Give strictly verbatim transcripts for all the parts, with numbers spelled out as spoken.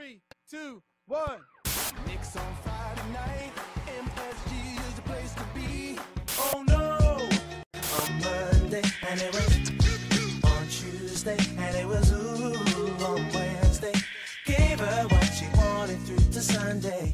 Three, two, one. Knicks on Friday night, M S G is the place to be. Oh no! On Monday, and it was on Tuesday, and it was ooh on Wednesday. Gave her what she wanted through to Sunday.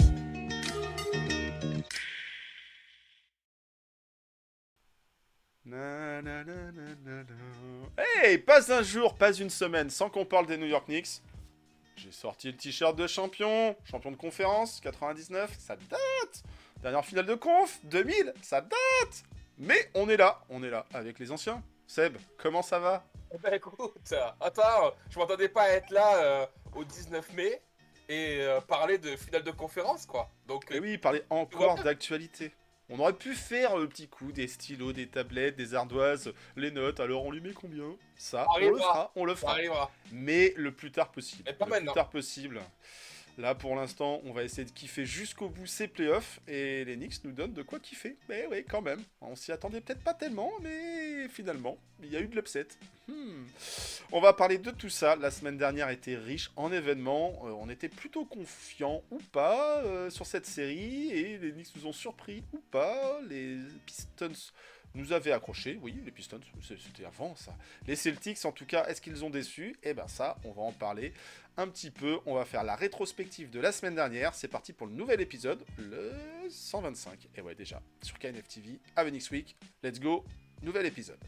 Na, na, na, na, na, na. Hey, pas un jour, pas une semaine sans qu'on parle des New York Knicks. J'ai sorti le t-shirt de champion, champion de conférence, quatre-vingt-dix-neuf, ça date. Dernière finale de conf, deux mille, ça date. Mais on est là, on est là, avec les anciens. Seb, comment ça va? Eh ben écoute, attends, je m'attendais pas à être là euh, au dix-neuf mai et euh, parler de finale de conférence, quoi. Donc, Et oui, parler encore d'actualité. On aurait pu faire le petit coup des stylos, des tablettes, des ardoises, les notes. Alors on lui met combien? Ça, on le fera, on le ça fera. arrivera. Mais le plus tard possible. Mais pas le maintenant. plus tard possible. Là, pour l'instant, on va essayer de kiffer jusqu'au bout ces playoffs. Et les Knicks nous donnent de quoi kiffer. Mais oui, quand même. On s'y attendait peut-être pas tellement, mais finalement, il y a eu de l'upset. Hmm. On va parler de tout ça. La semaine dernière était riche en événements. Euh, on était plutôt confiants ou pas euh, sur cette série. Et les Knicks nous ont surpris ou pas. Les Pistons nous avaient accrochés. Oui, les Pistons, c'était avant ça. Les Celtics, en tout cas, est-ce qu'ils ont déçu? Eh ben ça, on va en parler un petit peu. On va faire la rétrospective de la semaine dernière. C'est parti pour le nouvel épisode, le cent vingt-cinq. Et ouais, déjà, sur K N F T V, Have a Knicks Week. Let's go, nouvel épisode.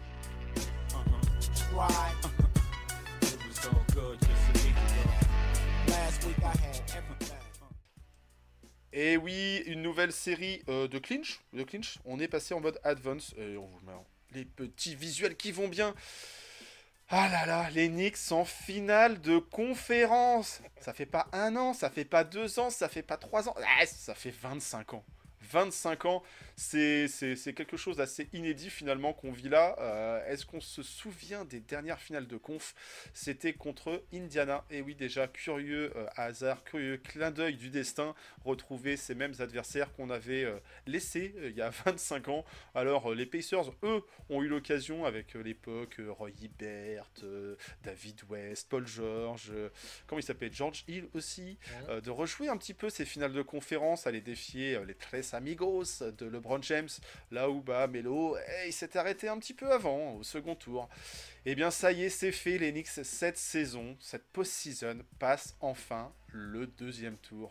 Right. It was so good just a week ago. Last week I had everything. Et oui, une nouvelle série euh, de clinch. De clinch. On est passé en mode advance. Et on vous met les petits visuels qui vont bien. Ah là là, les Knicks en finale de conférence. Ça fait pas un an, ça fait pas deux ans, ça fait pas trois ans. Ah, ça fait vingt-cinq ans. vingt-cinq ans, c'est quelque chose d'assez inédit finalement qu'on vit là. Euh, Est-ce qu'on se souvient des dernières finales de conf? C'était contre Indiana. Et oui, déjà, curieux euh, hasard, curieux clin d'œil du destin, retrouver ces mêmes adversaires qu'on avait euh, laissés euh, il y a vingt-cinq ans. Alors, euh, les Pacers, eux, ont eu l'occasion avec euh, l'époque euh, Roy Hibbert, euh, David West, Paul George, euh, comment il s'appelle, George Hill aussi, euh, de rejouer un petit peu ces finales de conférence, aller défier euh, les Tres Amigos de LeBron James, là où bah Melo, eh, il s'était arrêté un petit peu avant, au second tour. Et bien ça y est, c'est fait, les Knicks, cette saison, cette post-season, passe enfin le deuxième tour.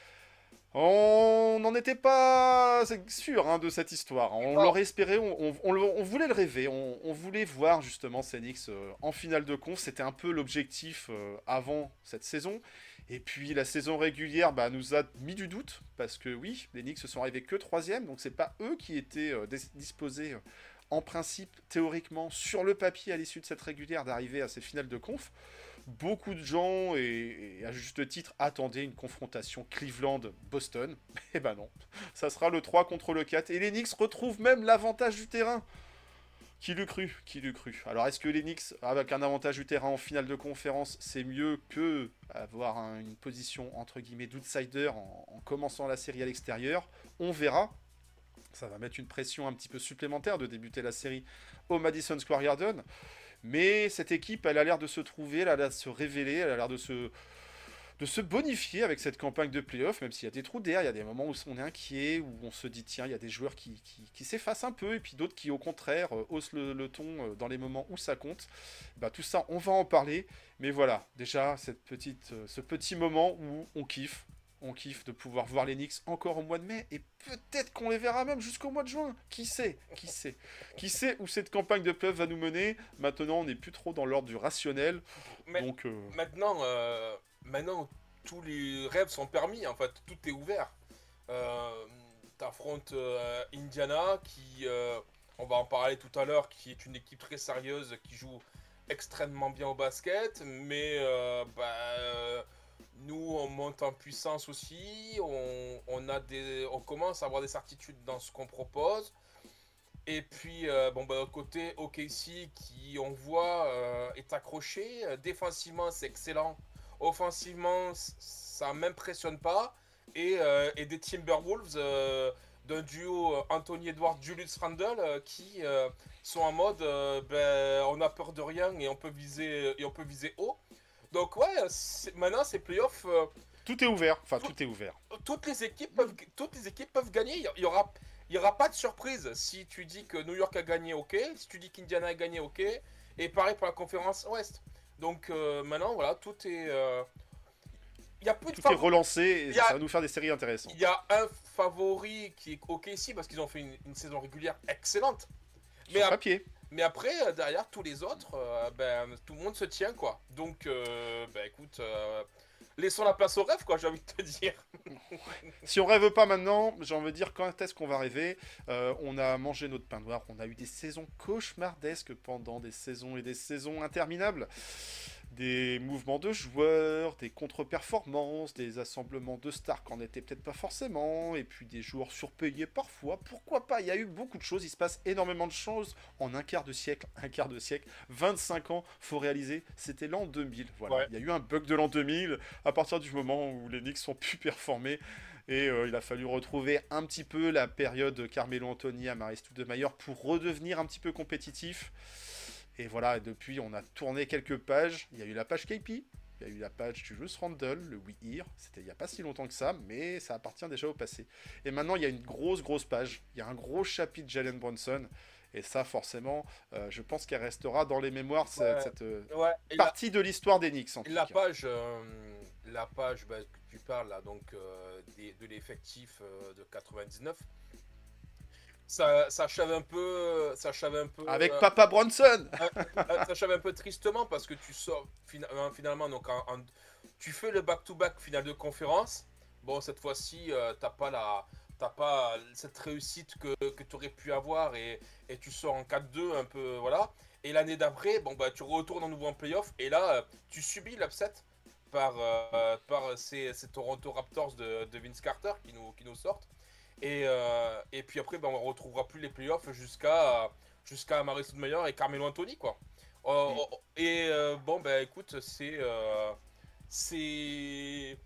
On n'en était pas sûr hein, de cette histoire. On l'aurait espéré, on, on, on, on voulait le rêver. On, on voulait voir justement ces Knicks euh, en finale de conf. C'était un peu l'objectif euh, avant cette saison. Et puis la saison régulière bah, nous a mis du doute. Parce que oui, les Knicks se sont arrivés que troisième. Donc c'est pas eux qui étaient euh, disposés euh, en principe, théoriquement, sur le papier à l'issue de cette régulière d'arriver à ces finales de conf. Beaucoup de gens, et, et à juste titre, attendaient une confrontation Cleveland-Boston. Eh ben non, ça sera le trois contre le quatre. Et les Knicks retrouvent même l'avantage du terrain. Qui l'eût cru? Qui l'eût cru? Alors est-ce que les Knicks, avec un avantage du terrain en finale de conférence, c'est mieux que avoir un, une position, entre guillemets, d'outsider en, en commençant la série à l'extérieur? On verra. Ça va mettre une pression un petit peu supplémentaire de débuter la série au Madison Square Garden. Mais cette équipe, elle a l'air de se trouver, elle a l'air de se révéler, elle a l'air de se, de se bonifier avec cette campagne de play-off, même s'il y a des trous d'air, il y a des moments où on est inquiet, où on se dit, tiens, il y a des joueurs qui, qui, qui s'effacent un peu, et puis d'autres qui, au contraire, haussent le, le ton dans les moments où ça compte. Bah, tout ça, on va en parler. Mais voilà, déjà, cette petite, ce petit moment où on kiffe. On kiffe de pouvoir voir les Knicks encore au mois de mai, et peut-être qu'on les verra même jusqu'au mois de juin. Qui sait? Qui sait? Qui sait où cette campagne de playoff va nous mener? Maintenant, on n'est plus trop dans l'ordre du rationnel. Mais donc, euh... maintenant, euh, maintenant, tous les rêves sont permis, en fait. Tout est ouvert. Euh, T'affrontes euh, Indiana, qui, euh, on va en parler tout à l'heure, qui est une équipe très sérieuse, qui joue extrêmement bien au basket, mais euh, bah... Euh, nous, on monte en puissance aussi, on, on, a des, on commence à avoir des certitudes dans ce qu'on propose. Et puis, euh, bon, bah, de l'autre côté, O K C, qui, on voit, euh, est accroché. Défensivement, c'est excellent. Offensivement, ça ne m'impressionne pas. Et, euh, et des Timberwolves, euh, d'un duo Anthony Edwards, Julius Randle, euh, qui euh, sont en mode, euh, ben, on a peur de rien et on peut viser, et on peut viser haut. Donc ouais, c'est- maintenant ces playoffs, euh, Tout est ouvert. Enfin, tout est ouvert. toutes les équipes peuvent, toutes les équipes peuvent gagner. Il y aura, il y aura pas de surprise. Si tu dis que New York a gagné, ok. Si tu dis qu'Indiana a gagné, ok. Et pareil pour la conférence Ouest. Donc euh, maintenant, voilà, tout est. euh, Il y a plus de Tout est favoris. relancé et Il y a- ça va nous faire des séries intéressantes. Il y a un favori qui est ok ici parce qu'ils ont fait une, une saison régulière excellente. Mais, Sur ap- papier. mais après, euh, derrière tous les autres, euh, ben, tout le monde se tient quoi. Donc, euh, ben écoute, euh, laissons la place au rêve quoi, j'ai envie de te dire. Si on rêve pas maintenant, j'ai envie de dire quand est-ce qu'on va rêver. Euh, On a mangé notre pain noir, on a eu des saisons cauchemardesques pendant des saisons et des saisons interminables. Des mouvements de joueurs, des contre-performances, des assemblements de stars qu'on n'était peut-être pas forcément, et puis des joueurs surpayés parfois. Pourquoi pas? Il y a eu beaucoup de choses, il se passe énormément de choses en un quart de siècle. Un quart de siècle, vingt-cinq ans, faut réaliser, c'était l'an deux mille. Voilà, Ouais. il y a eu un bug de l'an deux mille à partir du moment où les Knicks ont pu performer. Et euh, il a fallu retrouver un petit peu la période Carmelo Anthony à Maris Stoudemire pour redevenir un petit peu compétitif. Et voilà, et depuis, on a tourné quelques pages. Il y a eu la page K P, il y a eu la page du Julius Randle, le We Here. C'était il n'y a pas si longtemps que ça, mais ça appartient déjà au passé. Et maintenant, il y a une grosse, grosse page. Il y a un gros chapitre Jalen Brunson. Et ça, forcément, euh, je pense qu'elle restera dans les mémoires, cette, Ouais. cette, euh, Ouais. Et la, partie de l'histoire des Knicks, en tout la cas. page, euh, la page bah, que tu parles là, donc euh, des- de l'effectif euh, de quatre-vingt-dix-neuf. Ça, ça achève un peu, ça achève un peu. Avec euh, Papa Brunson. Euh, ça achève un peu tristement parce que tu sors fina- euh, finalement donc en- en- tu fais le back-to-back finale de conférence. Bon, cette fois-ci, euh, t'as pas la t'as pas cette réussite que, que tu aurais pu avoir et, et tu sors en quatre deux un peu voilà. Et l'année d'après, bon bah tu retournes en nouveau en playoff et là euh, tu subis l'upset par euh, par ces, ces Toronto Raptors de, de Vince Carter qui nous qui nous sortent. Et, euh, et puis après, ben, on retrouvera plus les playoffs jusqu'à jusqu'à Maris Stoudemire et Carmelo Anthony, quoi. Euh, Mm. oh, et euh, bon, ben écoute, c'est. euh, c'est.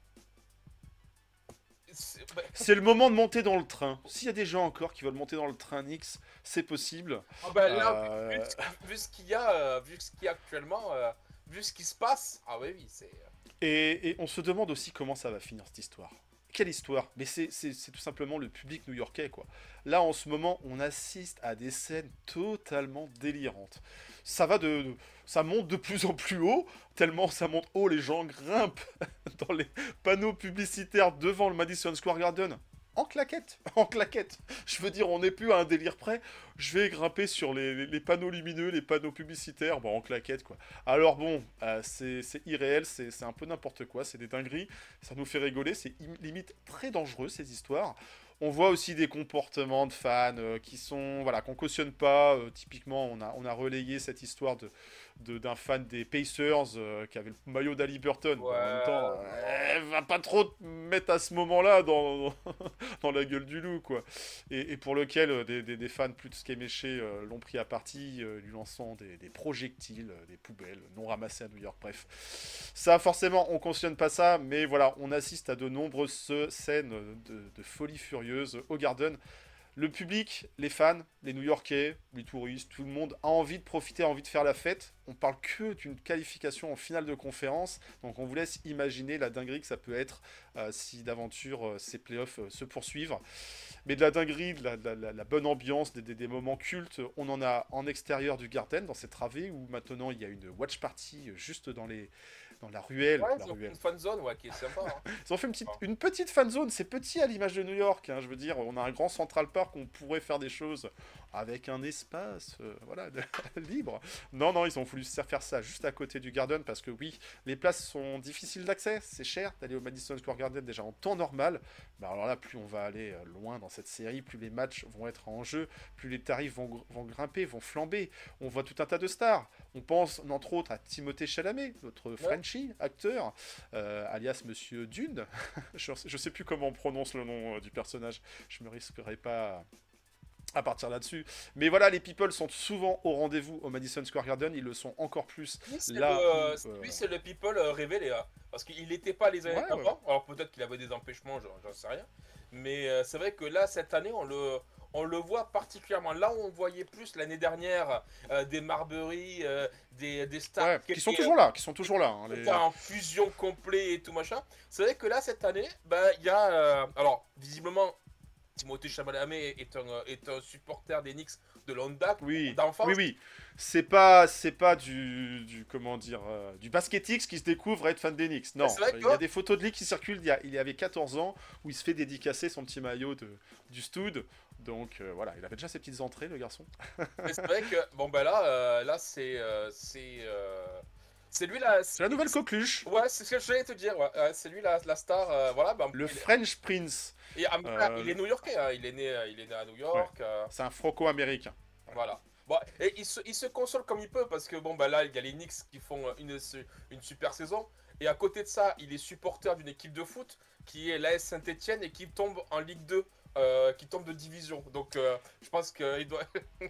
c'est- ben, C'est le moment de monter dans le train. S'il y a des gens encore qui veulent monter dans le train Knicks, c'est possible. ah ben là, Euh, vu, ce- vu ce qu'il y a, euh, vu ce qu'il y a actuellement, euh, vu ce qui se passe, ah oui, oui, c'est. Et, et on se demande aussi comment ça va finir cette histoire. Quelle histoire? Mais c'est c'est- c'est tout simplement le public new-yorkais, quoi. Là, en ce moment, on assiste à des scènes totalement délirantes. Ça va de, de- ça monte de plus en plus haut, tellement ça monte haut, les gens grimpent dans les panneaux publicitaires devant le Madison Square Garden. En claquette, en claquette. Je veux dire, on n'est plus à un délire près. Je vais grimper sur les, les- les panneaux lumineux, les panneaux publicitaires, bon, en claquette, quoi. Alors bon, euh, c'est c'est irréel, c'est c'est un peu n'importe quoi, c'est des dingueries, ça nous fait rigoler, c'est im- limite très dangereux ces histoires. On voit aussi des comportements de fans euh, qui sont, voilà, qu'on cautionne pas. Euh, typiquement, on a, on a relayé cette histoire de de- d'un fan des Pacers euh, qui avait le maillot d'Ali Burton. Bon, en même temps, Ouais. euh, va pas trop te mettre à ce moment-là dans, dans la gueule du loup, quoi. Et, et pour lequel euh, des, des- des fans plus qu'éméchés euh, l'ont pris à partie, euh, lui lançant des, des projectiles, euh, des poubelles non ramassées à New York. Bref, ça forcément, on cautionne pas ça, mais voilà, on assiste à de nombreuses scènes de, de folie furieuse au Garden. Le public, les fans, les New-Yorkais, les touristes, tout le monde a envie de profiter, a envie de faire la fête. On parle que d'une qualification en finale de conférence, donc on vous laisse imaginer la dinguerie que ça peut être euh, si d'aventure euh, ces playoffs euh, se poursuivent. Mais de la dinguerie, de la, de la- la- la bonne ambiance, des, des- des moments cultes, on en a en extérieur du Garden, dans cette travée, où maintenant il y a une watch party euh, juste dans, les, dans la ruelle. Ouais, la ils ont fait ruelle. une fan zone ouais, qui est sympa. hein. Ils ont fait une petite, une petite fan zone, c'est petit à l'image de New York, hein, je veux dire, on a un grand Central Park, on pourrait faire des choses avec un espace euh, voilà, de- libre. Non, non, ils ont voulu se faire ça juste à côté du Garden, parce que oui, les places sont difficiles d'accès, c'est cher d'aller au Madison Square Garden déjà en temps normal. Bah alors là, plus on va aller euh, loin dans cette série, plus les matchs vont être en jeu, plus les tarifs vont, gr- vont grimper, vont flamber. On voit tout un tas de stars. On pense, entre autres, à Timothée Chalamet, notre Frenchie, acteur, euh, alias Monsieur Dune. je, je sais plus comment on prononce le nom euh, du personnage. Je me risquerai pas à partir là-dessus. Mais voilà, les people sont souvent au rendez-vous au Madison Square Garden. Ils le sont encore plus Lui, c'est là. le, où, euh, lui, c'est le people euh, révélé. hein. Parce qu'il n'était pas les années Ouais, avant. Alors peut-être qu'il avait des empêchements, j'en j'en sais rien. Mais euh, c'est vrai que là, cette année, on le, on le voit particulièrement. Là où on voyait plus l'année dernière euh, des Marbury, euh, des, des stars Ouais, qui étaient, sont toujours là, qui sont toujours là. hein, euh, les- en fusion complet et tout machin. C'est vrai que là, cette année, bah, il y a. euh, alors, visiblement, Timothée Chalamet est un, est un supporter des Knicks de longue date, Oui, d'enfance. oui, oui. C'est pas, c'est pas du, du, comment dire, euh, du basket X qui se découvre à être fan des Knicks. Non, C'est vrai il que- y a des photos de lui qui circulent. Il y, a, il y avait quatorze ans où il se fait dédicacer son petit maillot de, du Stud. Donc euh, voilà, il avait déjà ses petites entrées, le garçon. Mais c'est vrai que, bon, ben là, euh, là c'est. euh, c'est euh, c'est lui la. C'est la nouvelle coqueluche, Ouais, c'est ce que j'allais te dire, ouais. Ouais, c'est lui la, la star. euh, voilà, bah, le il- French Prince. Et en même temps, Euh, il est new-yorkais, hein, il, est né, euh, il est né à New York. euh, C'est un franco-américain. voilà. Bon, et il se, il se console comme il peut parce que bon, bah là, il y a les Knicks qui font euh, une, une super saison. Et à côté de ça, il est supporter d'une équipe de foot qui est l'A S Saint-Etienne et qui tombe en Ligue deux, euh, qui tombe de division. Donc euh, je pense qu'il doit.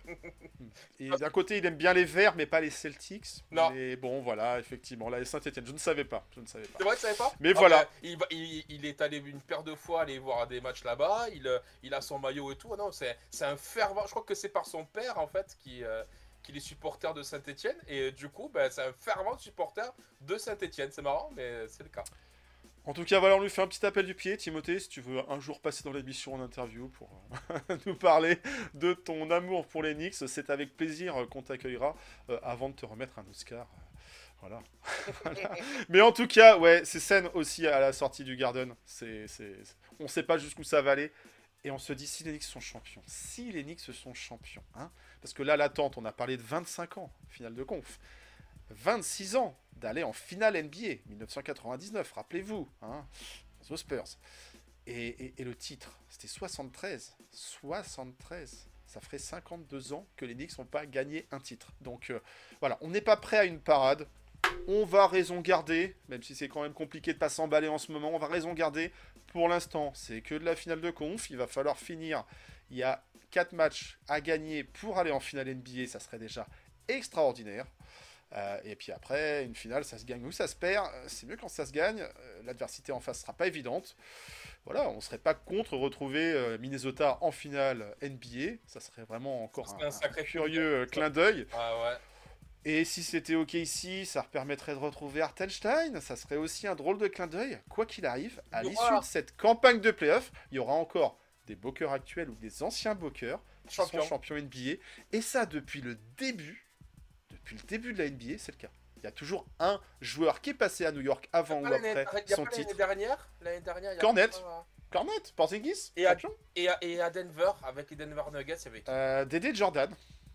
Et d'un côté, il aime bien les Verts, mais pas les Celtics. Non. Mais bon, voilà, effectivement, là, Saint-Etienne, je ne savais pas. Je ne savais pas. C'est vrai, tu savais pas? Mais Ah voilà. bah, il, va- il, il est allé une paire de fois aller voir des matchs là-bas. Il, euh, il a son maillot et tout. Ah non, c'est c'est un fervent. Je crois que c'est par son père en fait qui. euh, qu'il est supporter de Saint-Etienne et du coup bah, c'est un fervent supporter de Saint-Etienne. C'est marrant mais c'est le cas. En tout cas, voilà, on lui fait un petit appel du pied, Timothée, si tu veux un jour passer dans l'émission en interview pour euh, nous parler de ton amour pour les Knicks, c'est avec plaisir euh, qu'on t'accueillera euh, avant de te remettre un Oscar. Euh, Voilà. Voilà. Mais en tout cas, ouais, ces scènes aussi à la sortie du Garden, c'est, c'est, c'est- on sait pas jusqu'où ça va aller. Et on se dit, si les Knicks sont champions, si les Knicks sont champions, hein, parce que là, l'attente, on a parlé de vingt-cinq ans, finale de conf, vingt-six ans d'aller en finale N B A, dix-neuf cent quatre-vingt-dix-neuf, rappelez-vous, hein, aux Spurs. Et, et- et le titre, c'était soixante-treize. soixante-treize. Ça ferait cinquante-deux ans que les Knicks n'ont pas gagné un titre. Donc euh, voilà, on n'est pas prêt à une parade. On va raison garder, même si c'est quand même compliqué de pas s'emballer en ce moment, on va raison garder. Pour l'instant, c'est que de la finale de conf. Il va falloir finir. Il y a quatre matchs à gagner pour aller en finale N B A. Ça serait déjà extraordinaire. Euh, et puis après, une finale, ça se gagne ou ça se perd. Euh, C'est mieux quand ça se gagne. Euh, L'adversité en face sera pas évidente. Voilà, on serait pas contre retrouver euh, Minnesota en finale N B A. Ça serait vraiment encore Ça un, serait un sacré un curieux euh, clin d'œil. Ah ouais. Et si c'était OK ici, ça permettrait de retrouver Hartenstein. Ça serait aussi un drôle de clin d'œil. Quoi qu'il arrive, à l'issue Voilà. de cette campagne de playoff, il y aura encore des Bokers actuels ou des anciens Bokers qui Champion. sont champions N B A. Et ça, depuis le début, depuis le début de la N B A, c'est le cas. Il y a toujours un joueur qui est passé à New York avant ou Pas l'année- après il y a son pas l'année titre. dernière, l'année dernière. il y a Cornet. pas- Cornet, Porzingis, Et à, champion. et, à, et à Denver, avec les Denver Nuggets, il y avait qui? Euh, Dédé Jordan.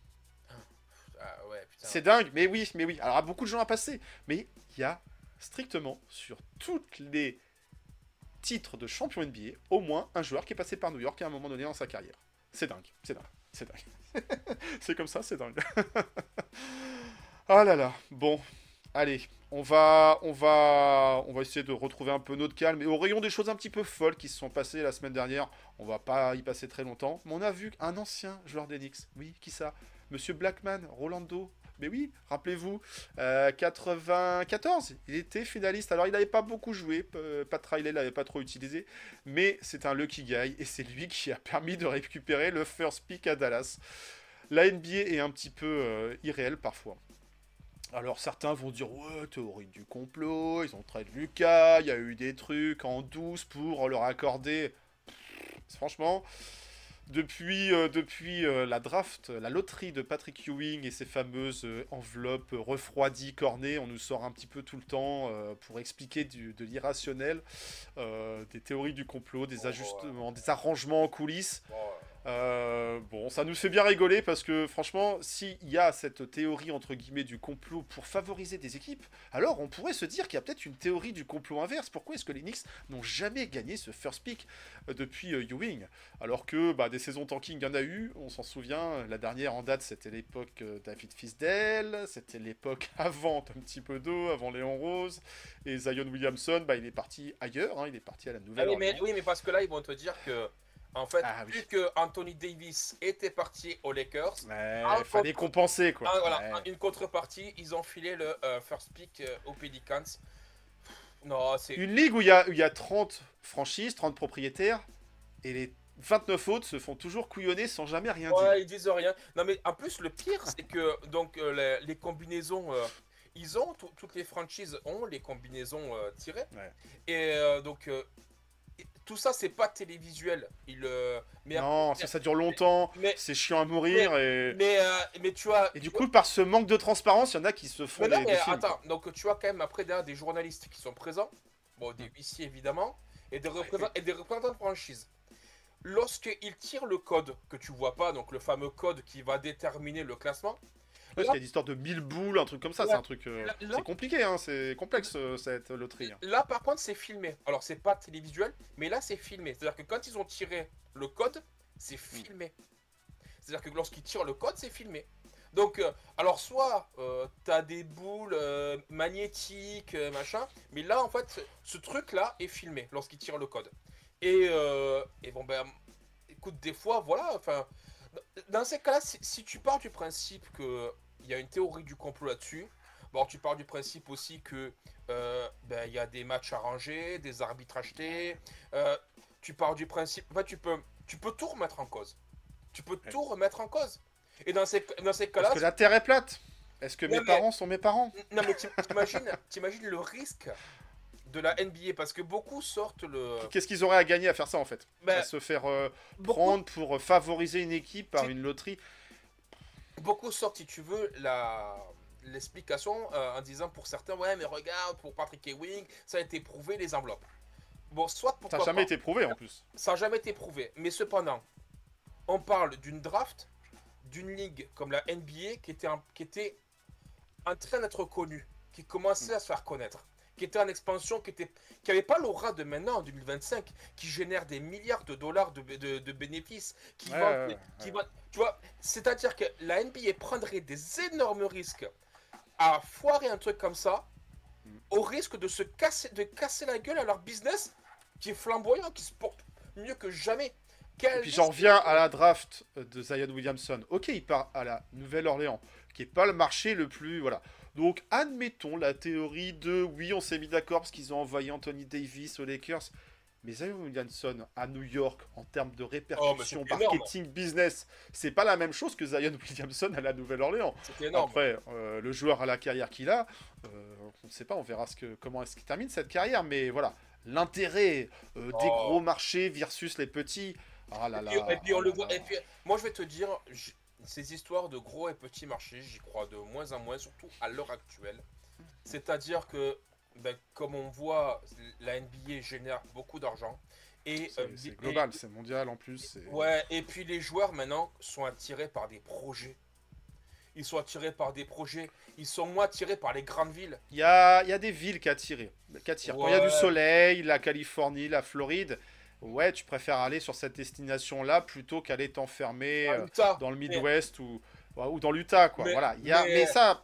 Ah ouais, putain. C'est dingue, mais oui, mais oui. Alors, il y a beaucoup de gens à passer. Mais il y a strictement, sur toutes les titres de champion N B A, au moins un joueur qui est passé par New York à un moment donné dans sa carrière. C'est dingue, c'est dingue, c'est dingue. C'est comme ça, c'est dingue. Ah là là, bon, allez, on va, on va, on va essayer de retrouver un peu notre calme. Et au rayon des choses un petit peu folles qui se sont passées la semaine dernière, on va pas y passer très longtemps. Mais on a vu un ancien joueur des Knicks. Oui, qui ça? Monsieur Blackman, Rolando. Mais oui, rappelez-vous, euh, quatre-vingt-quatorze, il était finaliste. Alors, il n'avait pas beaucoup joué, euh, Pat Riley l'avait pas trop utilisé, mais c'est un lucky guy et c'est lui qui a permis de récupérer le first pick à Dallas. La N B A est un petit peu euh, irréelle parfois. Alors certains vont dire ouais, théorie du complot, ils ont traité Lucas, il y a eu des trucs en douce pour leur accorder. Pff, franchement, depuis, euh, depuis euh, la draft, la loterie de Patrick Ewing et ses fameuses euh, enveloppes refroidies, cornées, on nous sort un petit peu tout le temps euh, pour expliquer du, de l'irrationnel, euh, des théories du complot, des Oh, ajustements, des arrangements en coulisses. Bon, Euh, bon, ça nous fait bien rigoler parce que franchement, s'il y a cette théorie entre guillemets du complot pour favoriser des équipes, alors on pourrait se dire qu'il y a peut-être une théorie du complot inverse. Pourquoi est-ce que les Knicks n'ont jamais gagné ce first pick euh, depuis euh, Ewing? Alors que bah, des saisons tanking, il y en a eu, on s'en souvient. La dernière en date, c'était l'époque euh, David Fisdale, c'était l'époque avant Tom Thibodeau, avant Léon Rose, et Zion Williamson, bah, il est parti ailleurs, hein, il est parti à la Ah oui, Nouvelle-Orléans. mais, oui, mais parce que là, ils vont te dire que, en fait, Ah oui. vu que Anthony Davis était parti aux Lakers, Ouais, Ah, il fallait faut- compenser quoi. ah, voilà, Ouais. une contrepartie, ils ont filé le euh, first pick euh, aux Pelicans. Non, c'est. Une ligue où il y a, où il y a trente franchises, trente propriétaires, et les, vingt-neuf autres se font toujours couillonner sans jamais rien dire. Ouais, ils disent rien. Non, mais en plus, le pire, c'est que donc euh, les, les combinaisons, euh, ils ont, tout- toutes les franchises ont les combinaisons euh, tirées. Ouais. Et euh, donc, euh, tout ça, c'est pas télévisuel. Il, euh, mais, Non, ça, ça dure longtemps, mais, c'est chiant à mourir et... mais, euh, mais tu vois. Et du tu coup, par ce manque de transparence, il y en a qui se font Mais non, des, mais des films. attends, quoi. donc tu vois quand même après derrière des journalistes qui sont présents, bon, des huissiers évidemment, et des, représentants, et des représentants de franchise. Lorsqu'ils tirent le code que tu vois pas, donc le fameux code qui va déterminer le classement, Ouais, là, c'est des histoires de mille boules, un truc comme ça, Ouais. c'est un truc... euh, Là- là- c'est compliqué, hein, c'est complexe euh, cette loterie. hein. là par contre c'est filmé. Alors c'est pas télévisuel, mais là c'est filmé. C'est-à-dire que quand ils ont tiré le code, c'est filmé. C'est-à-dire que lorsqu'ils tirent le code, c'est filmé. Donc, euh, alors soit euh, t'as des boules euh, magnétiques, euh, machin, mais là en fait, ce truc-là est filmé lorsqu'ils tirent le code. Et, euh, et bon ben, écoute, des fois, voilà, enfin, dans ces cas-là, si, si tu pars du principe que il y a une théorie du complot là-dessus, bon, tu pars du principe aussi que euh, ben, il y a des matchs arrangés, des arbitres achetés, euh, tu pars du principe, enfin, tu peux, tu peux tout remettre en cause. Tu peux Ouais. tout remettre en cause. Et dans ces, dans ces cas-là, Parce que la Terre est plate. Est-ce que Non, mes mais- parents sont mes parents? non mais t'im- t'imagines, t'imagines le risque de la N B A parce que beaucoup sortent le, Qu'est-ce qu'ils auraient à gagner à faire ça en fait? Ben, À se faire euh, beaucoup, prendre pour euh, favoriser une équipe par Si- une loterie? beaucoup sortent si tu veux la l'explication euh, en disant pour certains ouais mais regarde pour Patrick Ewing ça a été prouvé les enveloppes. Bon soit Ça pourquoi n'a jamais pas. été prouvé en plus. Ça n'a jamais été prouvé mais cependant on parle d'une draft d'une ligue comme la N B A qui était en, qui était en train d'être connue, qui commençait à se faire connaître, qui était en expansion, qui était, qui avait pas l'aura de maintenant en deux mille vingt-cinq, qui génère des milliards de dollars de, de, de bénéfices, qui Ouais, vend, ouais, ouais, qui ouais. vend- tu vois, c'est-à-dire que la N B A prendrait des énormes risques à foirer un truc comme ça, Mm. au risque de se casser, de casser la gueule à leur business qui est flamboyant, qui se porte mieux que jamais. Quel Et puis j'en reviens à la draft de Zion Williamson. Ok, il part à la Nouvelle-Orléans, qui est pas le marché le plus... Voilà. Donc admettons la théorie de oui, on s'est mis d'accord parce qu'ils ont envoyé Anthony Davis aux Lakers. Mais Zion Williamson à New York, en termes de répercussions, c'était énorme. marketing, business, c'est pas la même chose que Zion Williamson à la Nouvelle-Orléans. C'était énorme. Après, euh, le joueur à la carrière qu'il a, euh, on ne sait pas, on verra ce que, comment est-ce qu'il termine cette carrière. Mais voilà, l'intérêt euh, des Oh. gros marchés versus les petits... Ah là Et là, puis, et puis on ah le là voit. là. Et puis, moi, je vais te dire, j- ces histoires de gros et petits marchés, j'y crois de moins en moins, surtout à l'heure actuelle. C'est-à-dire que, ben, comme on voit, la N B A génère beaucoup d'argent. Et, C'est euh, c'est et- global, c'est mondial en plus. c'est- ouais, et puis les joueurs maintenant sont attirés par des projets. Ils sont attirés par des projets. Ils sont moins attirés par les grandes villes. Il y a, il y a des villes qui attirent. Qui attirent. Quand il y a du Ouais. soleil, la Californie, la Floride, ouais, tu préfères aller sur cette destination-là plutôt qu'aller t'enfermer Dans euh, l'Utah. dans le Mais- Midwest ou, ou dans l'Utah, quoi. Mais- Voilà. Il y a, mais- mais ça,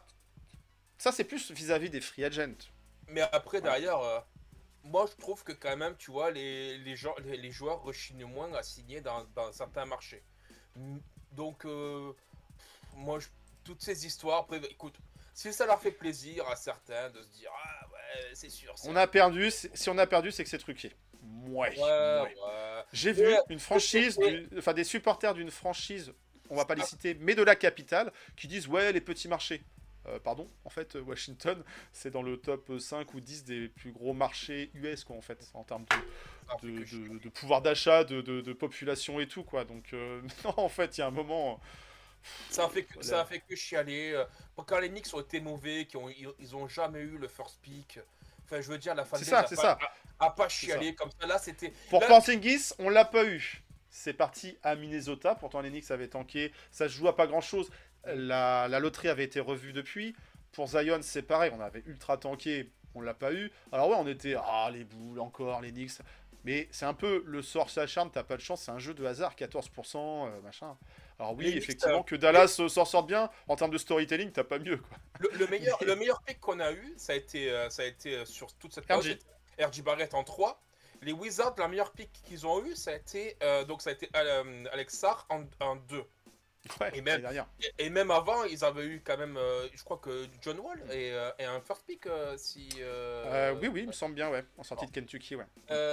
ça c'est plus vis-à-vis des free agents. Mais après, derrière, euh, moi je trouve que quand même, tu vois, les, les, gens, les, les joueurs rechignent moins à signer dans, dans certains marchés. Mm, Donc, euh, moi, je- toutes ces histoires, après, bah, écoute, si ça leur fait plaisir à certains de se dire, ah ouais, c'est sûr. c'est On a perdu. c'est- Si on a perdu, c'est que c'est truqué. Ouais. Ouais, ouais. ouais. J'ai Mais- vu une franchise, mais- du- enfin des supporters d'une franchise, on va pas les citer, mais de la capitale, qui disent ouais les petits marchés. Euh, pardon, en fait Washington, c'est dans le top cinq ou dix des plus gros marchés U S quoi en fait, en termes de, Ça fait de, que chier. de- de pouvoir d'achat, de, de- de population et tout quoi. Donc euh, non en fait il y a un moment. Ça a fait que, Voilà. ça a fait que chialer. euh, Quand les Knicks ont été mauvais, qui ont, ils, ils ont jamais eu le first pick. Enfin, je veux dire, la fanbase ça, a c'est pas, ça. A, a pas chialé comme ça. Là, c'était. Pour là, Porzingis, on l'a pas eu. C'est parti à Minnesota. Pourtant, les Knicks avaient tanké. Ça se joue à pas grand-chose. La, la loterie avait été revue depuis. Pour Zion, c'est pareil. On avait ultra tanké. On l'a pas eu. Alors ouais, on était... Ah, les boules, encore, les Knicks. Mais c'est un peu le sort s'acharne. T'as pas de chance. C'est un jeu de hasard. quatorze pour cent, euh, machin. Alors oui, Les Knicks, effectivement, euh, que Dallas euh, s'en sorte bien. En termes de storytelling, t'as pas mieux, quoi. Le, le meilleur, le meilleur pick qu'on a eu, ça a été, euh, ça a été euh, sur toute cette R J. période, c'était R J Barrett en trois. Les Wizards, la meilleure pick qu'ils ont eu, ça a été, euh, donc ça a été euh, Alex Sarr en, en deux. Ouais, Et même- l'année dernière. Et, et même avant, ils avaient eu quand même, euh, je crois que John Wall et, euh, et un first pick, euh, si. euh, Euh, oui, oui, il me semble bien, ouais. En sortie de Kentucky, ouais. Euh,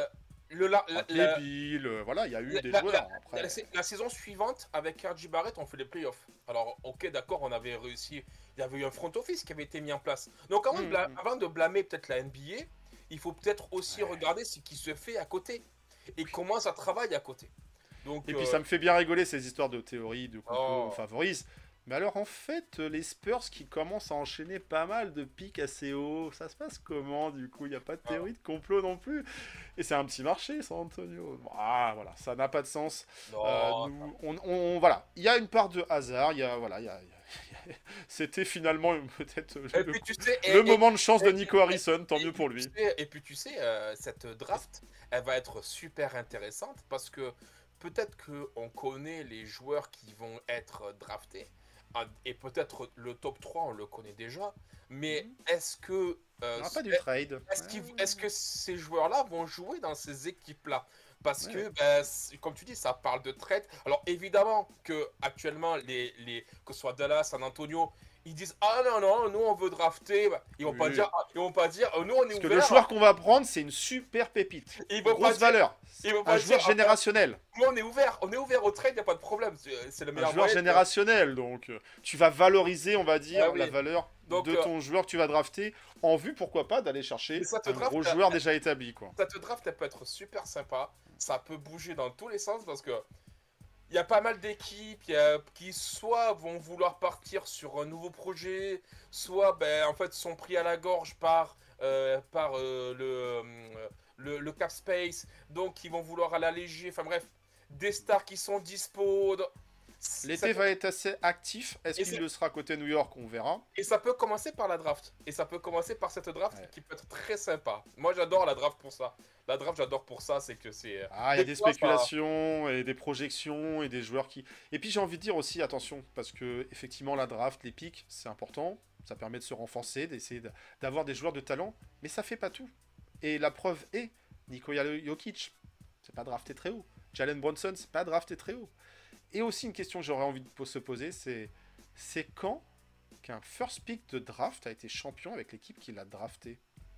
le, la, la, Bradley la- Beal, euh, voilà, il y a eu la- des la- joueurs. la- Après, la- la saison suivante, avec R J Barrett, on fait les playoffs. Alors, ok, d'accord, on avait réussi. Il y avait eu un front office qui avait été mis en place. Donc, avant, de, Mm, bla- mm. avant de blâmer peut-être la N B A, il faut peut-être aussi Ouais. regarder ce qui se fait à côté et comment ça travaille à côté. Donc, Et puis euh, ça me fait bien rigoler ces histoires de théories, de complot Oh. favorise. Mais alors en fait, les Spurs qui commencent à enchaîner pas mal de pics assez hauts, ça se passe comment du coup? Il n'y a pas de théorie de complot non plus. Et c'est un petit marché, San Antonio. Ah voilà, ça n'a pas de sens. non, Euh, nous, on, on- voilà, il y a une part de hasard. Il y a voilà, il y a- il y a- c'était finalement peut-être Et le, puis tu sais, et- le et- moment de chance de et- Nico Harrison. Tant et mieux puis pour tu lui. sais- Et puis tu sais, euh, cette draft, elle va être super intéressante parce que peut-être qu'on connaît les joueurs qui vont être draftés. Ah, et peut-être le top trois, on le connaît déjà. Mais est-ce que, Il euh, n'y aura pas du est- trade. est-ce qu'ils- est-ce que ces joueurs-là vont jouer dans ces équipes-là? Parce Ouais. que, ben, c'est- comme tu dis, ça parle de trade. Alors évidemment que actuellement, les, les, que ce soit Dallas, San Antonio, ils disent ah non non, nous on veut drafter. Bah, Ils vont pas Oui. dire, ah, ils vont pas dire, euh, nous on est Parce que ouvert. le joueur qu'on va prendre, c'est une super pépite. Ils vont pas Grosse dire- valeur. ils vont Un pas joueur dire, ah, générationnel. nous on est ouvert, on est ouvert au trade, y a pas de problème. C'est c'est le Un meilleur joueur moyen de- générationnel. Donc, euh, tu vas valoriser, on va dire, Ah oui. la valeur Donc, de euh, ton joueur que tu vas drafter en vue, pourquoi pas, d'aller chercher Mais ça te un draft, gros t'as- joueur déjà établi, quoi. Cette draft, elle peut être super sympa. Ça peut bouger dans tous les sens parce que il y a pas mal d'équipes il y a- qui soit vont vouloir partir sur un nouveau projet, soit ben, en fait sont pris à la gorge par, euh, par euh, le, euh, le, le cap space, donc ils vont vouloir l'alléger. Enfin bref, des stars qui sont dispo. donc, L'été ça- va être assez actif. Est-ce Et qu'il c'est- le sera côté New York? On verra. Et ça peut commencer par la draft. Et ça peut commencer par cette draft Ouais. qui peut être très sympa. Moi j'adore la draft pour ça. La draft j'adore pour ça, c'est que c'est... Ah, il y a Des des fois, ça- spéculations et des projections et des joueurs qui. Et puis j'ai envie de dire aussi attention parce que effectivement la draft, les picks, c'est important. Ça permet de se renforcer, d'essayer de- d'avoir des joueurs de talent, mais ça fait pas tout. Et la preuve est Nikola Jokic, c'est pas drafté très haut. Jalen Brunson, c'est pas drafté très haut. Et aussi une question que j'aurais envie de se poser, c'est c'est quand qu'un first pick de draft a été champion avec l'équipe qui l'a drafté?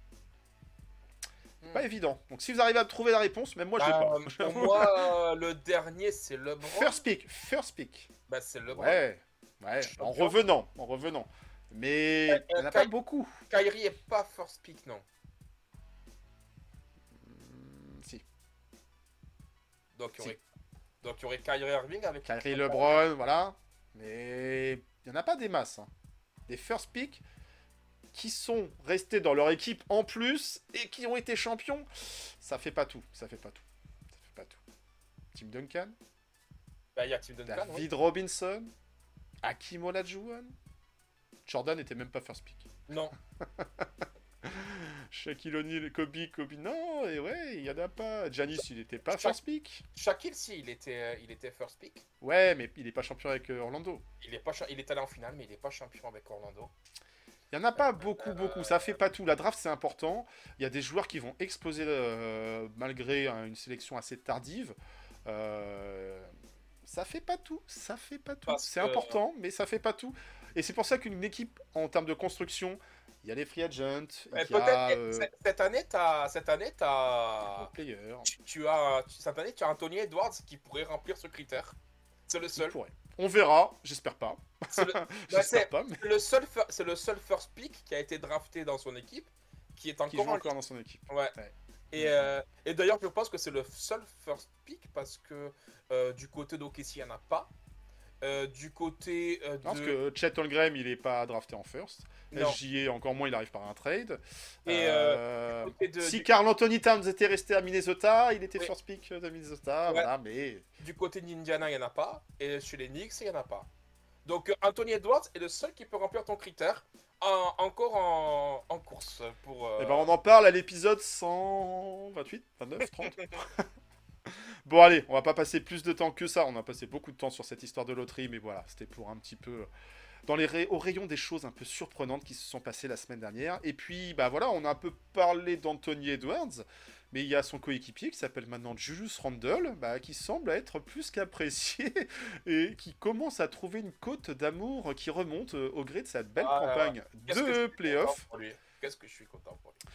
Hmm. Pas évident. Donc si vous arrivez à trouver la réponse, même moi je l'ai Bah, pas. pour moi, euh, le dernier, c'est LeBron. First pick, first pick. Bah, c'est LeBron. Ouais, ouais, en Champion. revenant, en revenant. Mais Euh, il n'y en a euh, pas Ky- beaucoup. Kyrie est pas first pick, non. Hmm, si. Donc, il y Si. aurait, donc, il y aurait Kyrie Irving avec... Kyrie LeBron, voilà. Mais il n'y en a pas des masses. hein. Des first pick qui sont restés dans leur équipe en plus et qui ont été champions. Ça fait pas tout, ça fait pas tout. Ça fait pas tout. Tim Duncan, Bah, il y a Tim Duncan, oui. David Robinson, Hakim Olajuwon. Jordan n'était même pas first pick. Non. Shaquille O'Neal, Kobe, Kobe, non, et ouais, il y en a pas. Giannis, il était pas Sha- first pick. Shaquille, si, il était, euh, il était first pick. Ouais, mais il est pas champion avec euh, Orlando. Il est, pas, cha- il est allé en finale, mais il est pas champion avec Orlando. Il y en a pas beaucoup, beaucoup. Ça fait pas tout. La draft, c'est important. Il y a des joueurs qui vont exploser euh, malgré hein, une sélection assez tardive. Euh, ça fait pas tout. Ça fait pas tout. Parce C'est que- important, mais ça fait pas tout. Et c'est pour ça qu'une équipe, en termes de construction, il y a les free agents, il y Mais a peut-être, euh, eh, cette- cette année, t'as, cette année, les t'as, players. tu, tu as, tu- cette année, tu as Anthony Edwards qui pourrait remplir ce critère. C'est le Ils seul. pourraient. On verra. J'espère pas. C'est le, bah, J'espère c'est- pas, mais c'est le seul, fir- c'est le seul first pick qui a été drafté dans son équipe, qui est qui encore joue en encore dans son équipe. Ouais. Ouais. Et, euh, et d'ailleurs, je pense que c'est le seul first pick parce que euh, du côté d'O K C, il n'y en a pas. Euh, du côté euh, de... Parce que Chet Holmgren, il est pas drafté en first. Non. S J A, encore moins, il arrive par un trade. Et, Euh, du côté de- si du- Karl Anthony Towns était resté à Minnesota, il était Oui. first pick de Minnesota. Ouais. Voilà, mais Du côté d'Indiana, il n'y en a pas. Et chez les Knicks, il n'y en a pas. Donc euh, Anthony Edwards est le seul qui peut remplir ton critère. En- encore en, en course pour... euh, eh ben, on en parle à l'épisode cent vingt-huit, vingt-neuf, trente. Bon, allez, on va pas passer plus de temps que ça. On a passé beaucoup de temps sur cette histoire de loterie, mais voilà, c'était pour un petit peu dans les ray- au rayon des choses un peu surprenantes qui se sont passées la semaine dernière. Et puis, bah voilà, on a un peu parlé d'Anthony Edwards, mais il y a son coéquipier qui s'appelle maintenant Julius Randle, bah, qui semble être plus qu'apprécié et qui commence à trouver une cote d'amour qui remonte euh, au gré de sa belle Ah, campagne qu'est-ce que je de suis playoffs. content pour lui. Qu'est-ce que je suis content pour lui.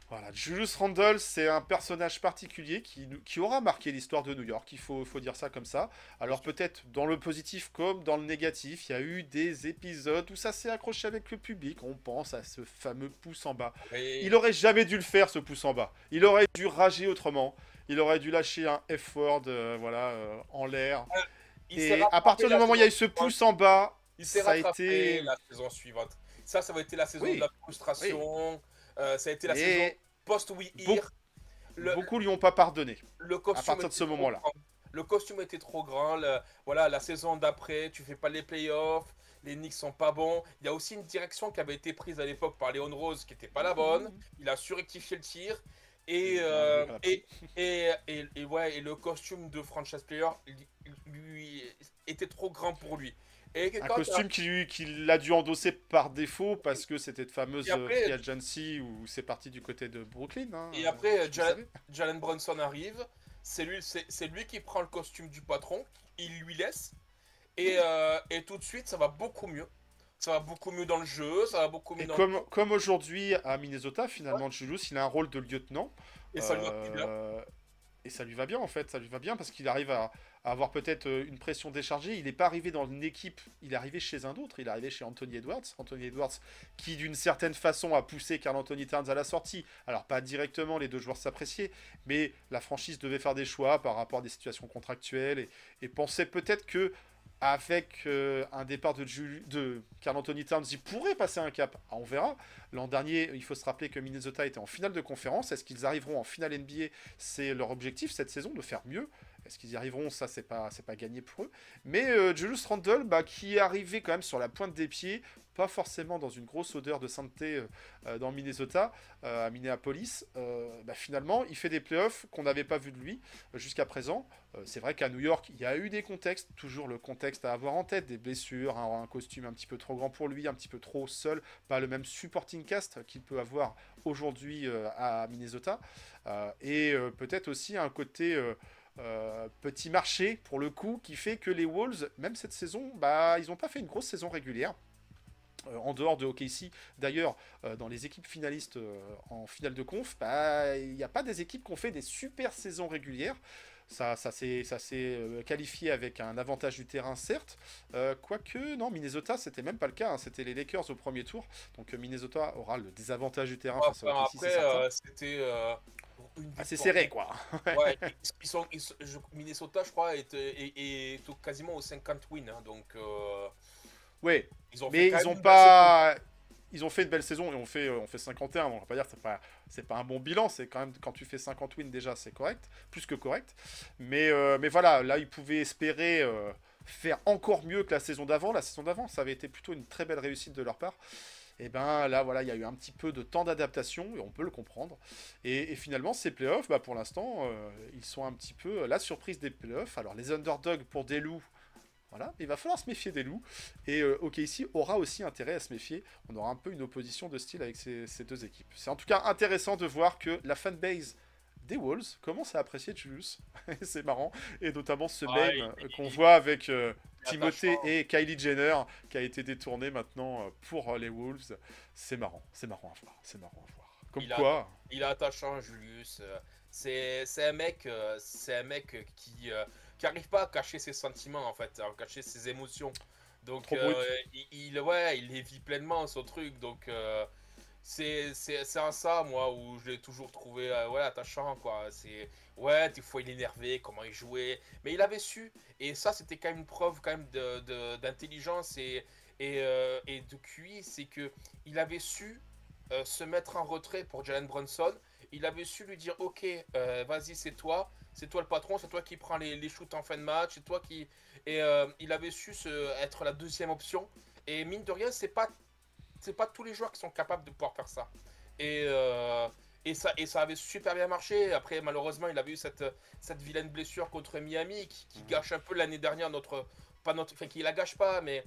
Voilà, Julius Randle, c'est un personnage particulier qui, nous- qui aura marqué l'histoire de New York, il faut, faut dire ça comme ça. Alors peut-être dans le positif comme dans le négatif, il y a eu des épisodes où ça s'est accroché avec le public. On pense à ce fameux pouce en bas. Et Il aurait jamais dû le faire, ce pouce en bas. Il aurait dû rager autrement. Il aurait dû lâcher un F-word, euh, voilà, euh, en l'air. il s'est Et à rattrapé partir du la moment où il y a eu saison ce suivante. pouce en bas, Il s'est ça a rattrapé été... la saison suivante. Ça, ça va été la saison Oui, de la oui. frustration. Euh, ça a été la saison Mais post-We beaucoup, Here. Le, beaucoup lui ont pas pardonné le à costume partir de était ce trop moment-là. grand. Le costume était trop grand. Le- voilà, la saison d'après, tu fais pas les playoffs. Les Knicks sont pas bons. Il y a aussi une direction qui avait été prise à l'époque par Léon Rose qui était pas la bonne. Il a surrectifié le tir. Et, Et, euh, voilà, et, et, et, et ouais, et le costume de franchise player lui, lui était trop grand pour lui. Et Un quand costume qu'il qu'il a dû endosser par défaut parce que c'était de fameuse et euh, après, free agency où c'est parti du côté de Brooklyn. Hein, et euh, après vous Jalen, savez. Jalen Brunson arrive. C'est lui, c'est, c'est lui qui prend le costume du patron. Il lui laisse. Et, euh, et tout de suite, ça va beaucoup mieux. Ça va beaucoup mieux dans le jeu. Ça va beaucoup mieux Et dans comme, comme aujourd'hui à Minnesota, finalement, Julius, il a un rôle de lieutenant. Et ça lui va très bien. Euh, et ça lui va bien, en fait. Ça lui va bien parce qu'il arrive à, à avoir peut-être euh, une pression déchargée. Il n'est pas arrivé dans une équipe, il est arrivé chez un autre. Il est arrivé chez Anthony Edwards. Anthony Edwards qui, d'une certaine façon, a poussé Karl Anthony Towns à la sortie. Alors, pas directement, les deux joueurs s'appréciaient. Mais la franchise devait faire des choix par rapport à des situations contractuelles. Et, et pensait peut-être que avec euh, un départ de, Jul- de Karl Anthony Towns, il pourrait passer un cap. Ah, on verra. L'an dernier, il faut se rappeler que Minnesota était en finale de conférence. Est-ce qu'ils arriveront en finale N B A? C'est leur objectif cette saison, de faire mieux. Est-ce qu'ils y arriveront? Ça, c'est pas, c'est pas gagné pour eux. Mais euh, Julius Randle, bah, qui est arrivé quand même sur la pointe des pieds, pas forcément dans une grosse odeur de sainteté euh, euh, dans Minnesota, euh, à Minneapolis, euh, bah, finalement, il fait des playoffs qu'on n'avait pas vu de lui euh, jusqu'à présent. Euh, c'est vrai qu'à New York, il y a eu des contextes, toujours le contexte à avoir en tête, des blessures, un, un costume un petit peu trop grand pour lui, un petit peu trop seul, pas le même supporting cast qu'il peut avoir aujourd'hui euh, à Minnesota. Euh, et euh, peut-être aussi un côté euh, euh, petit marché, pour le coup, qui fait que les Wolves, même cette saison, bah, ils n'ont pas fait une grosse saison régulière. Euh, en dehors de O K C, d'ailleurs, euh, dans les équipes finalistes euh, en finale de conf, bah, il n'y a pas des équipes qui ont fait des super saisons régulières. Ça, ça s'est ça s'est, euh, qualifié avec un avantage du terrain, certes. Euh, quoique, non, Minnesota, c'était même pas le cas. Hein. C'était les Lakers au premier tour. Donc euh, Minnesota aura le désavantage du terrain face à Enfin, O K C, c'est après, certain. euh, c'était euh, une Assez victoire. serré, quoi. Ouais, ils, ils sont, ils sont- je- Minnesota, je crois, est, est, est au- quasiment aux cinquante wins. Hein, donc, euh, Ouais, ils ont fait mais quand ils même ont une belle saison. pas. Ils ont fait une belle saison et on fait, euh, on fait cinquante et un. On va pas dire que c'est pas, c'est pas un bon bilan. C'est quand même, quand tu fais cinquante wins déjà, c'est correct. Plus que correct. Mais, euh, mais voilà, là, ils pouvaient espérer euh, faire encore mieux que la saison d'avant. La saison d'avant, ça avait été plutôt une très belle réussite de leur part. Et ben là, voilà, il y a eu un petit peu de temps d'adaptation et on peut le comprendre. Et, et finalement, ces playoffs, bah, pour l'instant, euh, ils sont un petit peu la surprise des playoffs. Alors, les underdogs pour des loups. Voilà, il va falloir se méfier des loups. Et euh, O K C aura aussi intérêt à se méfier. On aura un peu une opposition de style avec ces, ces deux équipes. C'est en tout cas intéressant de voir que la fanbase des Wolves commence à apprécier Julius. C'est marrant. Et notamment ce Ah, meme il- euh, qu'on il- voit avec euh, il est Timothée attachant. et Kylie Jenner qui a été détourné maintenant euh, pour euh, les Wolves. C'est marrant. C'est marrant à voir. C'est marrant à voir. Comme Il a- quoi. Il est attachant, Julius. Euh, C'est c'est un mec, euh, c'est un mec qui euh, qui arrive pas à cacher ses sentiments en fait, à cacher ses émotions. Donc Trop euh, brut. il, il- ouais, il les vit pleinement ce truc. Donc euh, c'est c'est c'est en ça moi où je l'ai toujours trouvé euh, ouais attachant quoi. C'est ouais des fois il est énervé, comment il jouait, mais il avait su et ça c'était quand même une preuve quand même de de- d'intelligence et et, euh, et de Q I, c'est que il avait su euh, se mettre en retrait pour Jalen Brunson. Il avait su lui dire ok, euh, vas-y, c'est toi, c'est toi le patron, c'est toi qui prends les, les shoots en fin de match, c'est toi qui. Et euh, il avait su se, être la deuxième option. Et mine de rien, c'est pas, c'est pas tous les joueurs qui sont capables de pouvoir faire ça. Et, euh, et, ça, et ça avait super bien marché. Après, malheureusement, il avait eu cette, cette vilaine blessure contre Miami qui, qui gâche un peu l'année dernière notre. Pas notre enfin, qui la gâche pas, mais.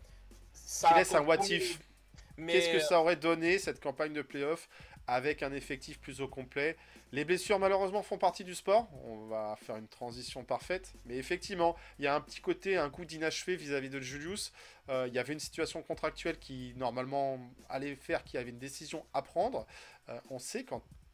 Ça Qui a laisse un what compromis. if. Mais Qu'est-ce que ça aurait donné cette campagne de playoff avec un effectif plus au complet? Les blessures malheureusement font partie du sport. On va faire une transition parfaite. Mais effectivement, il y a un petit côté, un coup d'inachevé vis-à-vis de Julius. Euh, il y avait une situation contractuelle qui normalement allait faire qu'il y avait une décision à prendre. Euh, on sait quand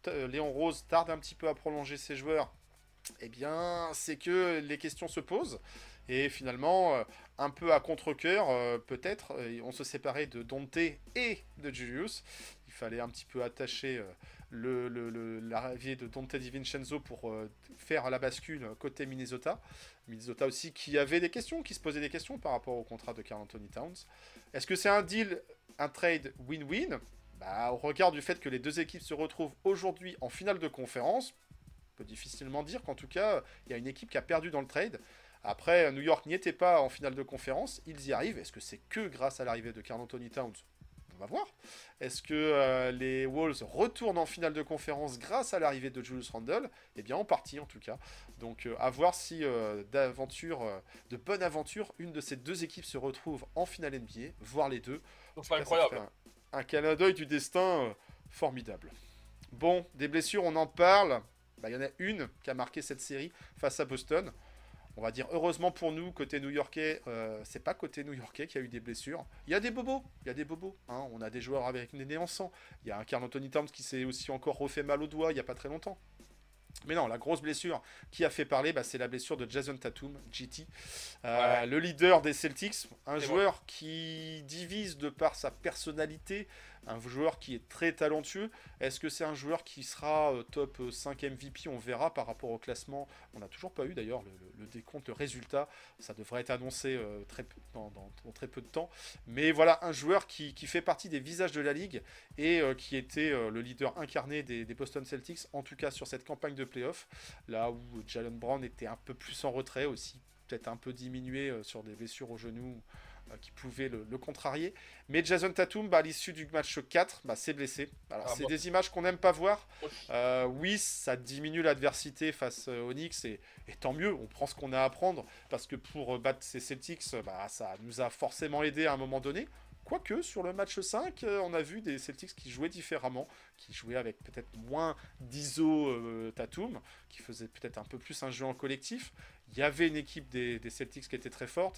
euh, Léon Rose tarde un petit peu à prolonger ses joueurs, eh bien, c'est que les questions se posent. Et finalement, euh, un peu à contre-cœur, euh, peut-être, euh, on se séparait de Dante et de Julius. Il fallait un petit peu attacher euh, le, le, le, l'arrivée de Dante DiVincenzo pour euh, faire la bascule côté Minnesota. Minnesota aussi qui avait des questions, qui se posait des questions par rapport au contrat de Karl Anthony Towns. Est-ce que c'est un deal, un trade win-win? Bah, au regard du fait que les deux équipes se retrouvent aujourd'hui en finale de conférence, on peut difficilement dire qu'en tout cas, il y a une équipe qui a perdu dans le trade. Après, New York n'y était pas en finale de conférence, ils y arrivent. Est-ce que c'est que grâce à l'arrivée de Karl Anthony Towns? On va voir. Est-ce que euh, les Wolves retournent en finale de conférence grâce à l'arrivée de Julius Randle? Eh bien, en partie en tout cas. Donc, euh, à voir si euh, d'aventure, euh, de bonne aventure, une de ces deux équipes se retrouve en finale N B A, voire les deux. Donc, c'est incroyable. Un, un clin d'œil du destin euh, formidable. Bon, des blessures, on en parle. Bah, il y en a une qui a marqué cette série face à Boston. On va dire heureusement pour nous, côté new-yorkais, euh, c'est pas côté new-yorkais qu'il y a eu des blessures. Il y a des bobos, il y a des bobos. Hein. On a des joueurs avec une nez en sang. Il y a un Karl Anthony Towns qui s'est aussi encore refait mal au doigt il y a pas très longtemps. Mais non, la grosse blessure qui a fait parler, bah, c'est la blessure de Jason Tatum, J T. Euh, ouais. Le leader des Celtics, un c'est joueur bon. qui divise de par sa personnalité, un joueur qui est très talentueux. Est-ce que c'est un joueur qui sera euh, top cinq M V P? On verra par rapport au classement. On n'a toujours pas eu d'ailleurs le, le, le décompte, le résultat. Ça devrait être annoncé euh, très peu, dans, dans, dans très peu de temps. Mais voilà, un joueur qui, qui fait partie des visages de la Ligue et euh, qui était euh, le leader incarné des, des Boston Celtics, en tout cas sur cette campagne de playoff, là où Jaylen Brown était un peu plus en retrait aussi, peut-être un peu diminué euh, sur des blessures au genou euh, qui pouvaient le, le contrarier. Mais Jason Tatum, bah, à l'issue du match quatre, bah, s'est blessé. Alors, ah, c'est bon. des images qu'on n'aime pas voir. Euh, oui, ça diminue l'adversité face aux Knicks, et, et tant mieux, on prend ce qu'on a à prendre, parce que pour battre ces Celtics, bah, ça nous a forcément aidé à un moment donné. Quoique, sur le match cinq, euh, on a vu des Celtics qui jouaient différemment, qui jouaient avec peut-être moins d'I S O euh, Tatum, qui faisait peut-être un peu plus un jeu en collectif. Il y avait une équipe des, des Celtics qui était très forte.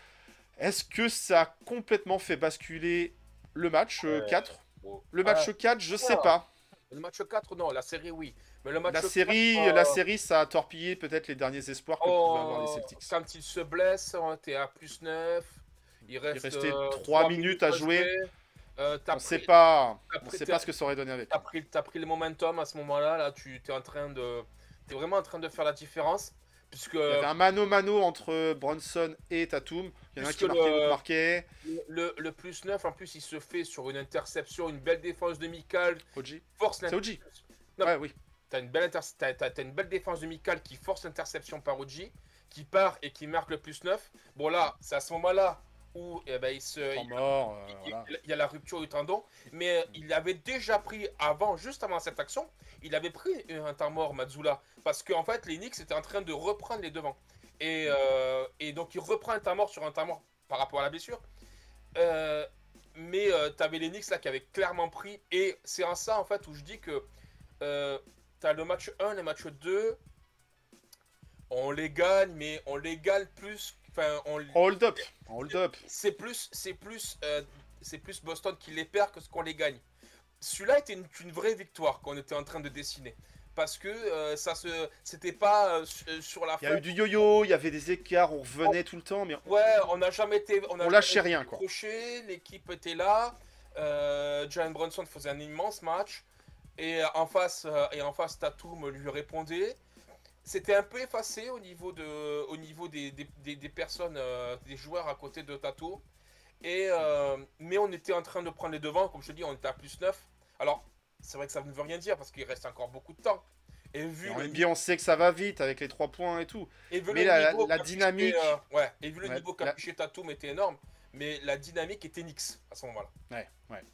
Est-ce que ça a complètement fait basculer le match euh, quatre bon. Le match ah, quatre, je sais pas. Le match quatre, non. La série, oui. Mais le match la, série, quatre, euh... la série, ça a torpillé peut-être les derniers espoirs que oh, pouvaient avoir les Celtics. Quand ils se blessent, on était à plus neuf. Il, reste, il restait euh, trois minutes à jouer. jouer. Euh, on ne sait pas, on sait pas ce que ça aurait donné avec. Tu as pris, t'as pris le momentum à ce moment-là. Là, tu es en train de, t'es vraiment en train de faire la différence. Puisque, il y avait un mano-mano entre Brunson et Tatum. Il y en a un qui marquait, l'autre marquait. Le, le plus neuf, en plus, il se fait sur une interception, une belle défense de Mikal. O G. Force C'est O G. Non, ouais, oui. Tu as une belle, inter... t'as, t'as, t'as une belle défense de Mikal qui force l'interception par O G, qui part et qui marque le plus neuf. Bon, là, c'est à ce moment-là où eh ben, il, se, il, mort, euh, il, voilà. il, il y a la rupture du tendon, mais mm. il avait déjà pris avant, juste avant cette action, il avait pris un temps mort, Mazzulla, parce qu'en fait les Knicks étaient en train de reprendre les devants, et, euh, et donc il reprend un temps mort sur un temps mort par rapport à la blessure, euh, mais euh, tu avais les Knicks là qui avaient clairement pris, et c'est en ça en fait où je dis que euh, tu as le match un, le match deux, on les gagne, mais on les gagne plus. Enfin, on... Hold up, hold up. C'est plus, c'est plus, euh, c'est plus Boston qui les perd que ce qu'on les gagne. Celui-là était une, une vraie victoire qu'on était en train de dessiner, parce que euh, ça se, c'était pas euh, sur la. Il y a eu du yo-yo, il y avait des écarts, on revenait on... tout le temps, mais ouais, on n'a jamais été, on, a on lâchait rien quoi. L'équipe était là, euh, Jalen Brunson faisait un immense match, et en face, euh, et en face Tatum lui répondait. C'était un peu effacé au niveau, de, au niveau des, des, des, des personnes, euh, des joueurs à côté de Tatum. Et, euh, mais on était en train de prendre les devants, comme je te dis, on était à plus neuf. Alors, c'est vrai que ça ne veut rien dire parce qu'il reste encore beaucoup de temps. Et vu en le N B A, on sait que ça va vite avec les trois points et tout. Et vu mais le la, niveau la dynamique. Euh, ouais, et vu le ouais, niveau qu'a affiché la... Tatum était énorme, mais la dynamique était Knicks à ce moment-là. Ouais, ouais.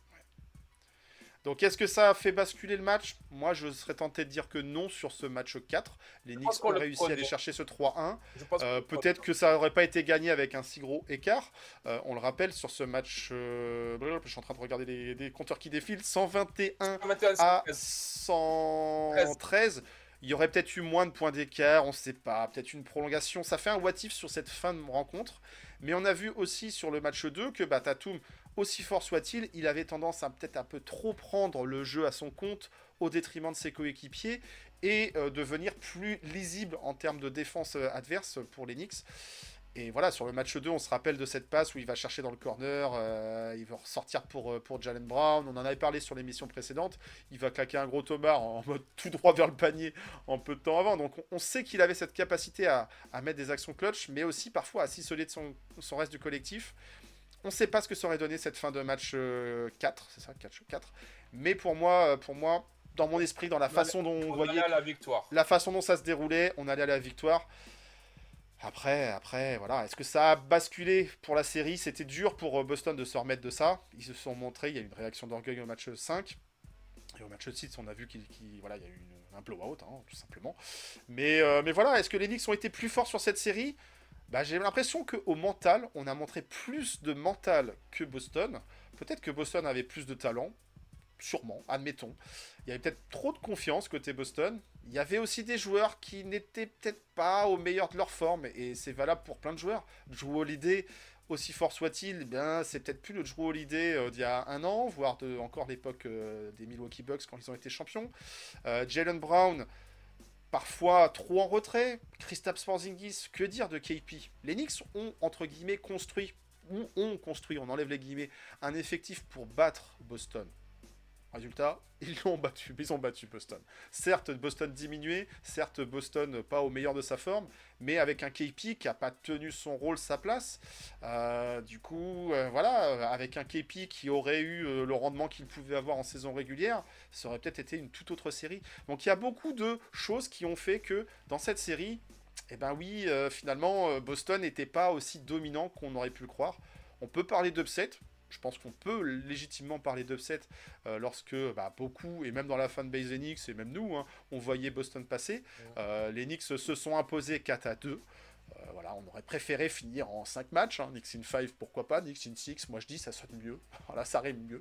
Donc, est-ce que ça a fait basculer le match? Moi, je serais tenté de dire que non sur ce match quatre. Les Knicks ont réussi à aller chercher ce trois un. Euh, Peut-être que ça n'aurait pas été gagné avec un si gros écart. Euh, on le rappelle, sur ce match, euh... je suis en train de regarder les, les compteurs qui défilent, cent vingt et un à cent treize. Il y aurait peut-être eu moins de points d'écart, on ne sait pas, peut-être une prolongation. Ça fait un what if sur cette fin de rencontre. Mais on a vu aussi sur le match deux que bah, Tatum, aussi fort soit-il, il avait tendance à peut-être un peu trop prendre le jeu à son compte au détriment de ses coéquipiers et euh, devenir plus lisible en termes de défense euh, adverse pour les Knicks. Et voilà, sur le match deux, on se rappelle de cette passe où il va chercher dans le corner, euh, il va ressortir pour, pour Jaylen Brown. On en avait parlé sur l'émission précédente. Il va claquer un gros tomard en mode tout droit vers le panier en peu de temps avant. Donc on, on sait qu'il avait cette capacité à, à mettre des actions clutch, mais aussi parfois à s'isoler de son, son reste du collectif. On ne sait pas ce que ça aurait donné cette fin de match euh, quatre, c'est ça, quatre. Mais pour moi, pour moi, dans mon esprit, dans la façon dont on voyait, la victoire. la façon dont ça se déroulait, on allait à la victoire. Après, après, voilà. Est-ce que ça a basculé pour la série? C'était dur pour Boston de se remettre de ça. Ils se sont montrés, il y a eu une réaction d'orgueil au match cinq. Et au match six, on a vu qu'il qu'il, voilà, il y a eu une, un blowout, hein, tout simplement. Mais, euh, mais voilà, est-ce que les Knicks ont été plus forts sur cette série? Bah, j'ai l'impression qu'au mental, on a montré plus de mental que Boston. Peut-être que Boston avait plus de talent. Sûrement, admettons. Il y avait peut-être trop de confiance côté Boston. Il y avait aussi des joueurs qui n'étaient peut-être pas au meilleur de leur forme. Et c'est valable pour plein de joueurs. Drew Holiday, aussi fort soit-il, eh bien, c'est peut-être plus le Drew Holiday euh, d'il y a un an, voire de, encore l'époque euh, des Milwaukee Bucks quand ils ont été champions. Euh, Jaylen Brown, parfois trop en retrait. Kristaps Porzingis, que dire de K P? Les Knicks ont, entre guillemets, construit, ou ont construit, on enlève les guillemets, un effectif pour battre Boston. Résultat, ils l'ont battu, ils ont battu Boston. Certes, Boston diminué, certes, Boston pas au meilleur de sa forme, mais avec un K P qui n'a pas tenu son rôle, sa place. Euh, du coup, euh, voilà, avec un K P qui aurait eu euh, le rendement qu'il pouvait avoir en saison régulière, ça aurait peut-être été une toute autre série. Donc il y a beaucoup de choses qui ont fait que dans cette série, eh ben oui, euh, finalement, euh, Boston n'était pas aussi dominant qu'on aurait pu le croire. On peut parler d'upset. Je pense qu'on peut légitimement parler d'upset euh, lorsque bah, beaucoup, et même dans la fanbase des Knicks, et même nous, hein, on voyait Boston passer. Euh, les Knicks se sont imposés quatre à deux. Euh, voilà, on aurait préféré finir en cinq matchs. Hein. Knicks in cinq, pourquoi pas. Knicks in six, moi je dis, ça sonne mieux. Voilà, ça rime mieux.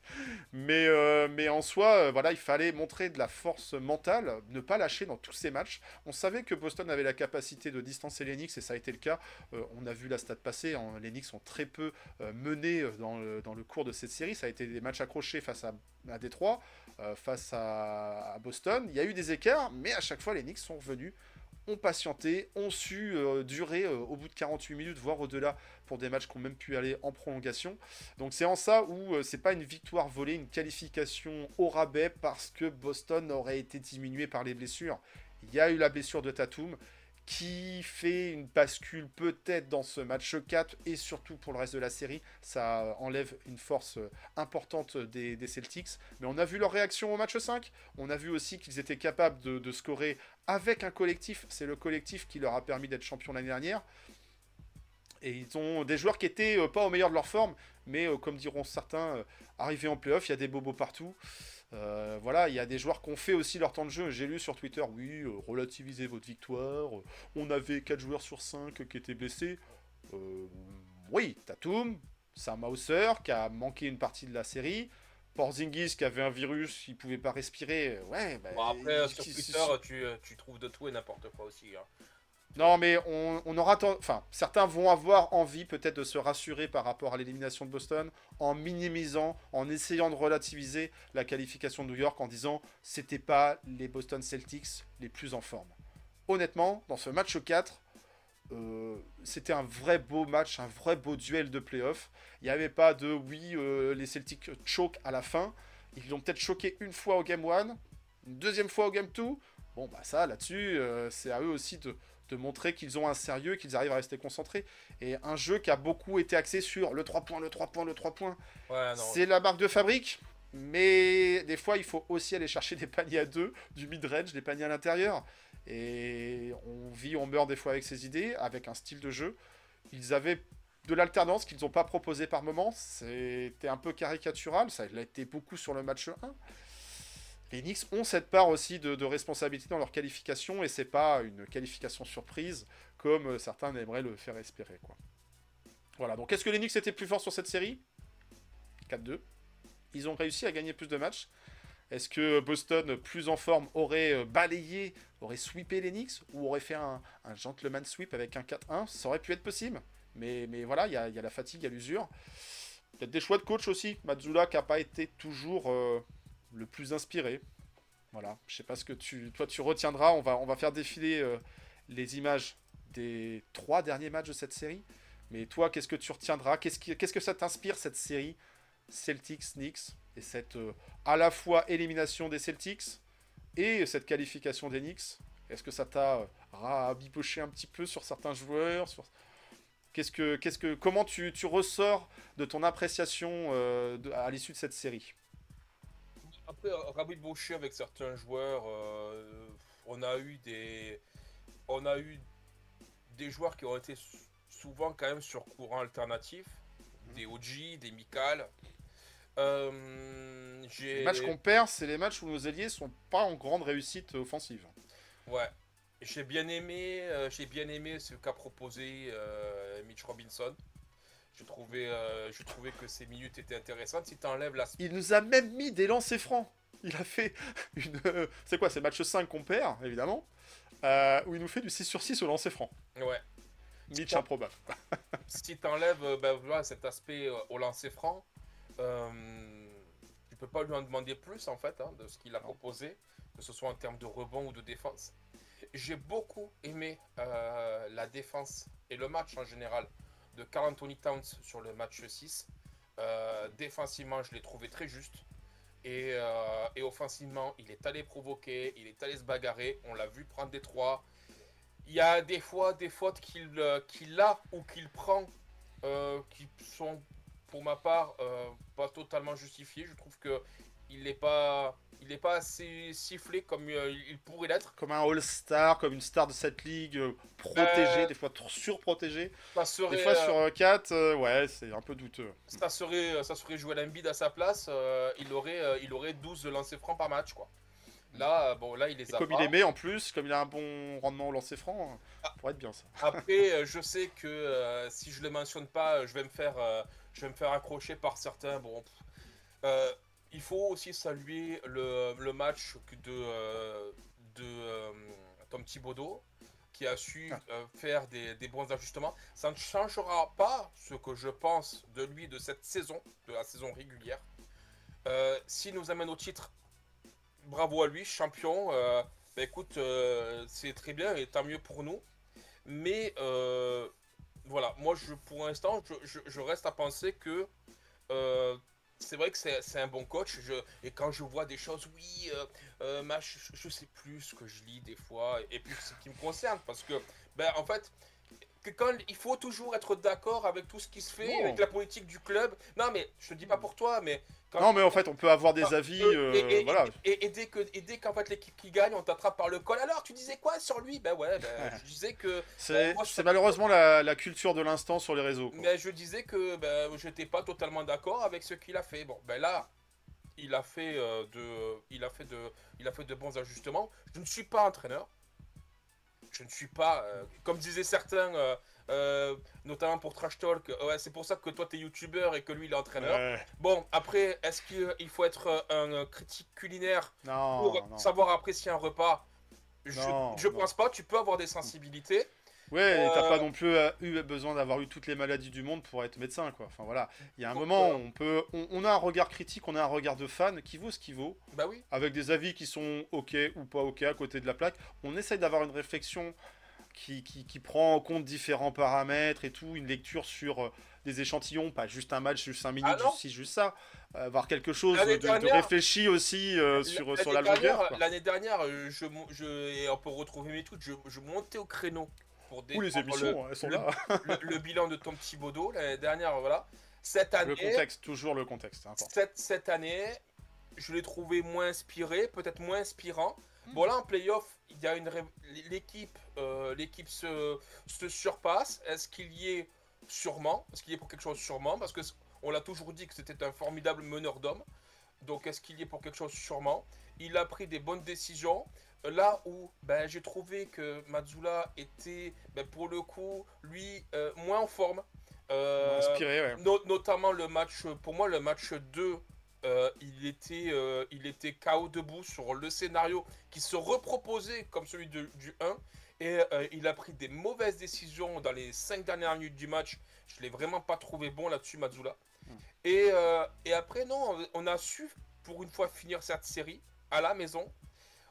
mais, euh, mais en soi, euh, voilà, il fallait montrer de la force mentale, ne pas lâcher dans tous ces matchs. On savait que Boston avait la capacité de distancer les Knicks, et ça a été le cas. Euh, on a vu la stat passer. Hein. Les Knicks ont très peu euh, mené dans le, dans le cours de cette série. Ça a été des matchs accrochés face à, à Détroit, euh, face à, à Boston. Il y a eu des écarts, mais à chaque fois, les Knicks sont revenus, ont patienté, ont su euh, durer euh, au bout de quarante-huit minutes, voire au-delà, pour des matchs qui ont même pu aller en prolongation. Donc c'est en ça où euh, c'est pas une victoire volée, une qualification au rabais parce que Boston aurait été diminué par les blessures. Il y a eu la blessure de Tatum qui fait une bascule peut-être dans ce match quatre et surtout pour le reste de la série. Ça enlève une force importante des, des Celtics. Mais on a vu leur réaction au match cinq. On a vu aussi qu'ils étaient capables de, de scorer avec un collectif. C'est le collectif qui leur a permis d'être champion l'année dernière. Et ils ont des joueurs qui étaient euh, pas au meilleur de leur forme, mais euh, comme diront certains, euh, arrivés en playoff, il y a des bobos partout. Euh, voilà, il y a des joueurs qui ont fait aussi leur temps de jeu. J'ai lu sur Twitter, oui, euh, relativisez votre victoire. Euh, on avait quatre joueurs sur cinq qui étaient blessés. Euh, oui, Tatum, Sam Hauser qui a manqué une partie de la série. Porzingis qui avait un virus, il pouvait pas respirer. Ouais, bah, Bon, après, il- sur il- Twitter, tu, tu trouves de tout et n'importe quoi aussi. Hein. Non, mais on, on aura... ten- Enfin, certains vont avoir envie peut-être de se rassurer par rapport à l'élimination de Boston en minimisant, en essayant de relativiser la qualification de New York en disant c'était pas les Boston Celtics les plus en forme. Honnêtement, dans ce match quatre, euh, c'était un vrai beau match, un vrai beau duel de playoff. Il n'y avait pas de oui, euh, les Celtics choquent à la fin. Ils l'ont peut-être choqué une fois au Game un, une deuxième fois au Game deux. Bon, bah ça, là-dessus, euh, c'est à eux aussi de... de montrer qu'ils ont un sérieux, qu'ils arrivent à rester concentrés. Et un jeu qui a beaucoup été axé sur le trois points, le trois points, le trois points. Ouais, non. C'est la marque de fabrique, mais des fois, il faut aussi aller chercher des paniers à deux, du mid-range, des paniers à l'intérieur. Et on vit, on meurt des fois avec ces idées, avec un style de jeu. Ils avaient de l'alternance qu'ils n'ont pas proposé par moment. C'était un peu caricatural, ça l'a été beaucoup sur le match un. Les Knicks ont cette part aussi de, de responsabilité dans leur qualification et c'est pas une qualification surprise comme certains aimeraient le faire espérer, quoi. Voilà, donc est-ce que les Knicks étaient plus forts sur cette série? quatre deux. Ils ont réussi à gagner plus de matchs. Est-ce que Boston, plus en forme, aurait balayé, aurait sweepé les Knicks ou aurait fait un, un gentleman sweep avec un quatre un? Ça aurait pu être possible. Mais, mais voilà, il y a, y a la fatigue, il y a l'usure. Peut-être des choix de coach aussi. Mazzulla qui n'a pas été toujours... Euh, le plus inspiré. Voilà, je sais pas ce que tu, toi tu retiendras. On va, on va faire défiler euh, les images des trois derniers matchs de cette série. Mais toi, qu'est-ce que tu retiendras? Qu'est-ce qui, qu'est-ce que ça t'inspire cette série Celtics Knicks et cette euh, à la fois élimination des Celtics et cette qualification des Knicks? Est-ce que ça t'a euh, rabiboché un petit peu sur certains joueurs sur... Qu'est-ce que, qu'est-ce que, comment tu, tu ressors de ton appréciation euh, de- à l'issue de cette série? Après, rabibocher avec certains joueurs, euh, on a eu des, on a eu des joueurs qui ont été sou- souvent quand même sur courant alternatif, des O G, des Mikal. Euh, Les j'ai, matchs qu'on perd, c'est les matchs où nos ailiers sont pas en grande réussite offensive. ouais, j'ai bien aimé, euh, j'ai bien aimé ce qu'a proposé euh, Mitch Robinson. Je trouvais, euh, je trouvais que ses minutes étaient intéressantes. Si tu enlèves la, Il nous a même mis des lancers francs. Il a fait une. euh, C'est quoi? C'est match cinq qu'on perd, évidemment. euh, où il nous fait du six sur six au lancer franc. ouais, Mitch improbable. si tu enlèves ben, voilà, cet aspect euh, au lancer franc, euh, tu peux pas lui en demander plus en fait hein, de ce qu'il a proposé, que ce soit en termes de rebond ou de défense. J'ai beaucoup aimé euh, la défense et le match en général de Karl Anthony Towns sur le match six. Euh, défensivement, je l'ai trouvé très juste. Et, euh, et offensivement, il est allé provoquer, il est allé se bagarrer. On l'a vu prendre des trois. Il y a des fois des fautes qu'il euh, qu'il a ou qu'il prend euh, qui sont, pour ma part, euh, pas totalement justifiées. Je trouve que il n'est pas, il est pas assez sifflé comme euh, il pourrait l'être. Comme un All-Star, comme une star de cette ligue, euh, protégée, Euh, des fois trop surprotégée. Ça Des serait, fois euh, sur quatre, ouais, c'est un peu douteux. ça serait, ça serait jouer Embiid à sa place. euh, il aurait, euh, il aurait douze lancers francs par match, quoi. Là, euh, bon, là, il Et les a comme pas. il aimait en plus, comme il a un bon rendement au lancer franc, hein, ça pourrait être bien ça. Après, euh, je sais que euh, si je le mentionne pas, euh, je vais me faire, euh, je vais me faire accrocher par certains. Bon, pff, euh, il faut aussi saluer le, le match que de, euh, de euh, Tom Thibodeau, qui a su Ah. euh, faire des, des bons ajustements. Ça ne changera pas ce que je pense de lui de cette saison, de la saison régulière. Euh, S'il nous amène au titre, bravo à lui, champion. Euh, bah écoute, euh, c'est très bien et tant mieux pour nous. Mais euh, voilà, moi je, pour l'instant, je, je- je reste à penser que euh, c'est vrai que c'est c'est un bon coach. Je, et quand je vois des choses, oui, euh, euh, match, je, je sais plus ce que je lis des fois, et puis ce qui me concerne, parce que, ben en fait, que quand il faut toujours être d'accord avec tout ce qui se fait, Non. avec la politique du club. Non, mais je te dis pas pour toi, mais quand Non, mais en fait, on peut avoir des ah, avis, euh, et, euh, et- voilà. et- et dès que et dès qu'en fait l'équipe qui gagne, on t'attrape par le col. Alors, tu disais quoi sur lui? Ben ouais, ben, je disais que C'est moi, je c'est sais- malheureusement la, la culture de l'instant sur les réseaux. quoi. mais je disais que ben, j'étais pas totalement d'accord avec ce qu'il a fait. Bon, ben là, il a fait euh, de il a fait de il a fait de bons ajustements. Je ne suis pas entraîneur. Je ne suis pas euh, comme disaient certains euh, euh, notamment pour Trash Talk, euh, ouais, c'est pour ça que toi t'es youtubeur et que lui il est entraîneur. Ouais. Bon, après, est-ce qu'il faut être euh, un euh, critique culinaire Non, pour non. savoir apprécier un repas? Je, Non, je non. pense pas, tu peux avoir des sensibilités. Ouais, et t'as Euh, pas non plus euh, eu besoin d'avoir eu toutes les maladies du monde pour être médecin, quoi. Enfin voilà, il y a un Donc, moment, euh, on peut, on, on a un regard critique, on a un regard de fan qui vaut ce qu'il vaut, Bah oui, avec des avis qui sont ok ou pas ok à côté de la plaque. On essaye d'avoir une réflexion qui, qui, qui prend en compte différents paramètres et tout, une lecture sur euh, des échantillons, pas juste un match, juste cinq minutes, Ah non. juste ci, juste ça. Euh, avoir quelque chose L'année de, de dernière- réfléchi aussi euh, sur, L'année sur la dernière- longueur. quoi. L'année dernière, euh, je, mon- je, et on peut retrouver mes tweets, je, je montais au créneau pour Ou les défendre émissions, hein, elles sont le, là. le, le bilan de Tom Thibodeau. L'année dernière, voilà. Cette Le année, contexte, toujours le contexte, c'est important. cette, cette année, je l'ai trouvé moins inspiré, peut-être moins inspirant. Hmm. Bon là en playoff, il y a une ré- l'équipe, euh, l'équipe se, se surpasse. Est-ce qu'il y est sûrement? Est-ce qu'il y est pour quelque chose sûrement? Parce que c- on l'a toujours dit que c'était un formidable meneur d'hommes. Donc est-ce qu'il y est pour quelque chose sûrement? Il a pris des bonnes décisions. Là où ben, j'ai trouvé que Mazzula était, ben, pour le coup, lui, euh, moins en forme. Euh, Inspiré, ouais. no- notamment le match, pour moi, le match deux, euh, il, était, euh, il était K O debout sur le scénario qui se reproposait comme celui de- du un. Et euh, il a pris des mauvaises décisions dans les cinq dernières minutes du match. Je ne l'ai vraiment pas trouvé bon là-dessus, Mazzula. Mm. Et, euh, et après, non, on a su pour une fois finir cette série à la maison.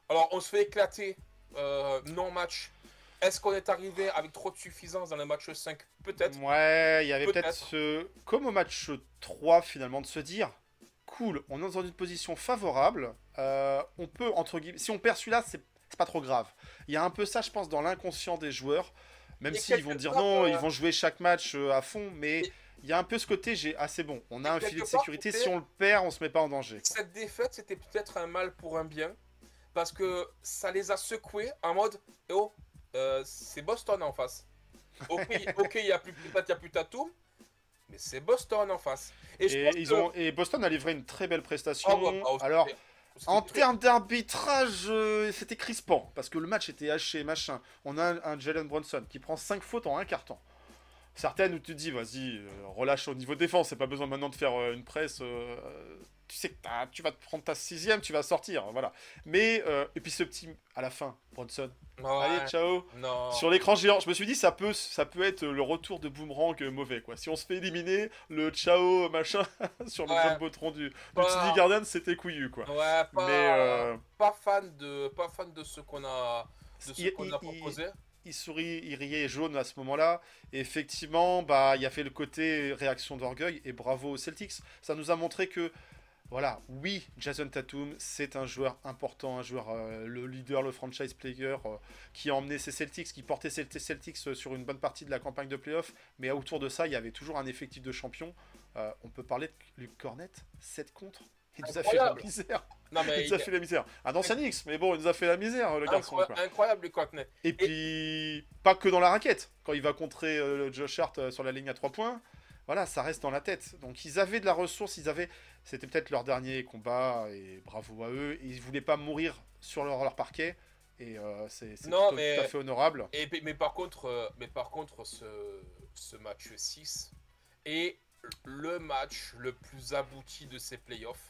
Alors, on se fait éclater, euh, non-match. Est-ce qu'on est arrivé avec trop de suffisance dans le match cinq? Peut-être. Ouais, il y avait peut-être Peut-être. ce... Comme au match trois, finalement, de se dire, cool, on est dans une position favorable, euh, on peut, entre guillemets... Si on perd celui-là, c'est c'est pas trop grave. Il y a un peu ça, je pense, dans l'inconscient des joueurs, même Et s'ils vont quelque dire part, non, ils euh, vont jouer chaque match euh, à fond, mais et- il y a un peu ce côté, j'ai assez bon. On a et un filet de quelque part, sécurité, c'était- si on le perd, on se met pas en danger. Quoi. cette défaite, c'était peut-être un mal pour un bien. Parce que ça les a secoués en mode, eh oh, euh, c'est Boston en face. Ok, ok, il y a plus, peut-être il y a plus Tatum, mais c'est Boston en face. Et je Et, pense ils que... ont... et Boston a livré une très belle prestation. Ah, ouais, bah, c'était- Alors, c'était en très- termes d'arbitrage, euh, c'était crispant, parce que le match était haché, machin. On a un, un Jalen Brunson qui prend cinq fautes en un quart-temps. Certaines où tu te dis, vas-y, euh, relâche au niveau défense, c'est pas besoin maintenant de faire euh, une presse. euh, tu sais que t'as- tu vas te prendre ta sixième, tu vas sortir, voilà. Mais, euh, et puis ce petit, à la fin, Brunson, Ouais, allez, ciao. non. Sur l'écran géant, je me suis dit, ça peut, ça peut être le retour de boomerang euh, mauvais, quoi. Si on se fait éliminer, le ciao, machin, sur le Ouais. jumbotron du, du Bah, T D Garden, c'était couillu, quoi. Ouais, pas, Mais, euh, pas fan de, pas fan de ce qu'on a, de ce il- qu'on il- a il- proposé. il sourit, il riait jaune à ce moment-là. Et effectivement, bah, il a fait le côté réaction d'orgueil. Et bravo aux Celtics. Ça nous a montré que, voilà, oui, Jason Tatum, c'est un joueur important, un joueur, euh, le leader, le franchise player, euh, qui a emmené ses Celtics, qui portait ses Celtics euh, sur une bonne partie de la campagne de playoff. Mais autour de ça, il y avait toujours un effectif de champion. Euh, on peut parler de Luke Cornett, sept contre. Il nous a fait la Incroyable. misère. Non, Il mais nous a fait la misère. Un ancien X, mais bon, il nous a fait la misère, le garçon. incroyable, Quoi. incroyable le Cockney. Et puis, pas que dans la raquette. Quand il va contrer euh, Josh Hart euh, sur la ligne à trois points, voilà, ça reste dans la tête. Donc ils avaient de la ressource, ils avaient... C'était peut-être leur dernier combat, et bravo à eux. Ils voulaient pas mourir sur leur, leur parquet, et euh, c'est c'est Non, tout, mais- tout à fait honorable. Et, puis- mais par contre, euh, mais par contre ce, ce match six est le match le plus abouti de ces playoffs.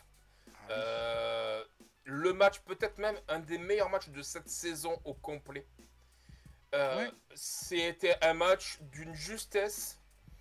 Euh, le match, peut-être même un des meilleurs matchs de cette saison au complet. Euh, Ouais. C'était un match d'une justesse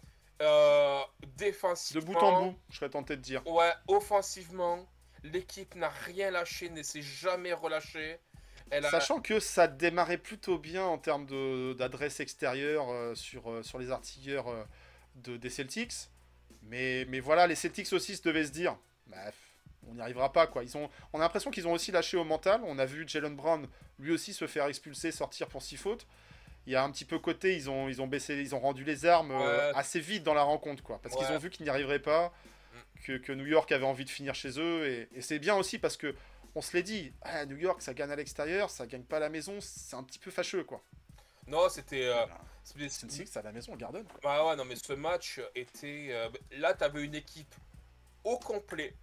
euh, De défensivement. bout en bout, je serais tenté de dire. Ouais, offensivement, l'équipe n'a rien lâché, ne s'est jamais relâchée. Elle a... Sachant que ça démarrait plutôt bien en termes de- d'adresse extérieure euh, sur, euh, sur les artilleurs euh, de, des Celtics. Mais, mais voilà, les Celtics aussi se devaient se dire, bref, on n'y arrivera pas quoi. Ils ont, on a l'impression qu'ils ont aussi lâché au mental. On a vu Jalen Brown lui aussi se faire expulser, sortir pour six fautes. Il y a un petit peu côté, ils ont, ils ont baissé, ils ont rendu les armes euh, Ouais. assez vite dans la rencontre quoi, parce qu'ils Ouais. ont vu qu'ils n'y arriveraient pas, que, que New York avait envie de finir chez eux et, et c'est bien aussi parce que on se l'est dit, ah, New York ça gagne à l'extérieur, ça gagne pas à la maison, c'est un petit peu fâcheux quoi. Non, c'était... euh, Voilà. c'était- Celtics à la maison, Garden quoi. Ah ouais, non, mais ce match était... euh, là, t'avais une équipe au complet,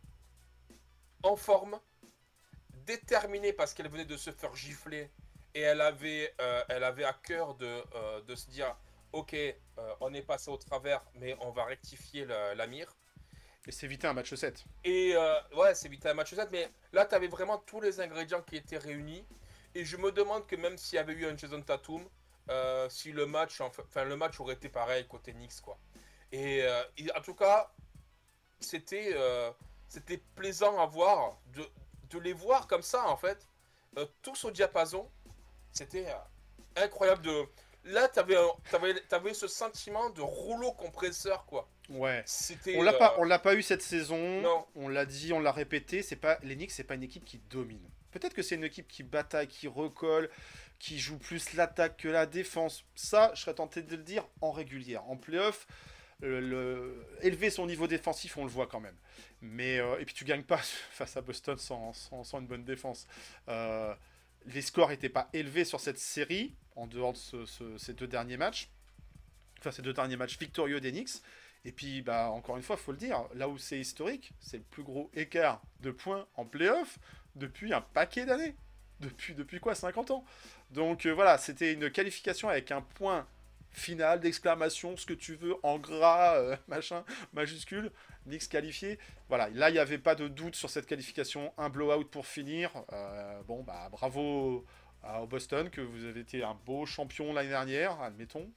en forme, déterminée parce qu'elle venait de se faire gifler. Et elle avait, euh, elle avait à cœur de, euh, de se dire, ok, euh, on est passé au travers, mais on va rectifier la, la mire. Et s'éviter un match sept. Et euh, ouais, c'est vite un match sept, mais là, tu avais vraiment tous les ingrédients qui étaient réunis. Et je me demande que même s'il y avait eu un Jason Tatum, euh, si le match, enfin, enfin, le match aurait été pareil côté Knicks, quoi. Et, euh, et en tout cas, c'était euh, c'était plaisant à voir, de, de les voir comme ça, en fait, euh, tous au diapason. C'était euh, incroyable de... Là, tu avais, t'avais, t'avais ce sentiment de rouleau compresseur, quoi. Ouais. C'était... On l'a euh, pas, on l'a pas eu cette saison. Non. On l'a dit, on l'a répété. C'est pas les Knicks, c'est pas une équipe qui domine. Peut-être que c'est une équipe qui bataille, qui recolle, qui joue plus l'attaque que la défense. Ça, je serais tenté de le dire en régulière. En playoff, le, le- élever son niveau défensif, on le voit quand même. Mais euh, et puis tu gagnes pas face à Boston sans, sans, sans une bonne défense. Euh, les scores n'étaient pas élevés sur cette série en dehors de ce- ce- ces deux derniers matchs. Enfin, ces deux derniers matchs victorieux des Knicks. Et puis, bah, encore une fois, il faut le dire, là où c'est historique, c'est le plus gros écart de points en playoff depuis un paquet d'années. Depuis, depuis quoi, cinquante ans. Donc euh, voilà, c'était une qualification avec un point final d'exclamation, ce que tu veux, en gras, euh, machin, majuscule, Knicks qualifié. Voilà, là, il n'y avait pas de doute sur cette qualification. Un blowout pour finir. Euh, bon, bah, bravo à Boston, que vous avez été un beau champion l'année dernière, admettons.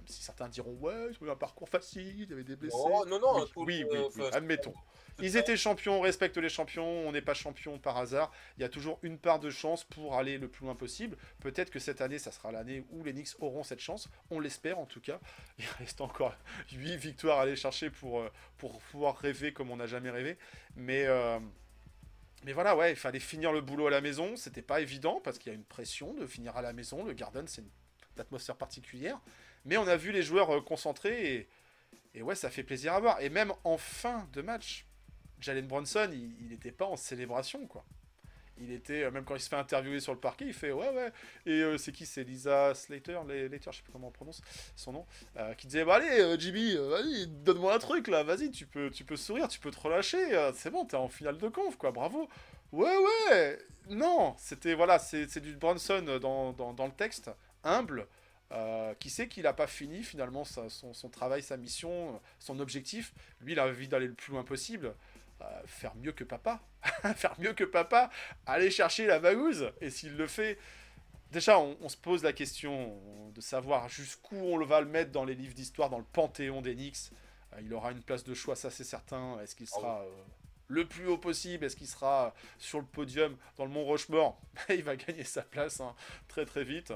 même si certains diront ouais, ils ont eu un parcours facile, il y avait des blessés. Non, non, non, oui, tout, oui, euh, oui, oui, enfin, admettons. c'est Ils ça. étaient champions, on respecte les champions, on n'est pas champion par hasard. Il y a toujours une part de chance pour aller le plus loin possible. Peut-être que cette année, ça sera l'année où les Knicks auront cette chance. On l'espère en tout cas. Il reste encore huit victoires à aller chercher pour, euh, pour pouvoir rêver comme on n'a jamais rêvé. Mais, euh, mais voilà, ouais, il fallait finir le boulot à la maison. C'était pas évident parce qu'il y a une pression de finir à la maison. Le Garden, c'est une atmosphère particulière. Mais on a vu les joueurs euh, concentrés et, et ouais, ça fait plaisir à voir. Et même en fin de match, Jalen Brunson, il n'était pas en célébration, quoi. Il était, euh, même quand il se fait interviewer sur le parquet, il fait ouais, ouais. Et euh, c'est qui? C'est Lisa Slater, les- Slater, je sais plus comment on prononce son nom, euh, qui disait bah allez, euh, J B, euh, vas-y, donne-moi un truc là, vas-y, tu peux, tu peux sourire, tu peux te relâcher, euh, c'est bon, t'es en finale de conf, quoi, bravo. Ouais, ouais, non, c'était voilà, c'est c'est du Brunson dans, dans, dans le texte, humble. Euh, qui sait qu'il n'a pas fini finalement sa- son, son travail, sa mission, son objectif. Lui, il a envie d'aller le plus loin possible. Euh, faire mieux que papa. Faire mieux que papa. Aller chercher la bagouze. Et s'il le fait... Déjà, on, on se pose la question de savoir jusqu'où on va le mettre dans les livres d'histoire, dans le panthéon des Knicks. Euh, il aura une place de choix, ça c'est certain. Est-ce qu'il sera euh, le plus haut possible? Est-ce qu'il sera sur le podium dans le Mont Rushmore? Il va gagner sa place hein, très très vite.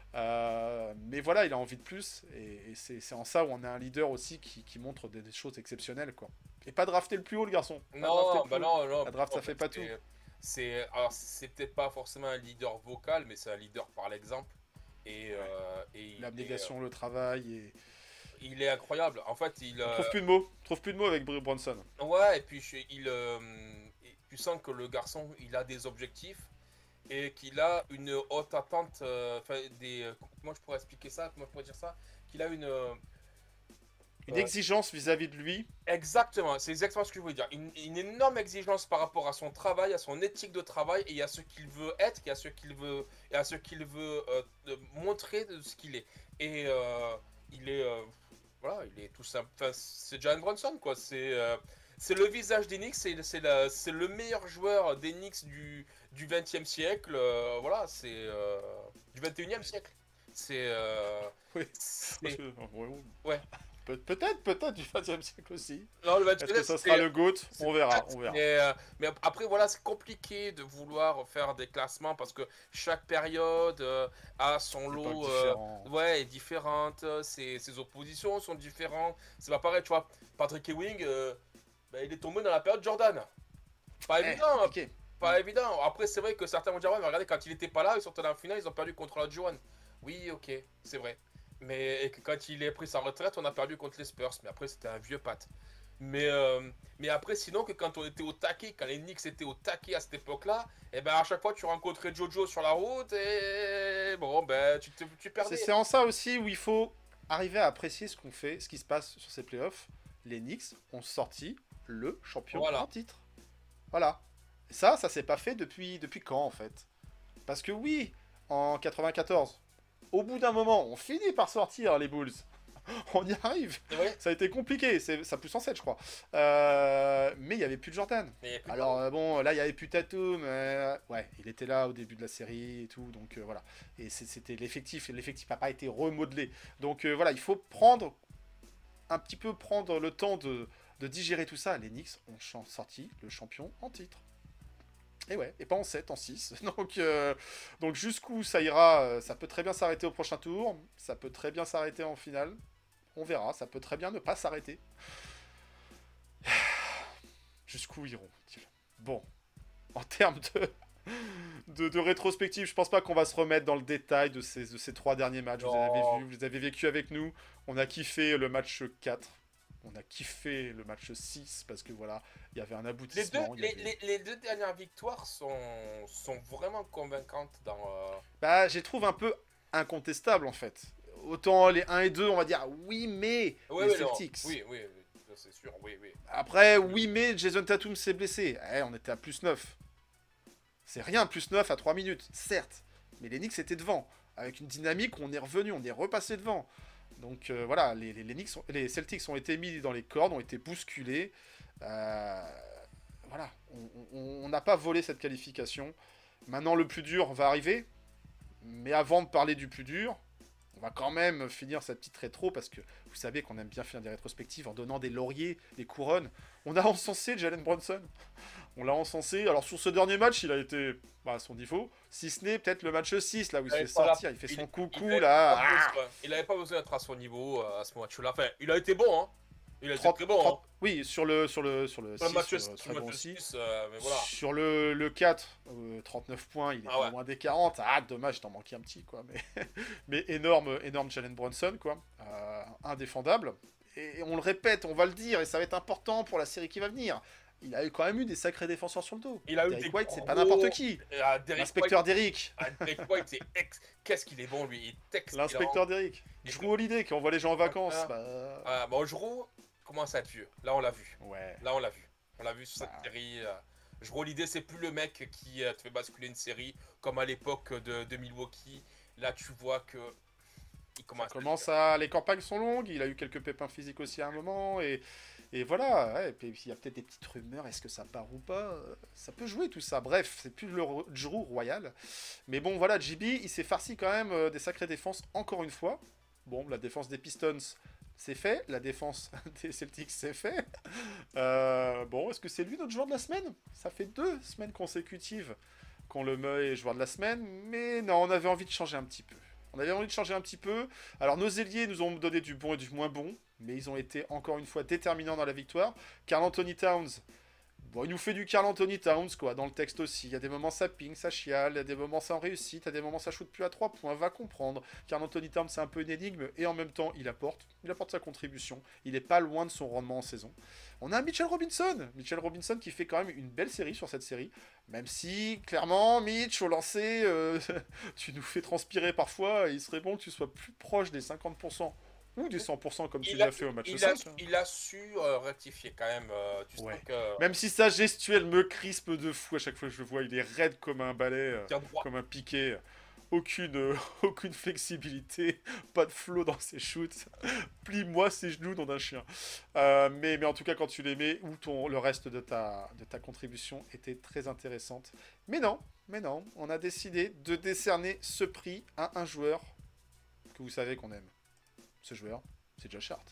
Euh, mais voilà, il a envie de plus. Et, et c'est c'est en ça où on a un leader aussi qui, qui montre des, des choses exceptionnelles, quoi. Et pas drafter le plus haut, le garçon. Pas drafter Non, le bah plus haut. non, non. La draft, en ça fait pas tout. c'est- C'est, alors, c'est peut-être pas forcément un leader vocal, mais c'est un leader par l'exemple. Et, euh, et il, est, L'abnégation, le travail. Et... euh, il est incroyable. En fait, il. On euh, trouve plus de mots. On trouve plus de mots avec Br- Bronson. Ouais, et puis je- il, euh, et tu sens que le garçon, il a des objectifs et qu'il a une haute attente. euh, Enfin, des. euh, Comment je pourrais expliquer ça? Comment je pourrais dire ça? Qu'il a une. euh, Une euh, exigence vis-à-vis de lui. Exactement, c'est exactement ce que je voulais dire. Une, une énorme exigence par rapport à son travail, à son éthique de travail et à ce qu'il veut être, et à ce qu'il veut, et à ce qu'il veut euh, de montrer de ce qu'il est. Et euh, il est, euh, voilà, il est tout simple. Enfin, c'est Jalen Brunson, quoi. C'est, euh, c'est le visage des Knicks. C'est, c'est, la- c'est le meilleur joueur des Knicks du du vingtième siècle. euh, voilà, c'est euh, du vingt et unième siècle. C'est, euh, Oui. c'est- Parce que- ouais, ouais. ouais. Pe- Peut-être, peut-être du vingtième siècle aussi. Non, le Est-ce que vingtième ça c'est- sera le GOAT? c'est On verra, exact, on verra. Mais, euh, mais après, voilà, c'est compliqué de vouloir faire des classements parce que chaque période euh, a son C'est pas lot. euh, différent. ouais, est différente. euh, Ses, ses oppositions sont différentes. C'est pas pareil, tu vois. Patrick Ewing, euh, bah, il est tombé dans la période Jordan. Pas Eh, évident, hein, compliqué. pas évident. Après, c'est vrai que certains vont dire, ouais, mais regardez, quand il était pas là, ils sont allés en finale, ils ont perdu contre la Joan. Oui, ok, c'est vrai. Mais et que quand il a pris sa retraite, on a perdu contre les Spurs. Mais après, c'était un vieux pat. Mais, euh, mais après, sinon, que quand on était au taquet, quand les Knicks étaient au taquet à cette époque-là, et ben à chaque fois, tu rencontrais Jojo sur la route et bon, ben tu, te, tu C'est perdais. c'est en ça aussi où il faut arriver à apprécier ce qu'on fait, ce qui se passe sur ces playoffs. Les Knicks ont sorti le champion Voilà. en titre. Voilà. Et ça, ça s'est pas fait depuis, depuis quand en fait? Parce que oui, en quatre-vingt-quatorze, au bout d'un moment, on finit par sortir les Bulls. On y arrive. Ouais, Ça a été compliqué, c'est ça plus en sept je crois. Euh, mais il y avait plus de Jordan. mais il y a plus de Alors temps. euh, bon, là il y avait plus Tatum, mais ouais, il était là au début de la série et tout, donc euh, voilà. Et c'est- c'était l'effectif, et l'effectif n'a pas été remodelé. Donc euh, voilà, il faut prendre un petit peu prendre le temps de, de digérer tout ça. Les Knicks ont chan- sorti le champion en titre. Et ouais, et pas en sept, en six. Donc, euh, donc jusqu'où ça ira, euh, ça peut très bien s'arrêter au prochain tour, ça peut très bien s'arrêter en finale. On verra, ça peut très bien ne pas s'arrêter. Jusqu'où iront-ils? Bon, en termes de, de, de rétrospective, je pense pas qu'on va se remettre dans le détail de ces, de ces trois derniers matchs. Vous les avez Non. vus, vous les avez vécu avec nous. On a kiffé le match quatre. On a kiffé le match six parce que voilà, il y avait un Les deux, aboutissement. il y les, avait- les- les deux dernières victoires sont, sont vraiment convaincantes dans. euh, Bah, je les trouve un peu incontestables en fait. Autant les un et deux, on va dire oui, mais ouais, les ouais, non. Celtics. Oui, oui, oui, ça, c'est sûr, oui, oui. Après, oui, mais Jason Tatum s'est blessé. Eh, on était à plus neuf. C'est rien, plus neuf à trois minutes, certes. Mais les Knicks étaient devant. Avec une dynamique où on est revenu, on est repassé devant. Donc euh, voilà, les, les, les, Knicks ont- les Celtics ont été mis dans les cordes, ont été bousculés. Euh, voilà, on- on on n'a pas volé cette qualification. Maintenant, le plus dur va arriver. Mais avant de parler du plus dur, on va quand même finir cette petite rétro parce que vous savez qu'on aime bien faire des rétrospectives en donnant des lauriers, des couronnes. On a encensé Jalen Brunson. On l'a encensé. Alors sur ce dernier match, il a été bah, à son niveau. Si ce n'est peut-être le match six, là où il se fait sortir, il fait son coucou, là. Ah il n'avait pas besoin d'être à son niveau euh, à ce match-là. Enfin, il a été bon, hein. Il a été très bon. trente, hein. Oui, sur le, sur le, sur le Sur le six, match, euh, sur très le bon match aussi. six, euh, mais voilà. Sur le, le quatre, euh, trente-neuf points, il est Ah pas ouais. loin des quarante. Ah, dommage, t'en manquais un petit, quoi. Mais, mais énorme, énorme Jalen Brunson, quoi. Euh, indéfendable. Et on le répète, on va le dire, et ça va être important pour la série qui va venir. Il a eu quand même eu des sacrés défenseurs sur le dos. Il a eu Derrick des White, c'est gros- pas n'importe qui. Ah, Derrick L'inspecteur White- Derrick. ah, Derrick White, c'est ex... Qu'est-ce qu'il est bon, lui. Il est excellent. L'inspecteur Derrick. Il Drew Holiday, qui envoie les gens en vacances. Ah. Bah... Ah, bon, Jero commence à être vieux. Là, on l'a vu. Ouais. Là, on l'a vu. On l'a vu sur cette Ah. série. Euh... Jero l'idée, c'est plus le mec qui euh, te fait basculer une série comme à l'époque de, de Milwaukee. Là, tu vois que. Il commence, Ça commence à... Les campagnes sont longues, il a eu quelques pépins physiques aussi à un moment, et, et voilà, ouais, et puis il y a peut-être des petites rumeurs, est-ce que ça part ou pas, euh, ça peut jouer tout ça, bref, c'est plus le Drew royal, mais bon voilà, J B, il s'est farci quand même euh, des sacrées défenses, encore une fois, bon, la défense des Pistons, c'est fait, la défense des Celtics, c'est fait, euh, bon, est-ce que c'est lui notre joueur de la semaine? Ça fait deux semaines consécutives qu'on le met joueur de la semaine, mais non, on avait envie de changer un petit peu. On avait envie de changer un petit peu. Alors, nos ailiers nous ont donné du bon et du moins bon, mais ils ont été encore une fois déterminants dans la victoire. Karl Anthony Towns, bon, il nous fait du Karl Anthony Towns, quoi, dans le texte aussi. Il y a des moments ça ping, ça chiale, il y a des moments ça en réussite, il y a des moments ça shoot plus à trois points, va comprendre. Karl Anthony Towns, c'est un peu une énigme, et en même temps, il apporte, il apporte sa contribution. Il est pas loin de son rendement en saison. On a Mitchell Robinson, Mitchell Robinson qui fait quand même une belle série sur cette série, même si, clairement, Mitch, au lancer, euh, tu nous fais transpirer parfois, et il serait bon que tu sois plus proche des cinquante pour cent, ou des cent pour cent comme tu Il a- l'as fait au match il, a, cinq. il a su euh, rectifier quand même. Euh, tu Ouais. sens que. Même si sa gestuelle me crispe de fou à chaque fois que je le vois, il est raide comme un balai, euh, Tient droit. comme un piqué. Aucune, euh, aucune flexibilité, pas de flow dans ses shoots. Plie-moi ses genoux dans un chien. Euh, mais, mais en tout cas, quand tu les mets, ou ton, le reste de ta, de ta contribution était très intéressante. Mais non, mais non, on a décidé de décerner ce prix à un joueur que vous savez qu'on aime. Ce joueur, c'est Josh Hart.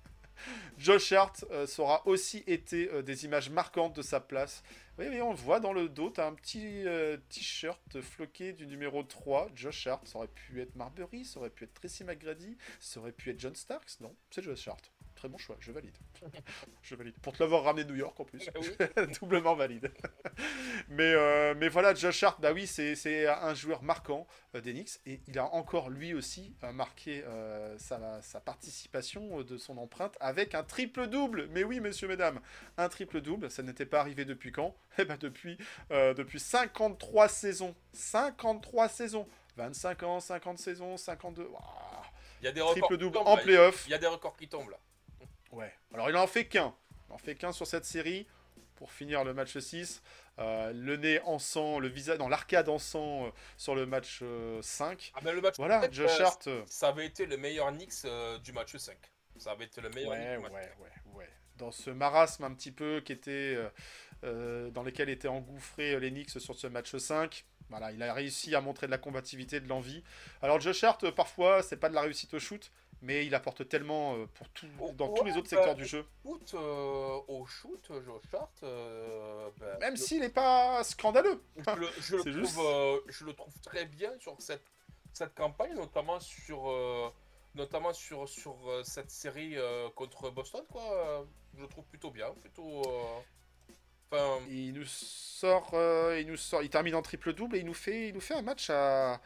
Josh Hart, euh, ça aura aussi été euh, des images marquantes de sa place. Oui, oui, on le voit dans le dos, t'as un petit euh, t-shirt floqué du numéro trois, Josh Hart. Ça aurait pu être Marbury, ça aurait pu être Tracy McGrady, ça aurait pu être John Starks. Non, c'est Josh Hart. Très bon choix, je valide. Je valide. Pour te l'avoir ramené de New York en plus. Oui. Doublement valide. mais, euh, mais voilà, Josh Hart, bah oui, c'est c'est un joueur marquant euh, des Knicks. Et il a encore lui aussi euh, marqué euh, sa, sa participation euh, de son empreinte avec un triple-double. Mais oui, messieurs, mesdames, un triple-double, ça n'était pas arrivé depuis quand? Eh ben depuis, euh, depuis cinquante-trois saisons. cinquante-trois saisons. vingt-cinq ans, cinquante saisons, cinquante-deux. Waouh. Il y a des records qui Triple-double tombent, en là. playoff. Il y a des records qui tombent là. Ouais. Alors il en fait qu'un. Il en fait qu'un sur cette série pour finir le match six. Euh, le nez en sang, le visage dans l'arcade en sang euh, sur le match euh, cinq. Ah, mais le match Voilà, sept, Josh euh, Hart. euh, ça avait été le meilleur Knicks euh, du match cinq. Ça avait été le meilleur Ouais, Knicks du ouais, match ouais, ouais. Dans ce marasme un petit peu qui était euh, euh, dans lequel étaient engouffrés euh, les Knicks sur ce match cinq. Voilà, il a réussi à montrer de la combativité, de l'envie. Alors Josh Hart, euh, parfois, c'est pas de la réussite au shoot, mais il apporte tellement euh, pour tout, Oh, dans ouais, tous les autres bah, secteurs du jeu. Shoot, euh, au shoot, Josh Hart, euh, ben, Même je- s'il n'est pas scandaleux. je, le, je le c'est trouve, juste- euh, je le trouve très bien sur cette, cette campagne, notamment sur, euh, notamment sur, sur euh, cette série euh, contre Boston, quoi. Euh, Je le trouve plutôt bien, plutôt. euh, Enfin, Il nous sort, euh, il nous sort, il termine en triple double et il nous fait, il nous fait un match à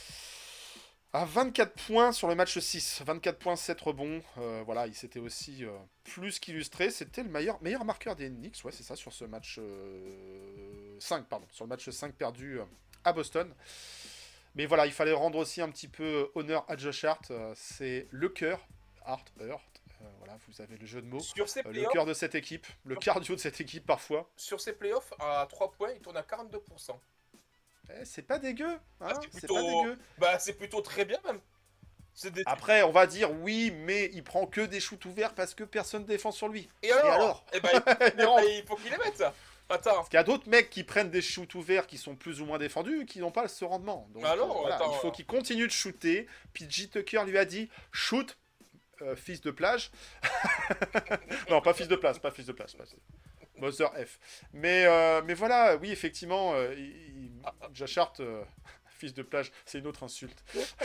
à vingt-quatre points sur le match six. vingt-quatre points, sept rebonds. Euh, voilà, il s'était aussi euh, plus qu'illustré. C'était le meilleur, meilleur marqueur des Knicks, ouais, c'est ça, sur ce match euh, cinq, pardon, sur le match cinq perdu euh, à Boston. Mais voilà, il fallait rendre aussi un petit peu honneur à Josh Hart. Euh, c'est le cœur, Hart, Hurt. Euh, voilà, vous avez le jeu de mots. sur ces Euh, le playoffs, cœur de cette équipe, le cardio de cette équipe parfois. sur ces playoffs, à trois points, il tourne à quarante-deux pour cent. Eh, c'est pas dégueu, hein, Ah, c'est c'est plutôt- pas dégueu. Bah, c'est plutôt très bien, même. C'est des... Après, on va dire oui, mais il prend que des shoots ouverts parce que personne défend sur lui. Et alors, alors Eh ben, il- Il rentre. il faut qu'il les mette, ça. Attends. Parce qu'il y a d'autres mecs qui prennent des shoots ouverts qui sont plus ou moins défendus, qui n'ont pas ce rendement. Donc, Ah non, euh, voilà, attends, il faut euh. qu'il continue de shooter. P J Tucker lui a dit shoot, euh, fils de plage. Non, pas fils de plage, pas fils de plage. Pas... Mother F. Mais, euh, mais voilà, oui, effectivement, euh, il, il... Josh Hart, euh, fils de plage, c'est une autre insulte.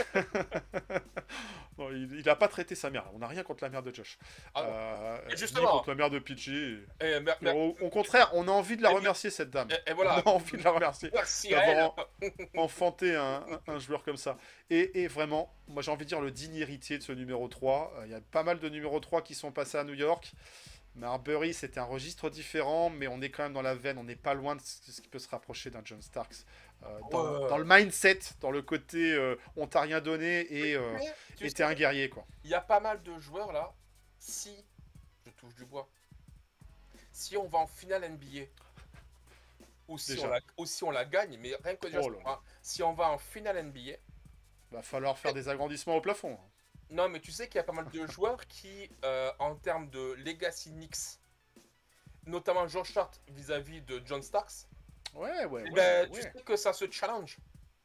Bon, il n'a pas traité sa mère. On n'a rien contre la mère de Josh. Ah non. Euh, Et ni justement. contre la mère de P J. Et, mer- mer- Au, au contraire, on a envie de la Et- remercier, cette dame. et- et voilà. On a envie de la remercier Merci à elle. d'avoir enfanté un, un- un joueur comme ça. Et, et vraiment, moi j'ai envie de dire le digne héritier de ce numéro trois. Il y a pas mal de numéro trois qui sont passés à New York. Marbury, c'était un registre différent, mais on est quand même dans la veine, on n'est pas loin de ce qui peut se rapprocher d'un John Starks. Euh, dans, Ouais, ouais, ouais. dans le mindset, dans le côté euh, on t'a rien donné et euh, Mais, tu et sais, t'es un guerrier, quoi. il y a pas mal de joueurs là. Si, je touche du bois, si on va en finale N B A, ou si, Déjà. on la, ou si on la gagne, mais rien que déjà, Oh là hein, si on va en finale N B A, Va falloir faire des agrandissements au plafond. non mais tu sais qu'il y a pas mal de joueurs qui, euh, en termes de legacy Knicks, notamment Josh Hart vis-à-vis de John Starks, Ouais, ouais, eh ouais. ben, ouais. tu sais que ça se challenge,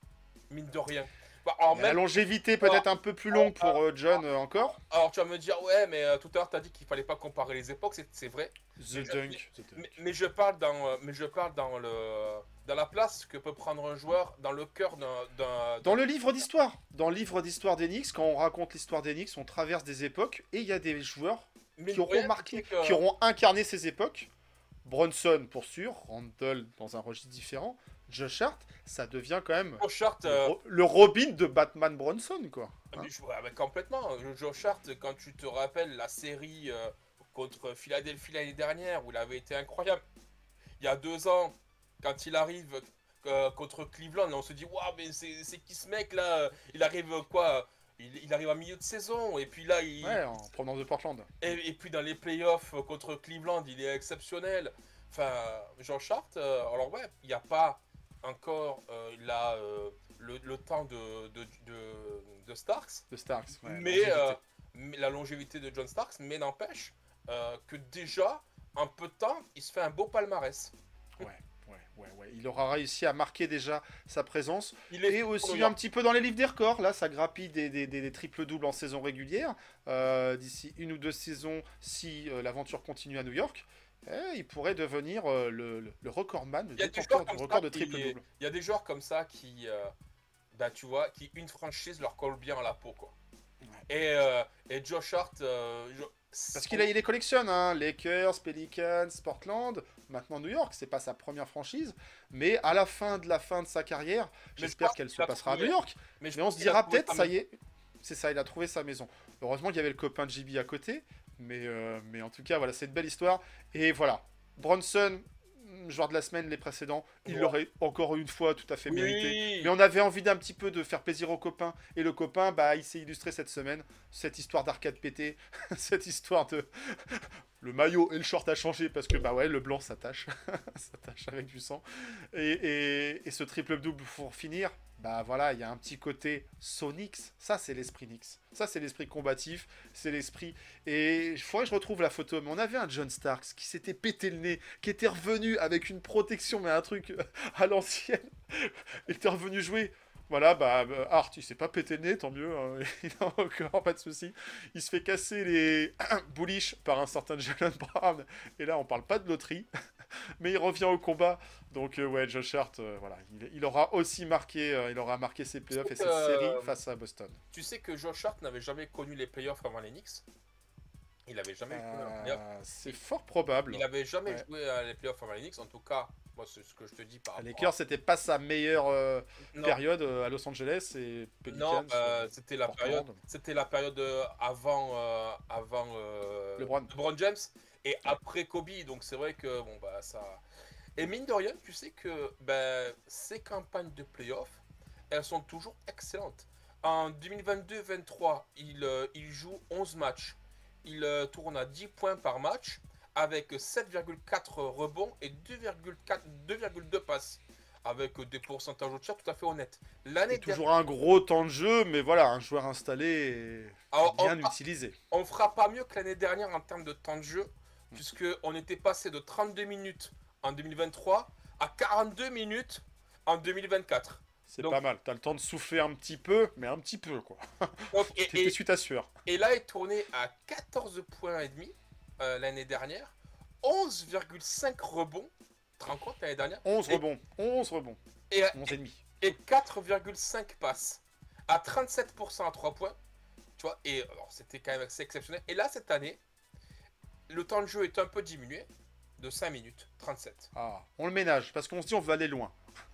mine de rien. Bah, alors, La même, longévité peut-être un peu plus longue pour euh, John euh, encore. alors tu vas me dire, ouais, mais euh, tout à l'heure tu as dit qu'il fallait pas comparer les époques, c'est- c'est vrai. The Mais- Dunk. The Dunk. Mais, mais je parle dans, euh, mais je parle dans le, dans la place que peut prendre un joueur dans le cœur d'un, d'un- Dans le livre d'histoire, dans le livre d'histoire des Knicks, quand on raconte l'histoire des Knicks, on traverse des époques et il y a des joueurs mine qui de auront rien, marqué, tu sais que- qui auront incarné ces époques. Bronson pour sûr, Randall dans un registre différent, Josh Hart, ça devient quand même Josh Hart, le, euh, Ro- le Robin de Batman Bronson, quoi. Hein. mais je- ouais, mais complètement. Josh Hart, quand tu te rappelles la série euh, contre Philadelphie l'année dernière où il avait été incroyable. Il y a deux ans, quand il arrive euh, contre Cleveland, on se dit waouh, mais c'est c'est qui ce mec là? Il arrive euh, quoi? Il, il arrive en milieu de saison et puis là il, Ouais, en provenance de Portland. Et, et puis dans les playoffs euh, contre Cleveland, il est exceptionnel. Enfin, Josh Hart, euh, alors ouais, il n'y a pas encore euh, là, euh, le, le temps de, de, de, de Starks, De Starks. Ouais, mais, longévité. euh, mais la longévité de John Starks, mais n'empêche euh, que déjà, en peu de temps, il se fait un beau palmarès. Ouais, ouais, ouais, ouais. Il aura réussi à marquer déjà sa présence. Il est Et aussi un petit peu dans les livres des records. Là, ça grappille des, des, des, des triples-doubles en saison régulière. Euh, D'ici une ou deux saisons, si euh, l'aventure continue à New York, eh, il pourrait devenir euh, le, le, le recordman, le Il y a des détenteur joueurs du comme record ça de qui- triple-double. Il y a des joueurs comme ça qui, euh, bah, tu vois, qui une franchise leur colle bien à la peau, quoi. Et, euh, et Josh Hart, euh, je- Parce qu'il a- il les collectionne, hein. Lakers, Pelicans, Portland, maintenant New York, c'est pas sa première franchise, mais à la fin de la fin de sa carrière, Mais je j'espère pense qu'elle qu'il se a passera à trouvé- New York. mais, je Mais on pense se qu'il a dira trouvé peut-être, sa ça maison. y est, c'est ça, il a trouvé sa maison. Heureusement qu'il y avait le copain de J B à côté, mais, euh, mais en tout cas, voilà, c'est une belle histoire. Et voilà, Bronson, joueur de la semaine, les précédents, il Ouais. l'aurait encore une fois tout à fait mérité. Oui. Mais on avait envie d'un petit peu de faire plaisir au copain. Et le copain, bah, il s'est illustré cette semaine. Cette histoire d'arcade pété. Cette histoire de. Le maillot et le short a changé parce que, bah ouais, le blanc s'attache. s'attache avec du sang. Et, et, et ce triple-double pour finir, bah voilà, il y a un petit côté Sonix. Ça, c'est l'esprit Nix. Ça, c'est l'esprit combatif. C'est l'esprit. Et il faudrait que je retrouve la photo. Mais on avait un John Starks qui s'était pété le nez, qui était revenu avec une protection, mais un truc à l'ancienne. Il était revenu jouer. Voilà, bah, bah, Art, il s'est pas pété le nez, tant mieux, hein, il a encore pas de soucis. Il se fait casser les bullish par un certain Jalen Brown, et là, on parle pas de loterie, mais il revient au combat. Donc, euh, ouais, Josh Hart, euh, voilà, il, il aura aussi marqué, euh, il aura marqué ses playoffs et cette Euh, série face à Boston. Tu sais que Josh Hart n'avait jamais connu les playoffs avant les Knicks. Il avait jamais connu les playoffs. Euh, c'est fort probable. Il avait jamais Ouais. joué à les playoffs avant les Knicks. En tout cas, moi, c'est ce que je te dis par Les rapport. Lakers, c'était pas sa meilleure euh, Non, période euh, à Los Angeles, et Pelicans, non, euh, c'était la Portland. période. C'était la période euh, avant, euh, avant euh, LeBron. James et après Kobe. Donc c'est vrai que bon bah ça. Et mine de rien, tu sais que ben, ces campagnes de playoffs, elles sont toujours excellentes. En deux mille vingt-deux vingt-trois, il, euh, il joue onze matchs. Il euh, tourne à dix points par match avec sept virgule quatre rebonds et deux virgule quatre, deux virgule deux passes. Avec des pourcentages au tir tout à fait honnêtes. L'année C'est toujours un gros temps de jeu, mais voilà, un joueur installé et Alors, on, bien fera, utilisé. on fera pas mieux que l'année dernière en termes de temps de jeu, puisque on était passé de trente-deux minutes en deux mille vingt-trois à quarante-deux minutes en deux mille vingt-quatre. C'est Donc- pas mal. T'as le temps de souffler un petit peu, mais un petit peu, quoi. Donc, et, T'es et- su ta sueur. et là, il tournait à quatorze points et demi euh, l'année dernière, onze virgule cinq rebonds. Tu te rends compte l'année dernière? onze Et- rebonds. onze rebonds. Et, onze et demi. et quatre virgule cinq passes à trente-sept pour cent à trois points. Tu vois, et alors c'était quand même assez exceptionnel. Et là, cette année, le temps de jeu est un peu diminué de cinq minutes trente-sept. Ah, on le ménage, parce qu'on se dit on va aller loin.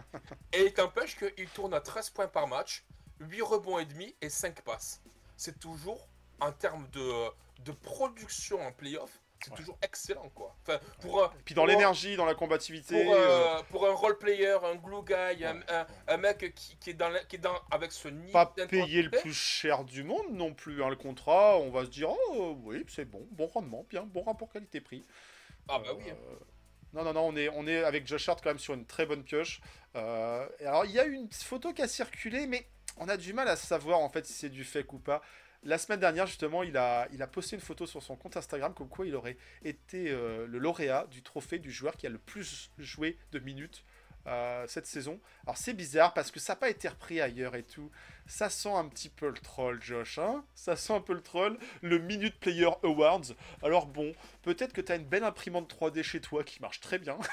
Et il t'empêche qu'il tourne à treize points par match, huit rebonds et demi et cinq passes. C'est toujours, en termes de, de production en playoff, c'est Ouais. toujours excellent, quoi. Enfin, pour un, Puis dans pour un- l'énergie, dans la combativité. Pour, euh, euh, pour un role player, un glue guy, un, Ouais, un- ouais. un mec qui, qui est dans, la- qui est dans avec ce niveau pas payer le d'intensité. plus cher du monde non plus. Hein, le contrat, on va se dire, oh oui, c'est bon, bon rendement, bien, bon rapport qualité-prix. Ah bah oui. Euh, Non, non, non, on est, on est avec Josh Hart quand même sur une très bonne pioche. Euh, et alors, il y a une photo qui a circulé, mais on a du mal à savoir en fait si c'est du fake ou pas. La semaine dernière, justement, il a, il a posté une photo sur son compte Instagram comme quoi il aurait été euh, le lauréat du trophée du joueur qui a le plus joué de minutes euh, cette saison. Alors, c'est bizarre parce que ça n'a pas été repris ailleurs et tout. Ça sent un petit peu le troll, Josh. Hein, ça sent un peu le troll. Le Minute Player Awards. Alors, bon, peut-être que tu as une belle imprimante trois D chez toi qui marche très bien.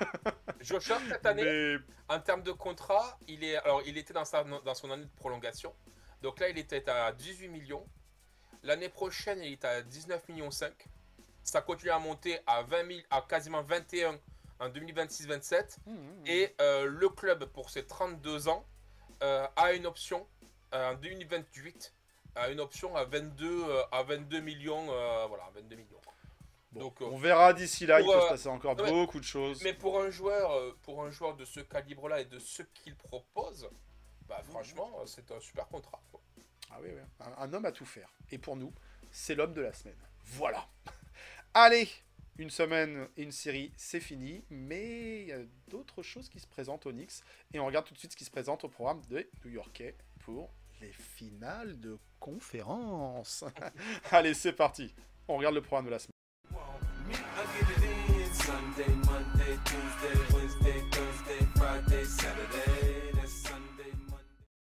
Josh Hart, cette année, Mais en termes de contrat, il, est, alors, il était dans, sa, dans son année de prolongation. Donc là, il était à dix-huit millions. L'année prochaine, il est à dix-neuf millions cinq. Ça continue à monter à, vingt mille, à quasiment vingt et un en deux mille vingt-six vingt-sept. Mmh, mmh. Et euh, le club, pour ses trente-deux ans, euh, a une option euh, en deux mille vingt-huit, a une option à vingt-deux, euh, à vingt-deux millions. euh, voilà, vingt-deux millions. Bon, donc, euh, on verra d'ici là, il pour, peut se euh, passer encore non, mais- beaucoup de choses. Mais pour un joueur, euh, pour un joueur de ce calibre-là et de ce qu'il propose, bah franchement, euh, c'est un super contrat, quoi. Ah oui, oui. Un, un homme à tout faire. Et pour nous, c'est l'homme de la semaine. Voilà. Allez, une semaine et une série, c'est fini. Mais il y a d'autres choses qui se présentent au Knicks. Et on regarde tout de suite ce qui se présente au programme des New-Yorkais pour les finales de conférence. Allez, c'est parti. On regarde le programme de la semaine. Me, I get it in Sunday, Monday, Tuesday, Wednesday, Thursday, Friday, Saturday. That's Sunday, Monday.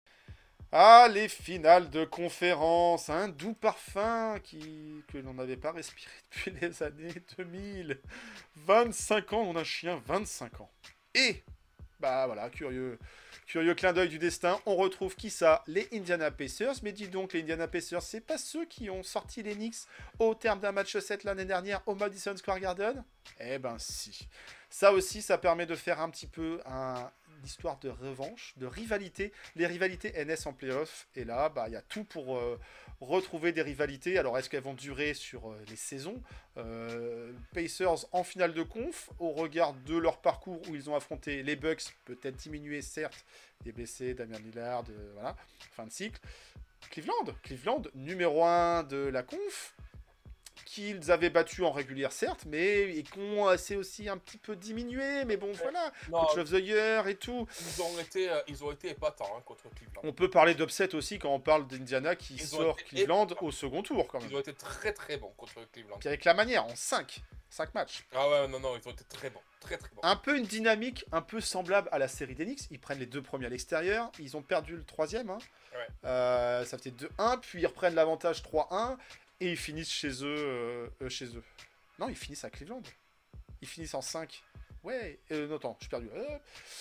Ah, les finales de conférence, un doux parfum qui... que l'on n'avait pas respiré depuis les années deux mille. vingt-cinq ans, on a un chien, vingt-cinq ans. Et, bah voilà, curieux, curieux clin d'œil du destin, on retrouve qui ça? Les Indiana Pacers. Mais dis donc, les Indiana Pacers, c'est pas ceux qui ont sorti les Knicks au terme d'un match sept l'année dernière au Madison Square Garden? Eh ben si. Ça aussi, ça permet de faire un petit peu un... l'histoire de revanche, de rivalité, les rivalités N S en playoff. Et là, bah, il y a tout pour euh, retrouver des rivalités. Alors, est-ce qu'elles vont durer sur euh, les saisons? euh, Pacers en finale de conf, au regard de leur parcours où ils ont affronté les Bucks, peut-être diminué, certes, des blessés, Damian Lillard, euh, voilà, fin de cycle. Cleveland, Cleveland, numéro un de la conf, qu'ils avaient battu en régulière, certes, mais et qu'on assez aussi un petit peu diminué. Mais bon, voilà, Non, Coach of the Year et tout. ils ont été, euh, ils ont été épatants hein, contre Cleveland. On peut parler d'upset aussi quand on parle d'Indiana qui Ils ont sort été Cleveland épatants. au second tour quand même. Ils ont été très très bons contre Cleveland. Puis avec la manière, en cinq, cinq matchs. Ah ouais, non, non, ils ont été très bons. Très très bons. Un peu une dynamique un peu semblable à la série d'Enix. Ils prennent les deux premiers à l'extérieur. Ils ont perdu le troisième. Hein. Ouais. Euh, ça fait deux un. Puis ils reprennent l'avantage trois un. Et ils finissent chez eux, euh, euh, chez eux. Non, ils finissent à Cleveland. Ils finissent en cinq. Ouais. Euh, non, attends, je suis perdu. Euh,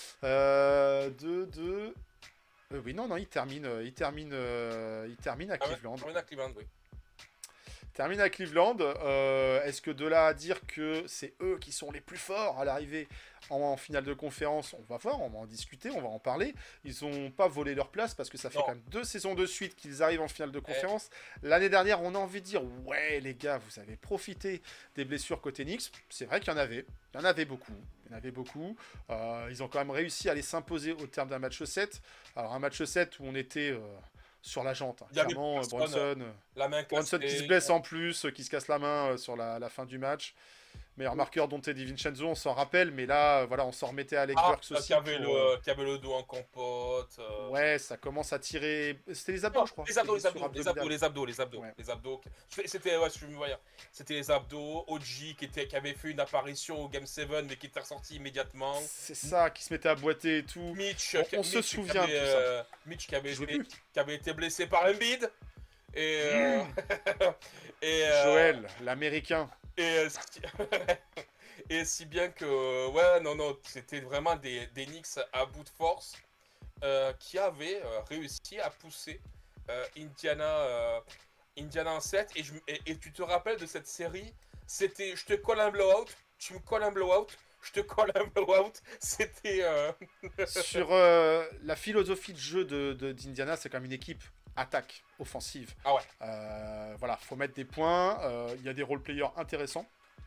euh, deux deux. Euh, oui, non, non, ils terminent, euh, ils terminent, euh, ils terminent à Ah ouais, Cleveland. on est à Cleveland, oui. Termine à Cleveland. Euh, Est-ce que de là à dire que c'est eux qui sont les plus forts à l'arrivée en, en finale de conférence? On va voir, on va en discuter, on va en parler. Ils n'ont pas volé leur place parce que ça fait Non. quand même deux saisons de suite qu'ils arrivent en finale de conférence. L'année dernière, on a envie de dire ouais, les gars, vous avez profité des blessures côté Knicks. C'est vrai qu'il y en avait. Il y en avait beaucoup. Il y en avait beaucoup. Euh, ils ont quand même réussi à les s'imposer au terme d'un match sept. Alors, un match sept où on était. Euh, sur la jante, hein. Il y avait Clairement, personne, Bronson, La main Bronson qui cassée. se blesse en plus, euh, qui se casse la main euh, sur la, la fin du match. Meilleur marqueur Dante DiVincenzo, on s'en rappelle, mais là, euh, voilà, on s'en remettait à Alec Ah, Burks aussi. qui avait, pour, le, euh, qui avait le dos en compote. euh. Ouais, ça commence à tirer. C'était les abdos, Non, je crois. les abdos, les C'était abdos, sur les abdos, abdominal. les abdos, les abdos, Ouais. les abdos. C'était, ouais, je me voyais. C'était les abdos. O G qui, était, qui avait fait une apparition au Game sept, mais qui était ressorti immédiatement. C'est ça, qui se mettait à boiter et tout. Mitch, On- qui- on se Mitch qui souvient avait, de tout ça. euh, Mitch qui avait, Il jouait été, plus. qui avait été blessé par Embiid. Et, euh, et, euh, Joël, l'américain. Et, euh, si- et si bien que, ouais, non, non, c'était vraiment des, des Knicks à bout de force euh, qui avaient euh, réussi à pousser euh, Indiana, euh, Indiana en sept. Et, je, et, et tu te rappelles de cette série, c'était je te colle un blowout, tu me colles un blowout, je te colle un blowout. C'était. Euh... Sur euh, la philosophie de jeu de, de- d'Indiana, c'est quand même une équipe attaque, offensive. Ah ouais. Euh, voilà, faut mettre des points. euh, Il y a des role-players intéressants.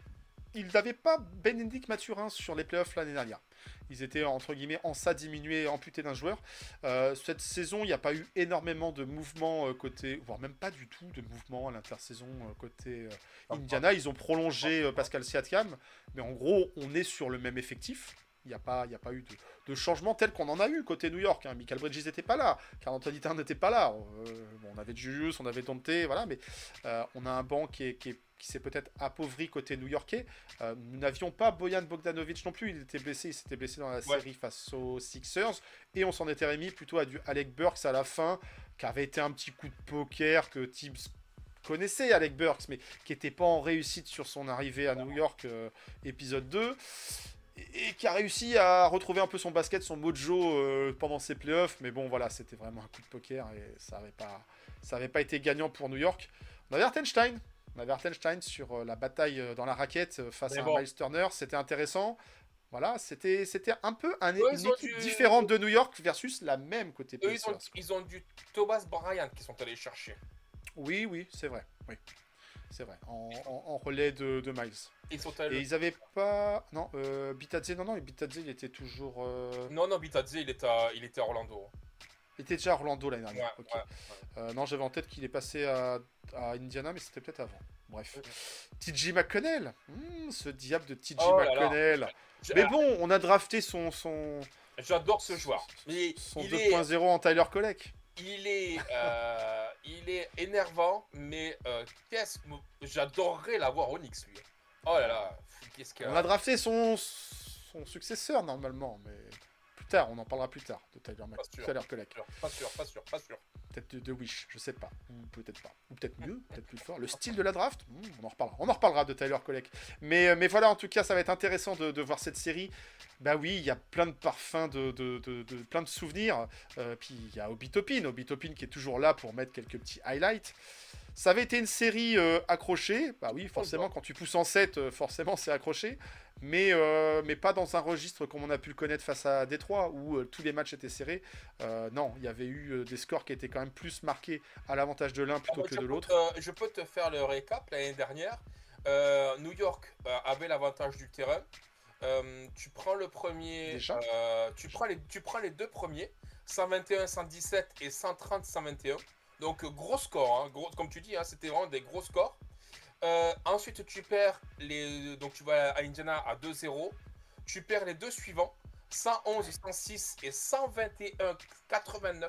Ils n'avaient pas Benedict Mathurin sur les playoffs l'année dernière. Ils étaient entre guillemets en ça diminué, amputés d'un joueur. Euh, cette saison, il n'y a pas eu énormément de mouvements euh, côté, voire même pas du tout de mouvements à l'intersaison euh, côté euh, Indiana. Ils ont prolongé euh, Pascal Siakam, mais en gros, on est sur le même effectif. Il n'y a, pas- il y a pas eu de, de changement tel qu'on en a eu côté New York. Hein. Michael Bridges n'était pas là, Karl Anthony Towns n'était pas là. Euh, bon, on avait Julius, on avait Dante, voilà, mais euh, on a un banc qui est, qui est qui s'est peut-être appauvri côté new-yorkais. Euh, nous n'avions pas Bojan Bogdanovic non plus, il était blessé, il s'était blessé dans la Ouais. série face aux Sixers, et on s'en était remis plutôt à du Alec Burks à la fin, qui avait été un petit coup de poker que Tibbs connaissait, Alec Burks, mais qui n'était pas en réussite sur son arrivée à New York, euh, épisode deux, et, et qui a réussi à retrouver un peu son basket, son mojo euh, pendant ses playoffs, mais bon voilà, c'était vraiment un coup de poker, et ça n'avait pas, ça avait pas été gagnant pour New York. On avait Hartenstein, on avait Hartenstein sur euh, la bataille euh, dans la raquette euh, face Mais à bon. un Miles Turner, c'était intéressant. Voilà, c'était c'était un peu un, Eux, une ils ont équipe dû- différente de New York versus la même côté Eux, ils ont, Pacers. ils ont du Thomas Bryant qui sont allés chercher. Oui, oui, c'est vrai. Oui, c'est vrai. En, en- en relais de, de Miles. Ils sont Et allés. ils avaient pas. Non, euh, Bitadze, non, non, Bitadze, il était toujours. euh, Non, non, Bitadze, il était à, il était à Orlando. Il était déjà à Orlando l'année Ouais, dernière. ok. ouais. Euh, non, j'avais en tête qu'il est passé à, à Indiana, mais c'était peut-être avant. Bref. Mhm. T J McConnell. Hmm, ce diable de T J Oh là là. McConnell. J'- Mais bon, on a drafté son. son... J'adore ce joueur. Mais Son il deux est, point zéro en Tyler Collect. il est, euh, il est énervant, mais euh, qu'est-ce que j'adorerais l'avoir au Knicks lui. Oh là là, qu'est-ce que. On a drafté son, son successeur normalement, mais plus tard, on en parlera plus tard de Tyler, Mac- Pas sûr. Tyler Collect. Pas sûr, pas sûr, pas sûr. Peut-être de, de Wish, je sais pas. Ou peut-être pas. Ou peut-être mieux, peut-être plus fort. Le style de la draft, hmm, on en reparlera. On en reparlera de Tyler Collect. Mais, euh, mais voilà, en tout cas, ça va être intéressant de, de voir cette série. Bah oui, il y a plein de parfums, de, de, de, de- plein de souvenirs. Euh, puis il y a Obi Toppin. Obi Toppin qui est toujours là pour mettre quelques petits highlights. Ça avait été une série euh, accrochée. Bah oui, forcément, quand tu pousses en sept, euh, forcément, c'est accroché. Mais, euh, mais pas dans un registre comme on a pu le connaître face à Détroit, où euh, tous les matchs étaient serrés. Euh, non, il y avait eu euh, des scores qui étaient quand même plus marqués à l'avantage de l'un plutôt Ah, que je de peux l'autre. te- je peux te faire le récap. L'année dernière, euh, New York euh, avait l'avantage du terrain. Euh, tu prends le premier, Déjà euh, tu, prends les, tu prends les deux premiers, cent vingt et un cent dix-sept et cent trente cent vingt et un. Donc euh, gros score, hein, gros, comme tu dis, hein, c'était vraiment des gros scores. Euh, ensuite, tu perds les, donc tu vas à Indiana à deux zéro. Tu perds les deux suivants, cent onze cent six et cent vingt et un quatre-vingt-neuf.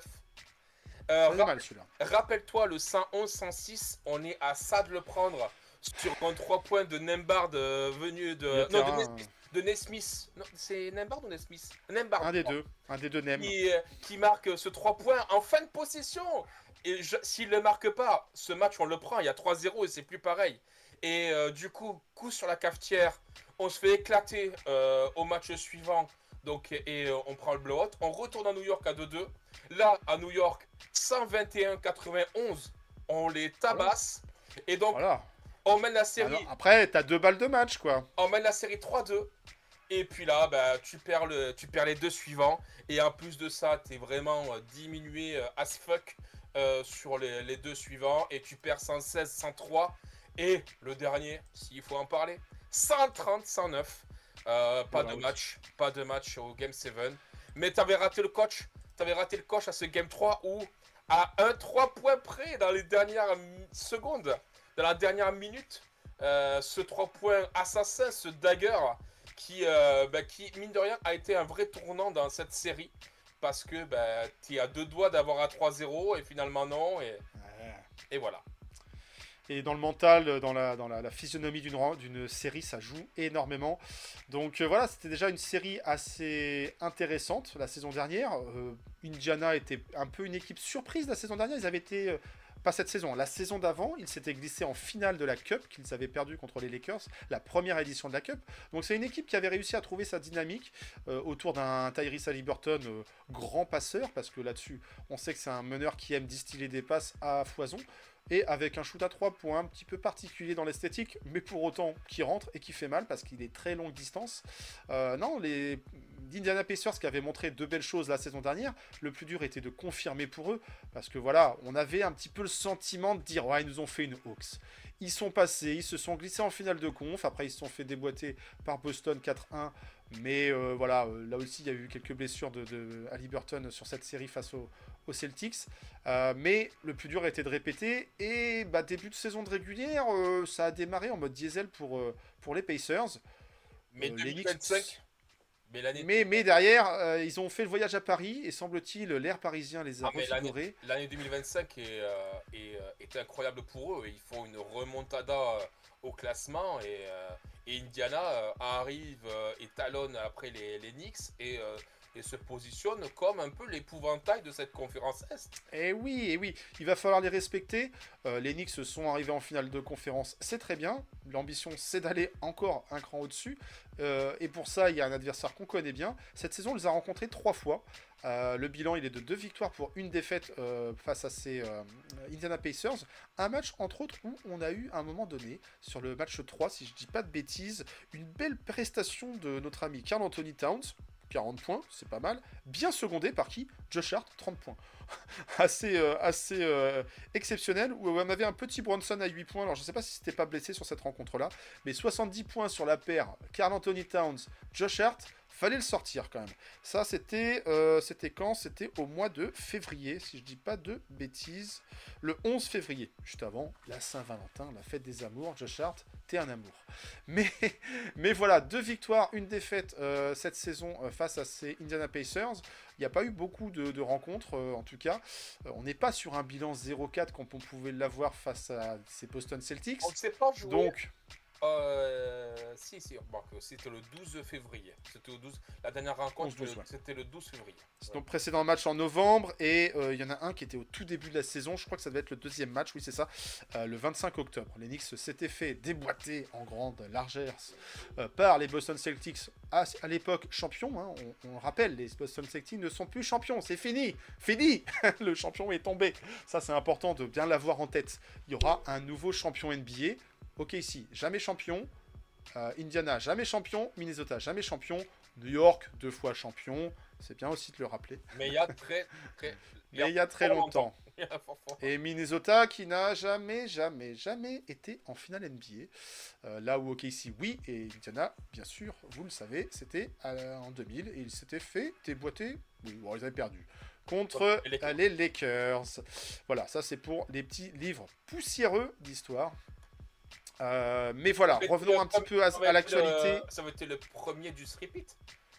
Euh, Pas de mal celui-là. Rappelle-toi, le cent onze cent six, on est à ça de le prendre sur un trois points de Nembard euh, venu de. Le Non, de, terrain, Nesmith, de Nesmith. Non, c'est Nembard ou Nesmith Nembard. Un des deux. Un des deux Nem. Qui, euh, qui marque ce trois points en fin de possession. Et je- s'il ne le marque pas, ce match, on le prend. Il y a trois zéro et c'est plus pareil. Et euh, du coup, coup sur la cafetière, on se fait éclater euh, au match suivant. Donc, et euh, on prend le blowout. On retourne à New York à deux deux. Là, à New York, cent vingt et un quatre-vingt-onze, on les tabasse. Et donc, Voilà. on mène la série, Alors, après, t'as deux balles de match, quoi. on mène la série trois deux. Et puis là, bah, tu, perds le, tu perds les deux suivants. Et en plus de ça, tu es vraiment euh, diminué euh, as fuck euh, sur les, les deux suivants. Et tu perds cent seize cent trois. Et le dernier, s'il faut en parler, cent trente cent neuf. Euh, pas Voilà, de oui. match, pas de match au Game sept. Mais tu avais raté le coach. Tu avais raté le coach à ce Game trois où, à un trois points près, dans les dernières mm, secondes, dans la dernière minute, euh, ce trois points assassin, ce dagger, qui, euh, bah, qui, mine de rien, a été un vrai tournant dans cette série. Parce que bah, tu es à deux doigts d'avoir un trois zéro et finalement non. Et, Ouais. et voilà. Et dans le mental, dans la, dans la, la physionomie d'une ran- d'une série, ça joue énormément. Donc euh, voilà, c'était déjà une série assez intéressante la saison dernière. Euh, Indiana était un peu une équipe surprise la saison dernière. Ils avaient été, euh, pas cette saison, la saison d'avant, ils s'étaient glissés en finale de la Cup qu'ils avaient perdu contre les Lakers, la première édition de la Cup. Donc c'est une équipe qui avait réussi à trouver sa dynamique euh, autour d'un Tyrese Haliburton euh, grand passeur, parce que là-dessus, on sait que c'est un meneur qui aime distiller des passes à foison. Et avec un shoot à trois points un petit peu particulier dans l'esthétique, mais pour autant qui rentre et qui fait mal parce qu'il est très longue distance. Euh, non, les Indiana Pacers qui avaient montré de belles choses la saison dernière, le plus dur était de confirmer pour eux, parce que voilà, on avait un petit peu le sentiment de dire ouais, ils nous ont fait une Hawks. Ils sont passés, ils se sont glissés en finale de conf, après ils se sont fait déboîter par Boston quatre un. Mais euh, voilà, euh, là aussi il y a eu quelques blessures de, de Haliburton sur cette série face aux, aux Celtics. Euh, mais le plus dur était de répéter. Et bah, début de saison de régulière, euh, ça a démarré en mode diesel pour, euh, pour les Pacers. Mais Euh, les deux mille vingt-cinq, Knicks- mais l'année mais, mais derrière, euh, ils ont fait le voyage à Paris et semble-t-il, l'air parisien les a ah, mais l'année refigurés. l'année deux mille vingt-cinq est, euh, est, euh, est incroyable pour eux. Ils font une remontada euh, au classement et, euh, et Indiana euh, arrive euh, et talonne après les, les Knicks et, euh, et se positionne comme un peu l'épouvantail de cette conférence Est. Et oui, et oui, il va falloir les respecter. Euh, les Knicks sont arrivés en finale de conférence, c'est très bien. L'ambition, c'est d'aller encore un cran au-dessus. Euh, et pour ça, il y a un adversaire qu'on connaît bien. Cette saison, on les a rencontrés trois fois. Euh, le bilan, il est de deux victoires pour une défaite euh, face à ces euh, Indiana Pacers. Un match, entre autres, où on a eu, à un moment donné, sur le match trois, si je dis pas de bêtises, une belle prestation de notre ami Karl Anthony Towns. quarante points, c'est pas mal. Bien secondé par qui? Josh Hart, trente points. assez euh, assez euh, exceptionnel. Où on avait un petit Bronson à huit points. Alors je sais pas si c'était pas blessé sur cette rencontre-là. Mais soixante-dix points sur la paire. Karl Anthony Towns, Josh Hart. Fallait le sortir quand même. Ça, c'était euh, c'était quand? C'était au mois de février, si je dis pas de bêtises. Le onze février, juste avant la Saint-Valentin, la fête des amours. Josh Hart, t'es un amour. Mais, mais voilà, deux victoires, une défaite euh, cette saison euh, face à ces Indiana Pacers. Il n'y a pas eu beaucoup de, de rencontres, euh, en tout cas. Euh, on n'est pas sur un bilan zéro quatre comme on pouvait l'avoir face à ces Boston Celtics. On ne sait pas jouer. Donc, Euh, si, si, remarque, c'était le douze février. C'était au douze. La dernière rencontre, onze douze, ouais. c'était le douze février. c'est Ouais. donc précédent match en novembre, et euh, il y en a un qui était au tout début de la saison. Je crois que ça devait être le deuxième match, oui, c'est ça, euh, le vingt-cinq octobre. Les Knicks s'étaient fait déboîter en grande largesse euh, par les Boston Celtics, à, à l'époque champions. Hein, on, on rappelle, les Boston Celtics ne sont plus champions, c'est fini, fini. Le champion est tombé. Ça, c'est important de bien l'avoir en tête. Il y aura un nouveau champion N B A. Ok, ici, jamais champion. Euh, Indiana, jamais champion. Minnesota, jamais champion. New York, deux fois champion. C'est bien aussi de le rappeler. Mais il y a très, très. Mais il y a très fort longtemps. Il y a fort, fort. Et Minnesota qui n'a jamais, jamais, jamais été en finale N B A. Euh, là où O K C, oui. Et Indiana, bien sûr, vous le savez, c'était à- en deux mille. Et ils s'étaient fait déboîter. Oui, bon, ils avaient perdu. Contre Les Lakers. euh, les Lakers. Voilà, ça c'est pour les petits livres poussiéreux d'histoire. Euh, mais voilà, Mais revenons le- un petit peu à, ça va à être l'actualité. le- Ça va être le premier du repeat.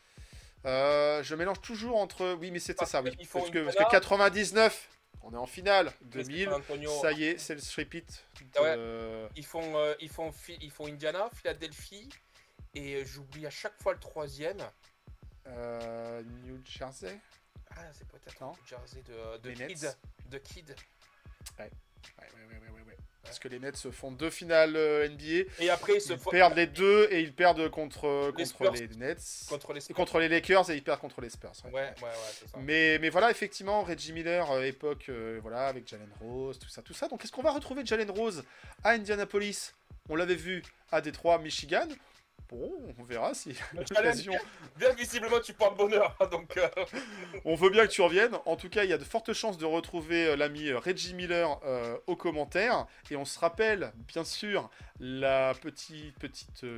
Euh, je mélange toujours entre. Oui, mais c'était Parce ça, oui. qu'ils font Parce une que, parce finale. que quatre-vingt-dix-neuf, on est en finale. Mais deux mille, San Antonio, ça y est, c'est le repeat. Ah ouais. de- Ils font, euh, ils, font, Phi- ils font Indiana, Philadelphie, et euh, j'oublie à chaque fois le troisième. euh, New Jersey. Ah, c'est peut-être Non. un Jersey de, de Les Kid. Nets. De Kid. Ouais, ouais, ouais, ouais, ouais, ouais. Parce que les Nets se font deux finales euh, N B A. Et après, ils se Ils font perdent les deux et ils perdent contre, Les contre Spurs. les Nets. contre les Et Spurs. contre les Lakers et ils perdent contre les Spurs. ouais. Ouais, ouais, ouais, c'est ça. Mais, mais voilà, effectivement, Reggie Miller, euh, époque, euh, voilà, avec Jalen Rose, tout ça, tout ça. Donc, est-ce qu'on va retrouver Jalen Rose à Indianapolis? On l'avait vu à Détroit, Michigan. Bon, on verra si l'occasion. Bien visiblement, tu portes bonheur. Donc, euh, On veut bien que tu reviennes. En tout cas, il y a de fortes chances de retrouver euh, l'ami euh, Reggie Miller euh, aux commentaires. Et on se rappelle, bien sûr, la petite, petite, euh,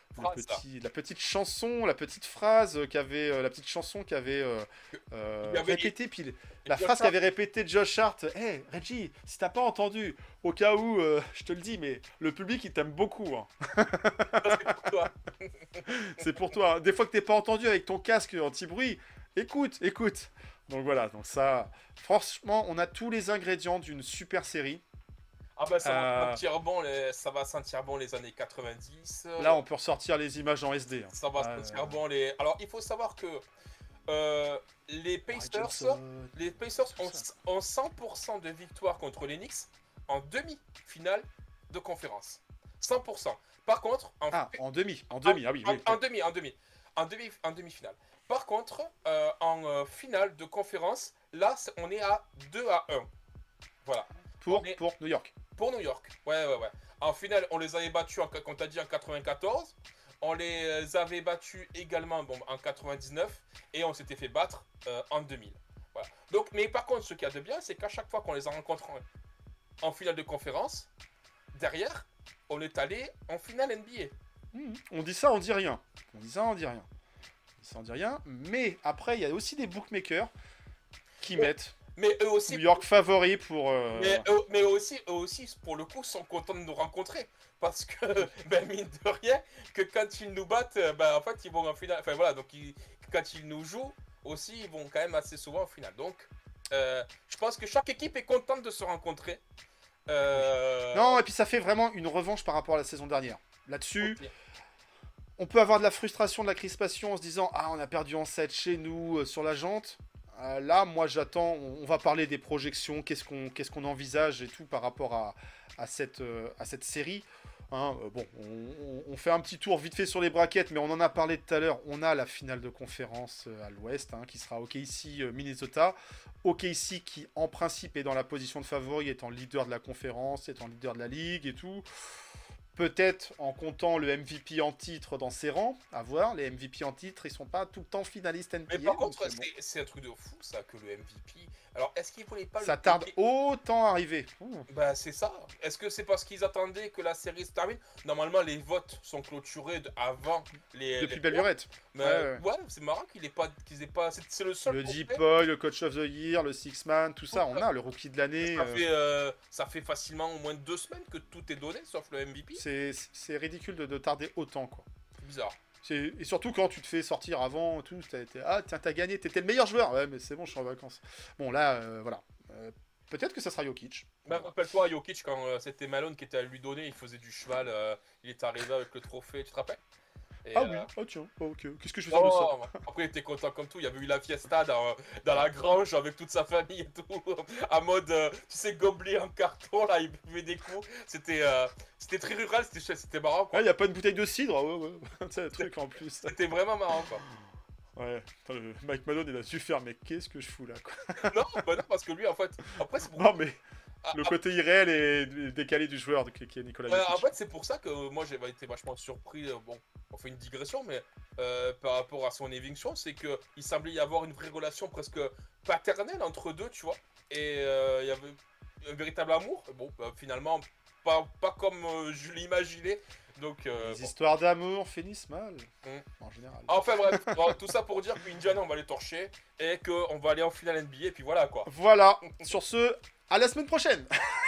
Le Phrase, ça. petit, la petite chanson, la petite phrase qu'avait, euh, la petite chanson qu'avait euh, euh, Il y avait- répété, puis le- la Josh phrase Hart. qu'avait répété Josh Hart. Hey Reggie, si t'as pas entendu, au cas où, euh, je te le dis, mais le public il t'aime beaucoup. Hein. Ça, c'est pour toi. C'est pour toi. hein. Des fois que t'es pas entendu avec ton casque anti-bruit, écoute, écoute. Donc voilà, donc ça, franchement, on a tous les ingrédients d'une super série. Ah bah ça va Euh. sentir bon les, ça va sentir bon les années quatre-vingt-dix. Là, on peut ressortir les images en S D. hein. Ça va Ah, sentir euh, bon les. Alors il faut savoir que euh, les Pacers, Johnson. les Pacers tout ont, ça. ont cent pour cent de victoire contre les Knicks en demi-finale de conférence. cent pour cent. Par contre, en, Ah, en demi, en demi, ah oui, en, oui. en demi, en demi, en demi, en demi-finale. Par contre, euh, en euh, finale de conférence, là, c'est- on est à deux à un. Voilà. Pour, on est- pour New York. Pour New York. Ouais, ouais, ouais. En finale, on les avait battus, en, comme t'as dit, en quatre-vingt-quatorze. On les avait battus également bon, en quatre-vingt-dix-neuf. Et on s'était fait battre euh, en deux mille. Voilà. Donc, mais par contre, ce qu'il y a de bien, c'est qu'à chaque fois qu'on les a rencontrés en, en finale de conférence, derrière, on est allé en finale N B A. Mhm. On dit ça, on dit rien. On dit ça, on dit rien. On dit ça, on dit rien. Mais après, il y a aussi des bookmakers qui Ouais. mettent Mais eux aussi, New York favori pour. euh, mais eux, mais eux aussi, eux aussi, pour le coup, sont contents de nous rencontrer. Parce que, ben, mine de rien, que quand ils nous battent, euh, ben, en fait, ils vont en finale. Enfin, voilà, donc ils- quand ils nous jouent, aussi, ils vont quand même assez souvent en finale. Donc, euh, je pense que chaque équipe est contente de se rencontrer. Euh, Non, et puis ça fait vraiment une revanche par rapport à la saison dernière. Là-dessus, ok. on peut avoir de la frustration, de la crispation en se disant ah, on a perdu en sept chez nous euh, sur la jante. Euh, là, moi, j'attends. On, on va parler des projections, qu'est-ce qu'on qu'est-ce qu'on envisage et tout par rapport à, à, cette, euh, à cette série. Hein, euh, bon, on, on- on fait un petit tour vite fait sur les braquettes, mais on en a parlé tout à l'heure. On a la finale de conférence euh, à l'ouest, hein, qui sera O K C euh, Minnesota. O K C qui, en principe, est dans la position de favori, étant leader de la conférence, étant leader de la ligue et tout. Peut-être en comptant le M V P en titre dans ses rangs, à voir. Les M V P en titre, ils sont pas tout le temps finalistes N B A. Mais par donc, contre, euh, bon, c'est c'est un truc de fou, ça, que le M V P. Alors, est-ce qu'ils voulaient pas ça le tarde piquer- autant à arriver. Ouh. Bah c'est ça. Est-ce que c'est parce qu'ils attendaient que la série se termine? Normalement les votes sont clôturés de- avant les. Depuis les belle playoffs. lurette. Mais Ouais, ouais, ouais. c'est marrant qu'il ait pas, qu'ils aient pas. C'est c'est le seul. Le trophée. Deepoy, le Coach of the Year, le Six Man, tout ça, on a. Le Rookie de l'année. Ça euh, fait, euh, ça fait facilement au moins deux semaines que tout est donné, sauf le M V P. C'est c'est ridicule de, de tarder autant, quoi. C'est bizarre. C'est- Et surtout quand tu te fais sortir avant, tout, t'as été, ah tiens, t'as gagné, t'étais le meilleur joueur. Ouais, mais c'est bon, je suis en vacances. Bon, là, euh, voilà. Euh, Peut-être que ça sera Jokic. Bah, rappelle-toi, Jokic, quand euh, c'était Malone qui était à lui donner, il faisait du cheval, euh, il est arrivé avec le trophée, tu te rappelles? Et, Ah euh, oui, oh tiens, oh, ok. Qu'est-ce que je vais faire de ça? oh, après, il était content comme tout. Il y avait eu la fiesta dans, dans la grange avec toute sa famille et tout. En mode, euh, tu sais, gobelet en carton, là, il buvait des coups. C'était euh, c'était très rural, c'était c'était marrant, quoi. Ah, y a pas une bouteille de cidre? Ouais, ouais. C'est un truc en plus. C'était vraiment marrant, quoi. Ouais. Putain, le Mike Malone, il a su faire, mais qu'est-ce que je fous là, quoi? Non, bah non, parce que lui, en fait, après, c'est pour, Non, mais ah, le ah, côté irréel et décalé du joueur qui qui est Nicolas ouais, en Jokic. fait, c'est pour ça que moi, j'ai été vachement surpris. euh, Bon, on fait une digression, mais euh, par rapport à son éviction, c'est que il semblait y avoir une vraie relation presque paternelle entre deux, tu vois. Et euh, il y avait un véritable amour. Bon, bah, finalement, pas, pas comme euh, je l'imaginais. Donc, euh, Les bon. histoires d'amour finissent mal, Mm. en général. Enfin bref, bon, tout ça pour dire qu'Indiana, on va les torcher et qu'on va aller en finale N B A, et puis voilà quoi. Voilà, sur ce, à la semaine prochaine.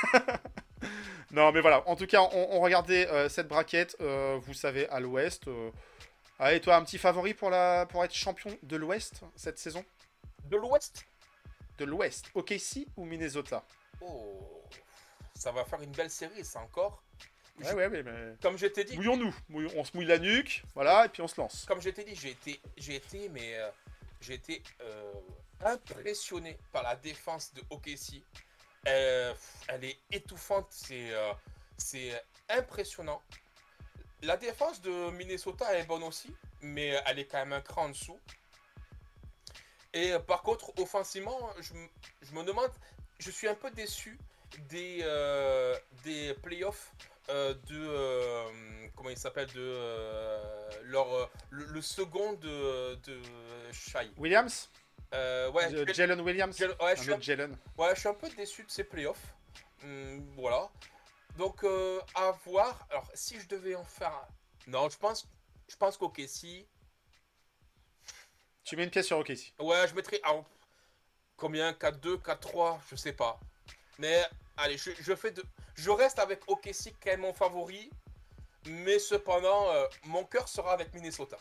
Non, mais voilà, en tout cas, on, on regardait euh, cette braquette, euh, vous savez, à l'ouest. Euh... Allez, toi, un petit favori pour, la... pour être champion de l'ouest cette saison? De l'Ouest, De l'ouest, O K C ou Minnesota? oh, ça va faire une belle série, ça encore. Ouais, ouais, mais, mais... Comme je t'ai dit, Mouillons-nous, Mouillons- on se mouille la nuque, voilà, et puis on se lance. comme je t'ai dit, j'ai été, j'ai été, mais euh, j'ai été euh, impressionné par la défense de O K C. Euh, elle est étouffante, c'est, euh, c'est impressionnant. La défense de Minnesota est bonne aussi, mais elle est quand même un cran en dessous. Et euh, par contre, offensivement, je, m- je me demande, je suis un peu déçu des, euh, des playoffs euh, de, euh, comment il s'appelle, de euh, leur, euh, le, le second de, de Shai. Williams? Euh, ouais, J- Jalen- Jalen Williams? Jalen- ouais, je Un suis un autre Jalen. Ouais, je suis un peu déçu de ces playoffs. Hum, voilà. Donc, euh, à voir. Alors, si je devais en faire un... Non, je pense... je pense qu'O K C, Tu mets une pièce sur O K C. ouais, je mettrais ah, combien quatre deux, quatre trois, je sais pas. Mais allez, je, je fais de, je reste avec O K C quand même mon favori, mais cependant, euh, mon cœur sera avec Minnesota.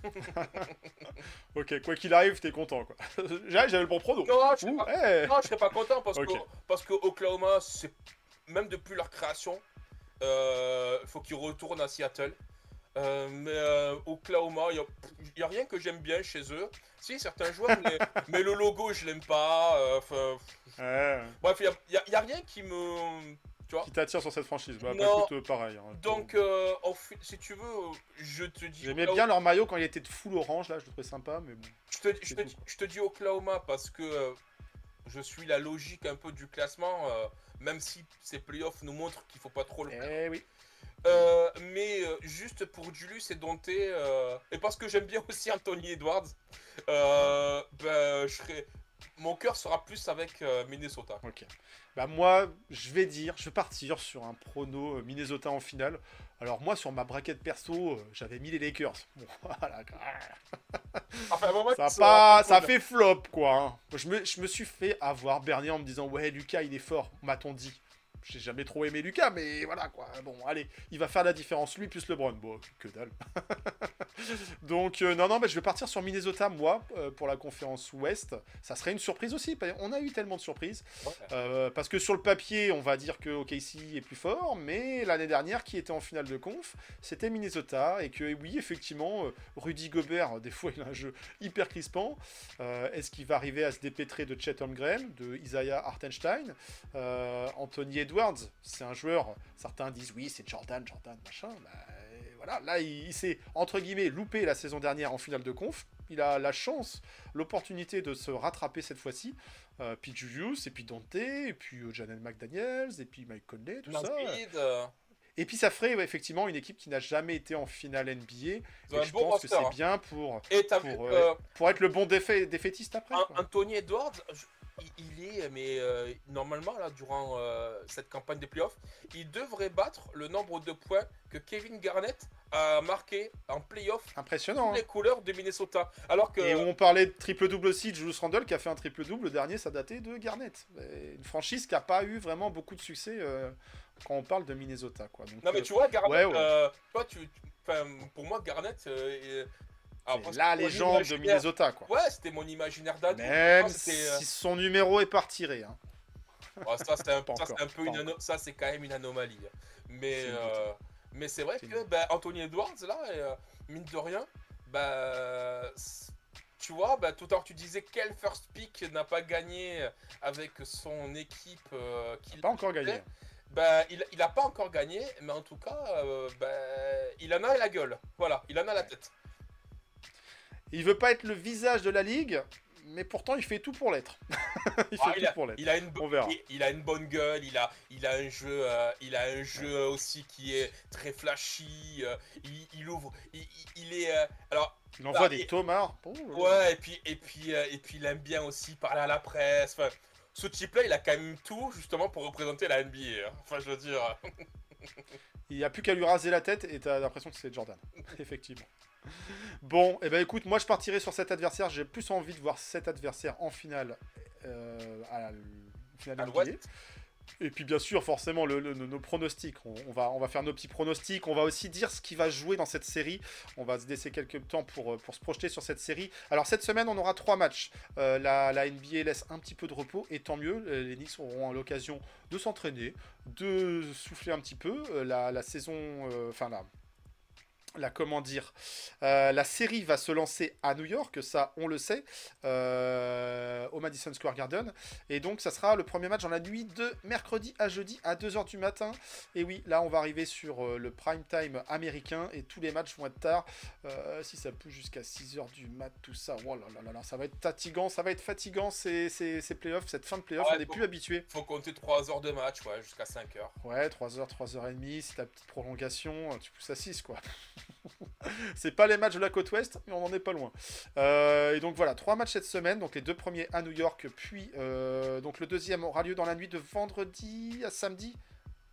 Ok, quoi qu'il arrive, t'es content, quoi. J'avais j'avais le bon prono. Non, je serais Ouh, pas, eh. non, je serais pas content parce Ok. que parce que Oklahoma, c'est même depuis leur création, euh, faut qu'ils retournent à Seattle. Euh, mais euh, Oklahoma, il y, a rien que j'aime bien chez eux. Si, certains joueurs, mais, mais le logo, je l'aime pas. euh, Enfin, Ouais. bref, il y, a- y a rien qui me, tu vois. Qui t'attire sur cette franchise. Bah, bah, Non. écoute, euh, pareil. hein. Donc, euh, en fi- si tu veux, je te dis. J'aimais Oklahoma- bien leur maillot quand il était de full orange, là, je le trouvais sympa, mais bon. Je te, je, C'est te, tout, quoi. je te dis Oklahoma parce que euh, je suis la logique un peu du classement, euh, même si ces playoffs nous montrent qu'il faut pas trop le faire. Eh oui. Euh, mais euh, juste pour Julius et Dante, euh, et parce que j'aime bien aussi Anthony Edwards, euh, ben, je serai... mon cœur sera plus avec euh, Minnesota. Ok. Bah moi, je vais dire, je vais partir sur un prono euh, Minnesota en finale. Alors moi, sur ma braquette perso, euh, j'avais mis les Lakers. Bon, voilà. Enfin, vraiment, Ça a ça- pas, ça fait flop, quoi. hein. Je me, je me suis fait avoir Bernier en me disant, ouais, Lucas, il est fort, m'a-t-on dit. J'ai jamais trop aimé Lucas, mais voilà, quoi. Bon, allez, il va faire la différence, lui plus LeBron. Bon, que dalle. Donc, euh, non, non, mais je vais partir sur Minnesota, moi, euh, pour la conférence Ouest. Ça serait une surprise aussi. On a eu tellement de surprises. Ouais. Euh, parce que sur le papier, on va dire que O K C est plus fort, mais l'année dernière, qui était en finale de conf, c'était Minnesota, et que oui, effectivement, euh, Rudy Gobert, des fois, il a un jeu hyper crispant. Euh, Est-ce qu'il va arriver à se dépêtrer de Chet Holmgren, de Isaiah Hartenstein, euh, Anthony Edwards, c'est un joueur, certains disent oui, c'est Jordan, Jordan, machin, bah, voilà, là, il, il s'est, entre guillemets, loupé la saison dernière en finale de conf. Il a la chance, l'opportunité de se rattraper cette fois-ci. Euh, puis Julius, et puis Dante, et puis euh, Jaden McDaniels, et puis Mike Conley, tout ça. Speed, euh, Et puis ça ferait ouais, effectivement une équipe qui n'a jamais été en finale N B A. ils Et ont un je bon pense que roster, c'est hein. bien pour, Et t'as vu pour, que, euh, pour être le bon défait, défaitiste après. An- quoi. Anthony Edwards, je- il, il est, mais euh, normalement, là, durant euh, cette campagne des playoffs, il devrait battre le nombre de points que Kevin Garnett a marqué en playoffs Impressionnant. toutes hein. les couleurs de Minnesota. Alors que. Et où on parlait de triple-double aussi de Julius Randle qui a fait un triple-double, le dernier ça datait de Garnett. Et une franchise qui n'a pas eu vraiment beaucoup de succès euh, quand on parle de Minnesota. Quoi. Donc, Non, mais euh, tu vois, Garnett, ouais, ouais. euh, toi, tu, tu- enfin, pour moi, Garnett. euh, est- alors, c'est parce la que mon légende de imaginaire- Minnesota. Quoi. Ouais, c'était mon imaginaire d'ado. Même Ah, c'était, euh, si son numéro est pas retiré. Hein. oh, ça, c'est un, Pas ça, c'est encore, un peu pas une ano- ça, c'est quand même une anomalie. Mais, C'est une euh, mais c'est vrai C'est que une- bah, Anthony Edwards, là, euh, mine de rien, bah, c- tu vois, bah, tout à l'heure, tu disais quel first pick n'a pas gagné avec son équipe euh, qu'il Pas encore gagné. bah, il, il a pas encore gagné, mais en tout cas, euh, bah, il en a la gueule. Voilà, il en a la Ouais. tête. Il veut pas être le visage de la ligue, mais pourtant il fait tout pour l'être. il fait Ah, tout il, a, pour l'être. il a une bo- On verra. il, il a une bonne gueule, il a, il a un jeu, euh, il a un jeu aussi qui est très flashy. euh, il, il ouvre, il, il- il est, euh, alors Il envoie Ah, des et- tomards. Oh, là là. ouais, et puis et puis euh, et puis il aime bien aussi parler à la presse. Enfin, ce type-là, il a quand même tout justement pour représenter la N B A. hein. Enfin, je veux dire. Il n'y a plus qu'à lui raser la tête et t'as l'impression que c'est Jordan. Effectivement. Bon, et ben écoute, moi je partirai sur cet adversaire. J'ai plus envie de voir cet adversaire en finale, euh, à la finale À N B A. l'ouest. Et puis bien sûr, forcément, le, le- nos pronostics. On, on va, on va faire nos petits pronostics. On va aussi dire ce qui va jouer dans cette série. On va se laisser quelques temps pour, pour se projeter sur cette série. Alors cette semaine, on aura trois matchs. Euh, la, la N B A laisse un petit peu de repos et tant mieux. Euh, Les Knicks auront l'occasion de s'entraîner, de souffler un petit peu. Euh, La, la saison, euh, enfin la, la comment dire, euh, la série va se lancer à New York, ça on le sait, euh, au Madison Square Garden, et donc ça sera le premier match dans la nuit de mercredi à jeudi à deux heures du matin, et oui, là on va arriver sur euh, le prime time américain, et tous les matchs vont être tard, euh, si ça pousse jusqu'à six heures du mat, tout ça, oh là là là là, ça va être fatigant, ça va être fatigant ces, ces, ces playoffs, cette fin de playoffs, Ouais, on n'est faut- plus habitué. Faut compter trois heures de match, ouais, jusqu'à cinq heures. Ouais, trois heures, trois heures trente, c'est ta petite prolongation, tu pousses à six quoi. C'est pas les matchs de la côte ouest, mais on en est pas loin. Euh, et donc voilà, trois matchs cette semaine, donc les deux premiers à New York, puis euh, donc le deuxième aura lieu dans la nuit de vendredi à samedi.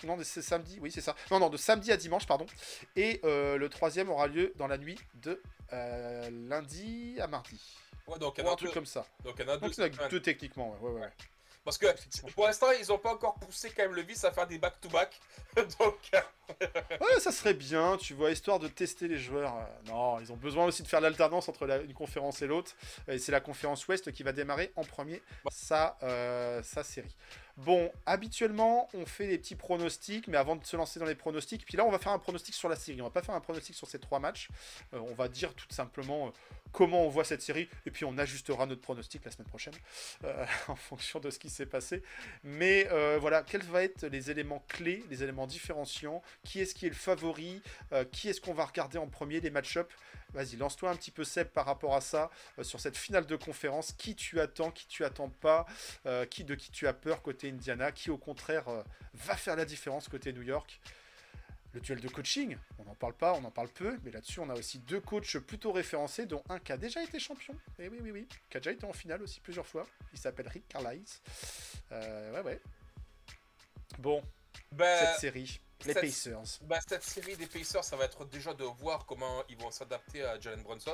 Non, c'est samedi, oui, c'est ça. Non, non, de samedi à dimanche, pardon. Et euh, le troisième aura lieu dans la nuit de euh, lundi à mardi. Ouais, donc il y Ou en un a truc deux. comme ça. Donc il y en a deux. Donc c'est semaines. deux techniquement, ouais, ouais, ouais. ouais. Parce que pour l'instant, ils n'ont pas encore poussé quand même le vice à faire des back-to-back. Donc, Ouais, ça serait bien, tu vois, histoire de tester les joueurs. Euh, non, ils ont besoin aussi de faire l'alternance entre la- une conférence et l'autre. Et c'est la conférence Ouest qui va démarrer en premier sa, euh, sa série. Bon, habituellement, on fait des petits pronostics, mais avant de se lancer dans les pronostics, puis là, on va faire un pronostic sur la série. On va pas faire un pronostic sur ces trois matchs. Euh, on va dire tout simplement euh, comment on voit cette série, et puis on ajustera notre pronostic la semaine prochaine, euh, en fonction de ce qui s'est passé. Mais euh, voilà, quels vont être les éléments clés, les éléments différenciants, qui est-ce qui est le favori, euh, qui est-ce qu'on va regarder en premier, les match-up. Vas-y, lance-toi un petit peu, Seb, par rapport à ça, euh, sur cette finale de conférence. Qui tu attends, qui tu attends pas, euh, qui, de qui tu as peur côté Indiana, qui au contraire euh, va faire la différence côté New York. Le duel de coaching, on n'en parle pas, on en parle peu, mais là-dessus on a aussi deux coachs plutôt référencés, dont un qui a déjà été champion, et oui, oui, oui, qui a déjà été en finale aussi plusieurs fois. Il s'appelle Rick Carlisle. Euh, ouais, ouais. Bon, ben, cette série, les cette- Pacers. bah, cette série des Pacers, ça va être déjà de voir comment ils vont s'adapter à Jalen Brunson.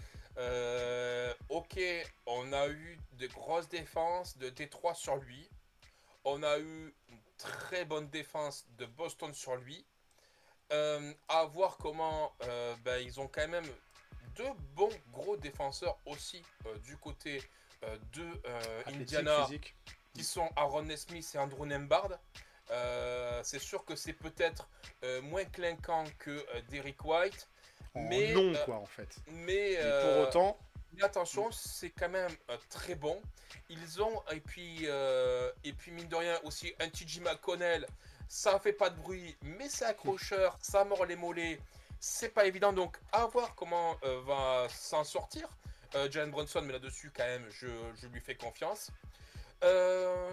Euh, ok, on a eu de grosses défenses de Détroit sur lui. On a eu une très bonne défense de Boston sur lui. Euh, à voir comment euh, bah, ils ont quand même deux bons gros défenseurs aussi euh, du côté euh, de euh, Athlétique, Indiana, physique. qui sont Aaron Nesmith et Andrew Nembhard. Euh, c'est sûr que c'est peut-être euh, moins clinquant que euh, Derrick White, En mais, non, euh, quoi, en fait. mais, Et euh, pour autant, mais attention, c'est quand même euh, très bon. Ils ont, et puis, euh, et puis mine de rien, aussi un T J McConnell. Ça fait pas de bruit, mais c'est accrocheur, ça mord les mollets. C'est pas évident, donc à voir comment euh, va s'en sortir euh, Jalen Brunson, mais là-dessus, quand même, je, je lui fais confiance. Euh,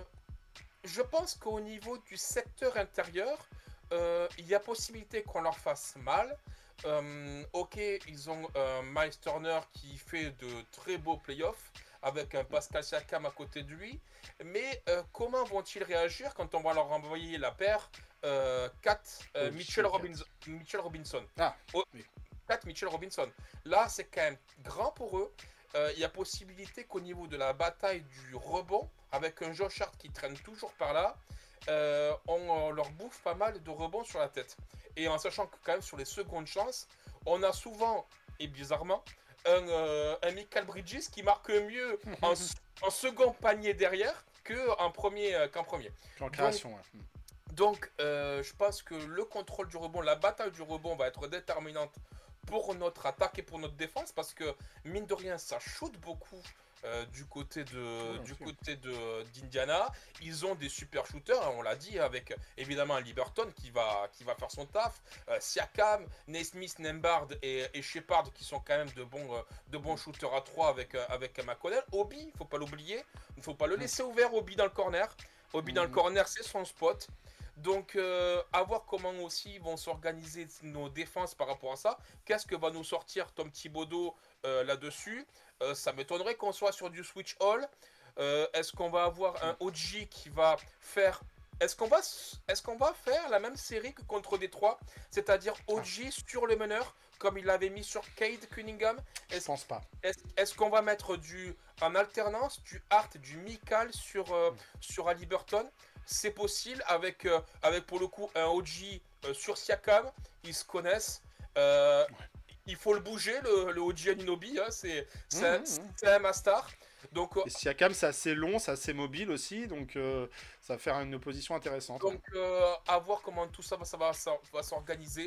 je pense qu'au niveau du secteur intérieur, euh, il y a possibilité qu'on leur fasse mal. Euh, ok, ils ont euh, Miles Turner qui fait de très beaux playoffs avec un Pascal Siakam à côté de lui. Mais euh, comment vont-ils réagir quand on va leur envoyer la paire euh, quatre euh, Oh, Mitchell, shit. Robinson, Mitchell Robinson Ah, Oh, oui. quatre Mitchell Robinson. Là, c'est quand même grand pour eux. Euh, Il y a possibilité qu'au niveau de la bataille du rebond, avec un Josh Hart qui traîne toujours par là, euh, on, on leur bouffe pas mal de rebonds sur la tête. Et en sachant que quand même sur les secondes chances, on a souvent, et bizarrement, un, euh, un Michael Bridges qui marque mieux en, en second panier derrière qu'en premier, euh, qu'en premier. en création, ouais. Hmm. Donc, euh, je pense que le contrôle du rebond, la bataille du rebond va être déterminante pour notre attaque et pour notre défense, parce que mine de rien, ça shoot beaucoup euh, du côté de, Ouais, du ok. côté de d'Indiana. Ils ont des super shooters, hein, on l'a dit, avec évidemment un Liberton qui va qui va faire son taf, euh, Siakam, Naismith, Nembhard et, et Shepard qui sont quand même de bons euh, de bons shooters à trois avec euh, avec McConnell. Obi, faut pas l'oublier, il faut pas le laisser ouvert. Obi dans le corner, Obi dans le Mhm. corner, c'est son spot. Donc, euh, à voir comment aussi vont s'organiser nos défenses par rapport à ça. Qu'est-ce que va nous sortir Tom Thibodeau euh, là-dessus euh, Ça m'étonnerait qu'on soit sur du switch all. Euh, est-ce qu'on va avoir un O G qui va faire... Est-ce qu'on va, est-ce qu'on va faire la même série que contre Détroit, c'est-à-dire O G sur le meneur, comme il l'avait mis sur Cade Cunningham? Je Est-ce pense pas. est-ce, est-ce qu'on va mettre du, en alternance du Hart, du Mikal sur, euh, sur Haliburton? C'est possible avec, euh, avec pour le coup un O G euh, sur Siakam. Ils se connaissent. Euh, il faut le bouger, le, le O G Anunoby. Hein, c'est, c'est, un, Mhm, mhm. c'est un master. Donc, euh, Et Siakam, c'est assez long, c'est assez mobile aussi, donc euh, ça va faire une opposition intéressante. donc euh, à voir comment tout ça va, ça va, ça va s'organiser.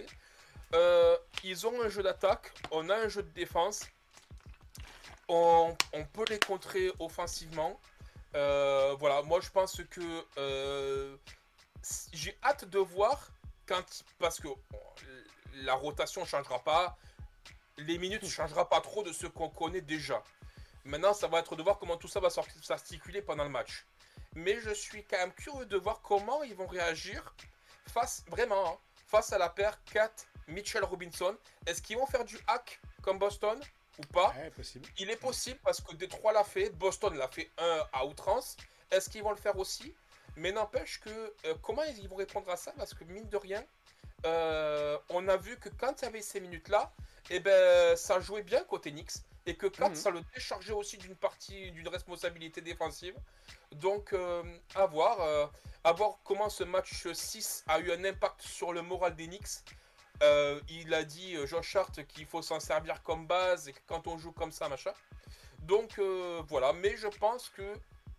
Euh, ils ont un jeu d'attaque, on a un jeu de défense. On, on peut les contrer offensivement. Euh, voilà, moi je pense que euh, j'ai hâte de voir quand, parce que bon, la rotation ne changera pas, les minutes ne changera pas trop de ce qu'on connaît déjà. Maintenant, ça va être de voir comment tout ça va s'articuler pendant le match. Mais je suis quand même curieux de voir comment ils vont réagir face, vraiment, hein, face à la paire Cat Mitchell Robinson. Est-ce qu'ils vont faire du hack comme Boston ou pas? Ouais, possible. Il est possible parce que Détroit l'a fait, Boston l'a fait un à outrance. Est-ce qu'ils vont le faire aussi? Mais n'empêche que euh, comment ils vont répondre à ça? Parce que mine de rien, euh, on a vu que quand il y avait ces minutes-là, eh ben, ça jouait bien côté Knicks. Et que quand Mhm. ça le déchargeait aussi d'une partie, d'une responsabilité défensive. Donc, euh, à voir. euh, à voir comment ce match six a eu un impact sur le moral des Knicks. Euh, il a dit, euh, Josh Hart, qu'il faut s'en servir comme base et que quand on joue comme ça, machin. Donc, euh, voilà. Mais je pense que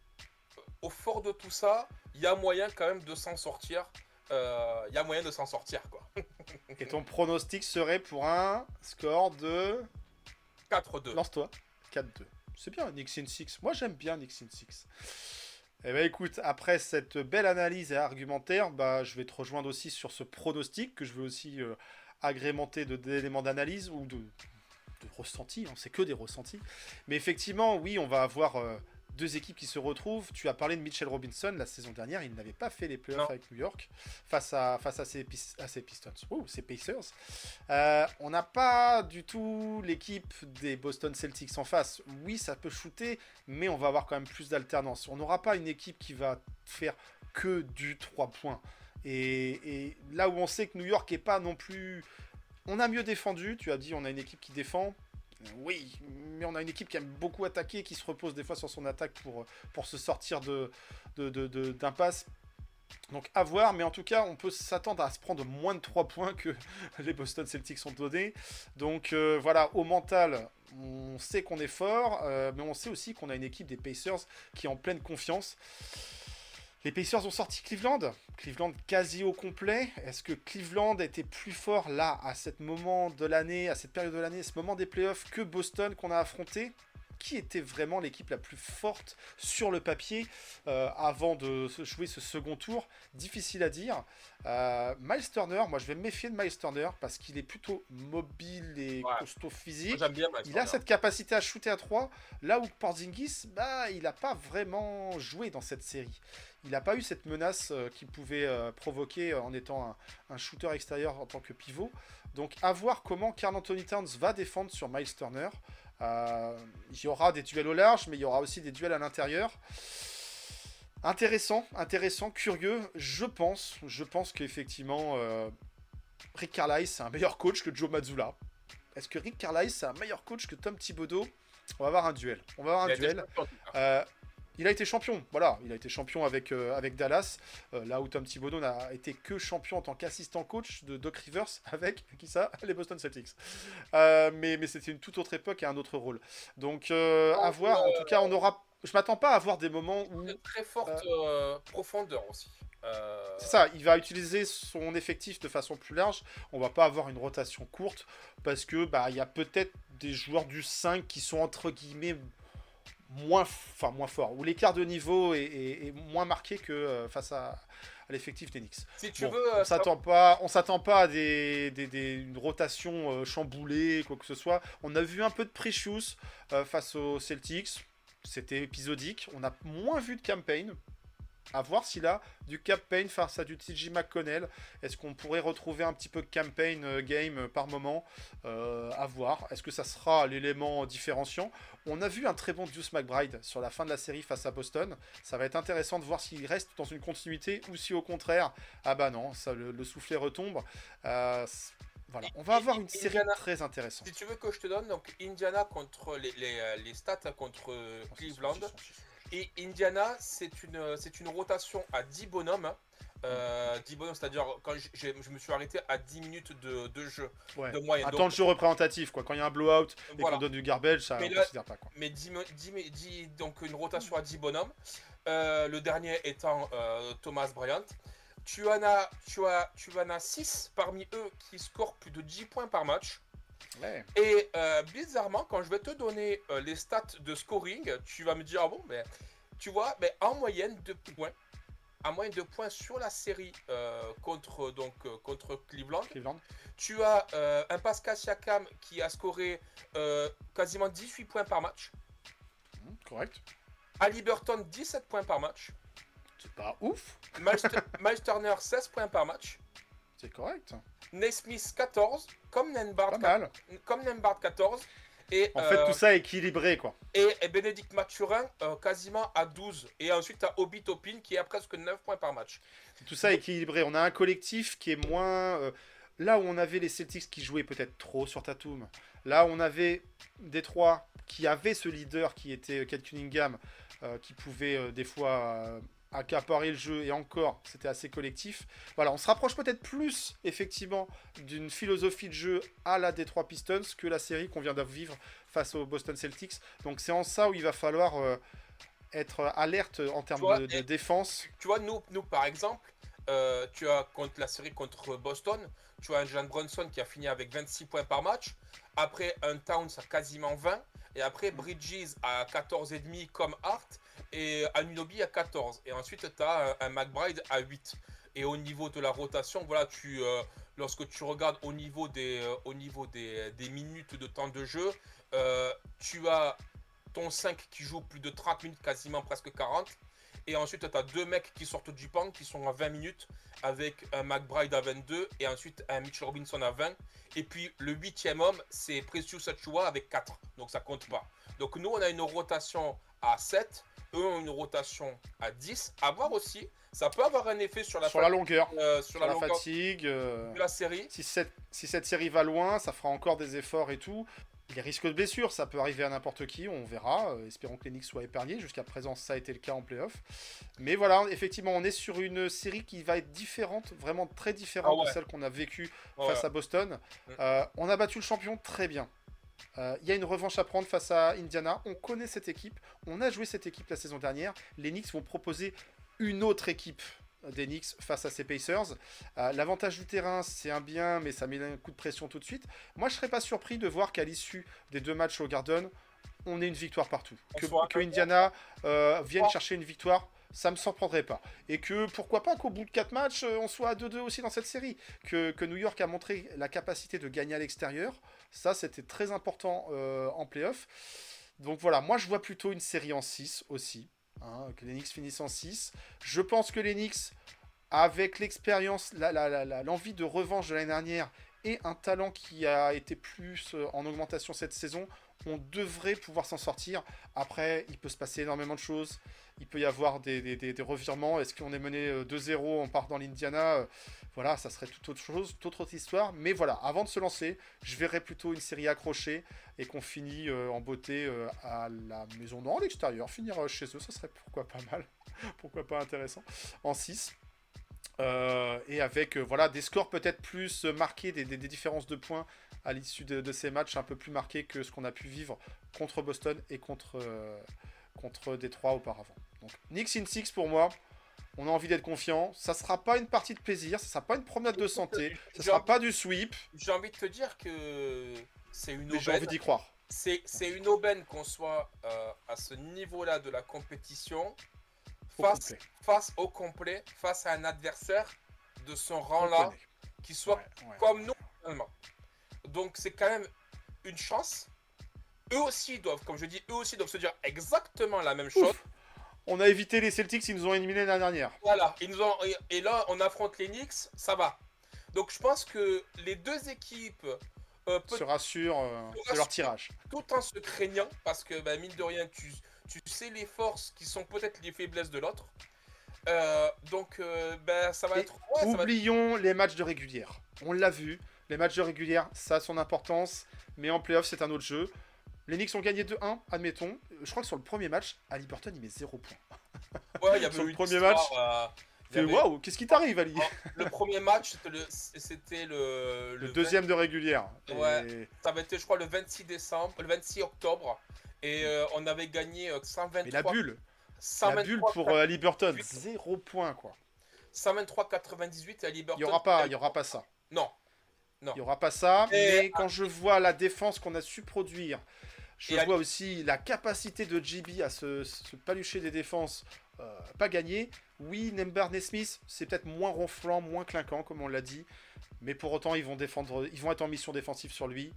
au fort de tout ça, il y a moyen quand même de s'en sortir. Euh, Il y a moyen de s'en sortir, quoi. Et ton pronostic serait pour un score de... quatre deux. Lance-toi. quatre deux. C'est bien, Knicks in six. Moi, j'aime bien Knicks in six. Eh ben écoute, après cette belle analyse et argumentaire, bah, je vais te rejoindre aussi sur ce pronostic que je veux aussi euh, agrémenter de- d'éléments d'analyse ou de, de ressentis, hein, c'est que des ressentis. Mais effectivement, oui, on va avoir euh, deux équipes qui se retrouvent. Tu as parlé de Mitchell Robinson la saison dernière, il n'avait pas fait les playoffs Non. avec New York face à, face à, ses, Pis- à ses Pistons, oh, ses Pacers. Euh, on n'a pas du tout l'équipe des Boston Celtics en face. Oui, ça peut shooter, mais on va avoir quand même plus d'alternance. On n'aura pas une équipe qui va faire que du trois points. Et, et là où on sait que New York n'est pas non plus... On a mieux défendu, tu as dit on a une équipe qui défend. Oui, mais on a une équipe qui aime beaucoup attaquer, qui se repose des fois sur son attaque pour, pour se sortir de, de, de, de- d'impasse. Donc à voir, mais en tout cas, on peut s'attendre à se prendre moins de trois points que les Boston Celtics ont donné. Donc euh, voilà, au mental, on sait qu'on est fort, euh, mais on sait aussi qu'on a une équipe des Pacers qui est en pleine confiance. Les Pacers ont sorti Cleveland, Cleveland quasi au complet. Est-ce que Cleveland était plus fort là, à ce moment de l'année, à cette période de l'année, à ce moment des playoffs, que Boston qu'on a affronté? Qui était vraiment l'équipe la plus forte sur le papier euh, avant de se jouer ce second tour? Difficile à dire. Euh, Miles Turner, moi je vais me méfier de Miles Turner parce qu'il est plutôt mobile et Ouais. costaud Moi, physique. j'aime bien Miles Il a Turner. cette capacité à shooter à trois, là où Porzingis, bah, il n'a pas vraiment joué dans cette série. Il n'a pas eu cette menace euh, qu'il pouvait euh, provoquer euh, en étant un, un shooter extérieur en tant que pivot. Donc à voir comment Karl Anthony Towns va défendre sur Miles Turner. Euh, il y aura des duels au large, mais il y aura aussi des duels à l'intérieur. Intéressant, intéressant, curieux. Je pense, je pense qu'effectivement, euh, Rick Carlisle, c'est un meilleur coach que Joe Mazzulla. Est-ce que Rick Carlisle, c'est un meilleur coach que Tom Thibodeau? On va avoir un duel. On va avoir Il un a été duel. champion, en tout cas. Euh, il a été champion, voilà, il a été champion avec, euh, avec Dallas, euh, là où Tom Thibodeau n'a été que champion en tant qu'assistant coach de Doc Rivers avec, qui ça, les Boston Celtics. Euh, mais mais c'était une toute autre époque et un autre rôle. Donc, euh, à voir, en tout cas, on aura... Je m'attends pas à avoir des moments où... Une très forte euh, profondeur aussi. Euh, C'est ça, il va utiliser son effectif de façon plus large. On va pas avoir une rotation courte parce que bah il y a peut-être des joueurs du cinq qui sont entre guillemets moins, enfin moins forts, où l'écart de niveau est, est- est moins marqué que euh, face à, à l'effectif des Knicks. Si tu Bon, veux, on euh, s'attend pas, on s'attend pas à des, des- des- une rotation euh, chamboulée, quoi que ce soit. On a vu un peu de Precious euh, face aux Celtics. C'était épisodique. On a moins vu de campaign. À voir si là, du campaign face à du T J McConnell, est-ce qu'on pourrait retrouver un petit peu de campaign euh, game euh, par moment? Euh, À voir. Est-ce que ça sera l'élément différenciant? On a vu un très bon Deuce McBride sur la fin de la série face à Boston. Ça va être intéressant de voir s'il reste dans une continuité ou si au contraire, ah bah non, ça, le, le soufflet retombe. Euh, c- voilà, on va avoir une série Indiana- très intéressante. si tu veux que je te donne, donc Indiana contre les, les, euh, les stats contre euh, Cleveland. Et Indiana, c'est une, c'est une rotation à dix bonhommes. Euh, dix bonhommes, c'est-à-dire quand j'ai- je me suis arrêté à dix minutes de, de jeu Ouais. de moyenne. Un Donc, temps de jeu représentatif, quoi. Quand il y a un blowout et Voilà. qu'on donne du garbage, ça Mais ne là- considère pas, quoi. mais dix, dix, dix, donc une rotation à dix bonhommes. Euh, le dernier étant euh, Thomas Bryant. Tu en as, tu as, tu en as six parmi eux qui scorent plus de dix points par match. Ouais. Et euh, bizarrement, quand je vais te donner euh, les stats de scoring, tu vas me dire, ah bon, mais tu vois, mais en moyenne de points, en moyenne de points sur la série euh, contre, donc, euh, contre Cleveland, Cleveland. tu as euh, un Pascal Siakam qui a scoré euh, quasiment dix-huit points par match. Mmh, correct. Ali Burton, dix-sept points par match. C'est pas ouf. Miles, Miles Turner, seize points par match. C'est correct. Naismith, quatorze. Comme Nembhard, Pas mal. comme Nembhard, quatorze. Et, En euh, fait, tout ça est équilibré, quoi. et, et Bénédicte Mathurin euh, quasiment à douze. Et ensuite, tu as Obi Toppin qui est à presque neuf points par match. Tout ça est équilibré. On a un collectif qui est moins... euh, là où on avait les Celtics qui jouaient peut-être trop sur Tatum, là où on avait Détroit qui avait ce leader qui était Kate Cunningham, euh, qui pouvait euh, des fois euh, accaparer le jeu, et encore, c'était assez collectif. Voilà, on se rapproche peut-être plus, effectivement, d'une philosophie de jeu à la Detroit Pistons que la série qu'on vient de vivre face aux Boston Celtics. Donc c'est en ça où il va falloir euh, être alerte en termes vois, de, de et- défense. Tu vois, nous, nous par exemple, euh, tu as contre la série contre Boston, tu as un Jalen Brunson qui a fini avec vingt-six points par match. Après, un Towns à quasiment vingt. Et après, Bridges à quatorze virgule cinq comme Hart. Et Anunoby à quatorze. Et ensuite, tu as un, un McBride à huit. Et au niveau de la rotation, voilà, tu, euh, lorsque tu regardes au niveau des, euh, au niveau des, des minutes de temps de jeu, euh, tu as ton cinq qui joue plus de trente minutes, quasiment presque quarante. Et ensuite, tu as deux mecs qui sortent du banc qui sont à vingt minutes avec un McBride à vingt-deux et ensuite un Mitch Robinson à vingt. Et puis le huitième homme, c'est Precious Achiuwa avec quatre. Donc ça compte pas. Donc nous, on a une rotation à sept. Eux ont une rotation à dix. À voir aussi, ça peut avoir un effet sur la, Sur la longueur, euh, sur sur la la longueur fatigue. euh, de la série. si, cette, si cette série va loin, ça fera encore des efforts et tout. Les risques de blessure, ça peut arriver à n'importe qui, on verra. Euh, espérons que les Knicks soient épargnés. Jusqu'à présent, ça a été le cas en playoff. Mais voilà, effectivement, on est sur une série qui va être différente, vraiment très différente Ah ouais. de celle qu'on a vécue Ouais. face à Boston. Mm. Euh, on a battu le champion très bien. Euh, Il y a une revanche à prendre face à Indiana. On connaît cette équipe. On a joué cette équipe la saison dernière. Les Knicks vont proposer une autre équipe des Knicks face à ces Pacers. Euh, L'avantage du terrain, c'est un bien, mais ça met un coup de pression tout de suite. Moi, je serais pas surpris de voir qu'à l'issue des deux matchs au Garden, on ait une victoire partout. On Que, soit que un- Indiana euh, vienne Oh. chercher une victoire, ça me surprendrait pas. Et que pourquoi pas qu'au bout de quatre matchs, euh, on soit à deux deux aussi dans cette série. Que, que New York a montré la capacité de gagner à l'extérieur. Ça, c'était très important euh, en playoff. Donc voilà, moi je vois plutôt une série en six aussi. Hein, que les Knicks finissent en six. Je pense que les Knicks, avec l'expérience, la- la- la- la- l'envie de revanche de l'année dernière et un talent qui a été plus euh, en augmentation cette saison, on devrait pouvoir s'en sortir. Après, il peut se passer énormément de choses. Il peut y avoir des, des- des- des revirements. Est-ce qu'on est mené euh, deux zéro, on part dans l'Indiana? Euh, Voilà, ça serait toute autre chose, toute autre histoire. Mais voilà, avant de se lancer, je verrais plutôt une série accrochée et qu'on finit euh, en beauté euh, à la maison, non, à l'extérieur. Finir euh, chez eux, ça serait pourquoi pas mal. Pourquoi pas intéressant. En six. Euh, et avec euh, voilà, des scores peut-être plus euh, marqués, des, des- des différences de points à l'issue de, de ces matchs un peu plus marqués que ce qu'on a pu vivre contre Boston et contre, euh, contre Détroit auparavant. Donc Knicks in six pour moi, on a envie d'être confiant. Ça sera pas une partie de plaisir, ça sera pas une promenade de santé, ça sera pas du sweep, J'ai envie de te dire que c'est une mais j'ai envie aubaine. d'y croire. C'est c'est une aubaine qu'on soit euh, à ce niveau-là de la compétition Au face, complet. face au complet, face à un adversaire de son On rang-là, connaît. qui soit Ouais, ouais. comme nous finalement. Donc c'est quand même une chance. Eux aussi doivent, comme je dis, eux aussi doivent se dire exactement la même chose. Ouf. On a évité les Celtics, ils nous ont éliminés l'année dernière. Voilà, ils nous ont, et, et là on affronte les Knicks, ça va. Donc je pense que les deux équipes, euh, peut- Se rassurent euh, Se de leur rassurent. tirage. tout en se craignant, parce que bah, mine de rien, tu, tu sais les forces qui sont peut-être les faiblesses de l'autre. Euh, donc euh, bah, ça va Et être... ouais, ça va être- Oublions les matchs de régulière. On l'a vu, les matchs de régulière, ça a son importance, mais en playoff, c'est un autre jeu. Les Knicks ont gagné deux un, admettons. Je crois que sur le premier match, Ali Burton, il met zéro point. ouais, il y avait sur le une premier histoire, euh, il y Fait avait- waouh, qu'est-ce qui t'arrive, Ali? Le premier match, c'était le, c'était le, Le deuxième de régulière. Ouais. Et- Ça avait été, je crois, le vingt-six décembre, le vingt-six octobre. Et euh, on avait gagné euh, cent vingt-trois. Mais la bulle, la cent bulle vingt-trois, pour euh, Ali Burton, huit. zéro point, quoi. cent vingt-trois quatre-vingt-dix-huit à Il Liberton. y aura pas, il y aura pas ça. Non. Il y aura pas ça, Et- mais quand je vois la défense qu'on a su produire, je Et vois aussi la capacité de J B à se, se palucher des défenses, euh, pas gagner. Oui, Nembar Nesmith, c'est peut-être moins ronflant, moins clinquant, comme on l'a dit, mais pour autant, ils vont défendre, ils vont être en mission défensive sur lui.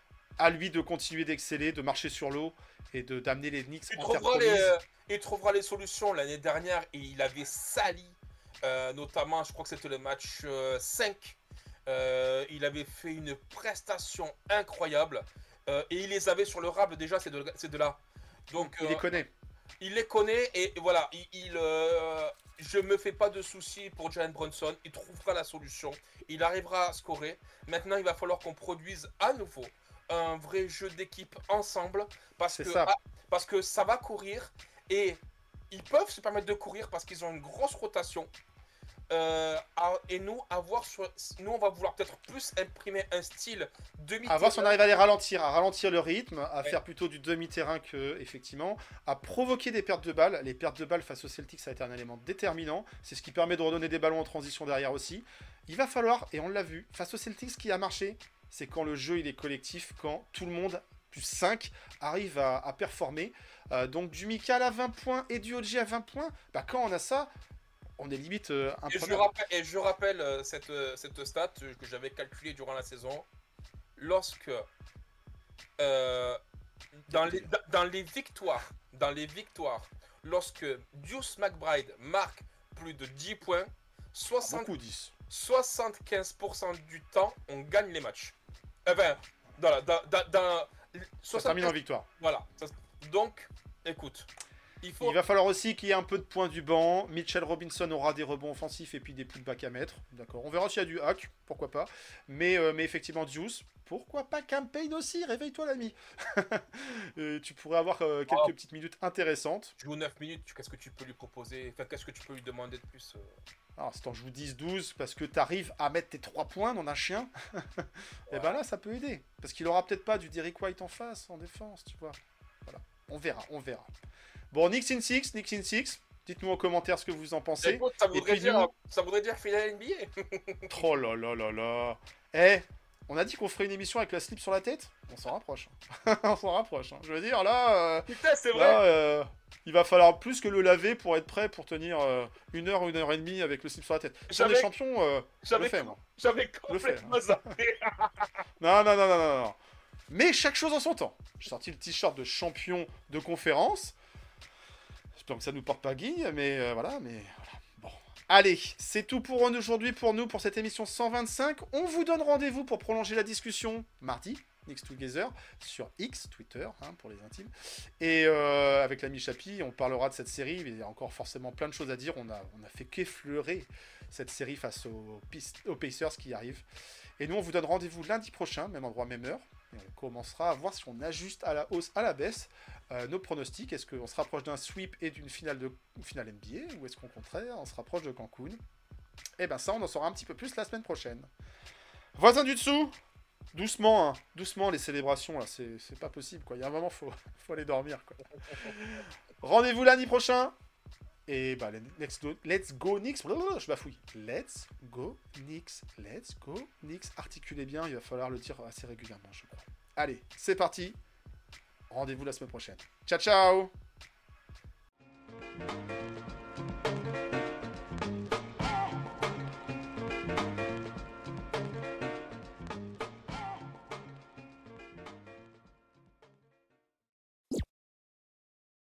À lui de continuer d'exceller, de marcher sur l'eau et de d'amener les Knicks Il en terre trouvera, les, promise. euh, il trouvera les solutions. L'année dernière, et il avait sali, euh, notamment, je crois que c'était le match euh, cinq. Euh, il avait fait une prestation incroyable. Euh, et il les avait sur le rable déjà, ces deux, ces deux-là. Donc, Il euh, les connaît. il les connaît et voilà, il, il, euh, je me fais pas de soucis pour Jalen Brunson. Il trouvera la solution. Il arrivera à scorer. Maintenant, il va falloir qu'on produise à nouveau un vrai jeu d'équipe ensemble parce C'est que, ça. ah, parce que ça va courir et ils peuvent se permettre de courir parce qu'ils ont une grosse rotation. Euh, à- et nous, avoir sur, nous, on va vouloir peut-être plus imprimer un style demi-terrain. À voir si on arrive à les ralentir, à ralentir le rythme, à Ouais. faire plutôt du demi-terrain que, effectivement, à provoquer des pertes de balles. Les pertes de balles face aux Celtics, ça a été un élément déterminant. C'est ce qui permet de redonner des ballons en transition derrière aussi. Il va falloir, et on l'a vu, face aux Celtics, ce qui a marché, c'est quand le jeu il est collectif, quand tout le monde, plus cinq, arrive à, à performer. Euh, donc du Mikal à vingt points et du O G à vingt points, bah, quand on a ça, on est limite euh, Et je imprenable. rappelle, et je rappelle euh, cette, euh, cette stat euh, que j'avais calculée durant la saison. Lorsque euh, dans, les, dans- dans les victoires, dans les victoires, lorsque Deuce McBride marque plus de dix points, soixante, Beaucoup dix. soixante-quinze pour cent du temps, on gagne les matchs. Enfin, dans, la- dans, dans, dans Ça termine en soixante-quinze victoire. voilà. Ça- Donc, écoute, il faut. Il va falloir aussi qu'il y ait un peu de points du banc. Mitchell Robinson aura des rebonds offensifs et puis des putbacks à mettre. D'accord. On verra s'il y a du hack, pourquoi pas. Mais, euh, mais effectivement, Deuce, pourquoi pas Campaign aussi. Réveille-toi l'ami. Euh, tu pourrais avoir euh, quelques Ah. petites minutes intéressantes. Joue neuf minutes, qu'est-ce que tu peux lui proposer? Enfin, qu'est-ce que tu peux lui demander de plus? euh Alors, si t'en joues dix douze parce que t'arrives à mettre tes trois points dans un chien, et ben là, ça peut aider. Parce qu'il aura peut-être pas du Derrick White en face, en défense, tu vois. Voilà. On verra, on verra. Bon, Knicks in six, Knicks in six. Dites-nous en commentaire ce que vous en pensez. Écoute, ça Et voudrait, puis dire, nous- ça voudrait dire finale N B A. Oh là là là là. Eh, on a dit qu'on ferait une émission avec la slip sur la tête. On s'en rapproche. On s'en rapproche. hein. Je veux dire, là, euh, Putain, c'est vrai. là euh, il va falloir plus que le laver pour être prêt pour tenir euh, une heure, une heure et demie avec le slip sur la tête. Sur des J'avais- champions, euh, je le J'avais fais, moi. J'avais le fais, complètement zappé. Non, non, non, non, non, non. Mais chaque chose en son temps. J'ai sorti le t-shirt de champion de conférence. J'espère que ça nous porte pas guigne, mais euh, voilà, mais voilà. Bon. Allez, c'est tout pour aujourd'hui pour nous, pour cette émission cent vingt-cinq. On vous donne rendez-vous pour prolonger la discussion mardi, Knicks Together, sur X, Twitter, hein, pour les intimes. Et euh, avec l'ami Chapi, on parlera de cette série. Il y a encore forcément plein de choses à dire. On a, on a fait qu'effleurer cette série face aux, Pist- aux Pacers qui arrivent. Et nous, on vous donne rendez-vous lundi prochain, même endroit, même heure. Et on commencera à voir si on ajuste à la hausse, à la baisse euh, nos pronostics. Est-ce qu'on se rapproche d'un sweep et d'une finale, de, finale N B A ou est-ce qu'au contraire, on se rapproche de Cancun? Eh ben ça, on en saura un petit peu plus la semaine prochaine. Voisin du dessous, doucement, hein, doucement les célébrations, là, c'est c'est pas possible, quoi. Il y a un moment, faut, faut aller dormir, quoi. Rendez-vous lundi prochain. Et bah, let's go, let's go Knicks. Blablabla, je bafouille. Let's go Knicks. Let's go Knicks. Articulez bien, il va falloir le dire assez régulièrement, je crois. Allez, c'est parti. Rendez-vous la semaine prochaine. Ciao, ciao.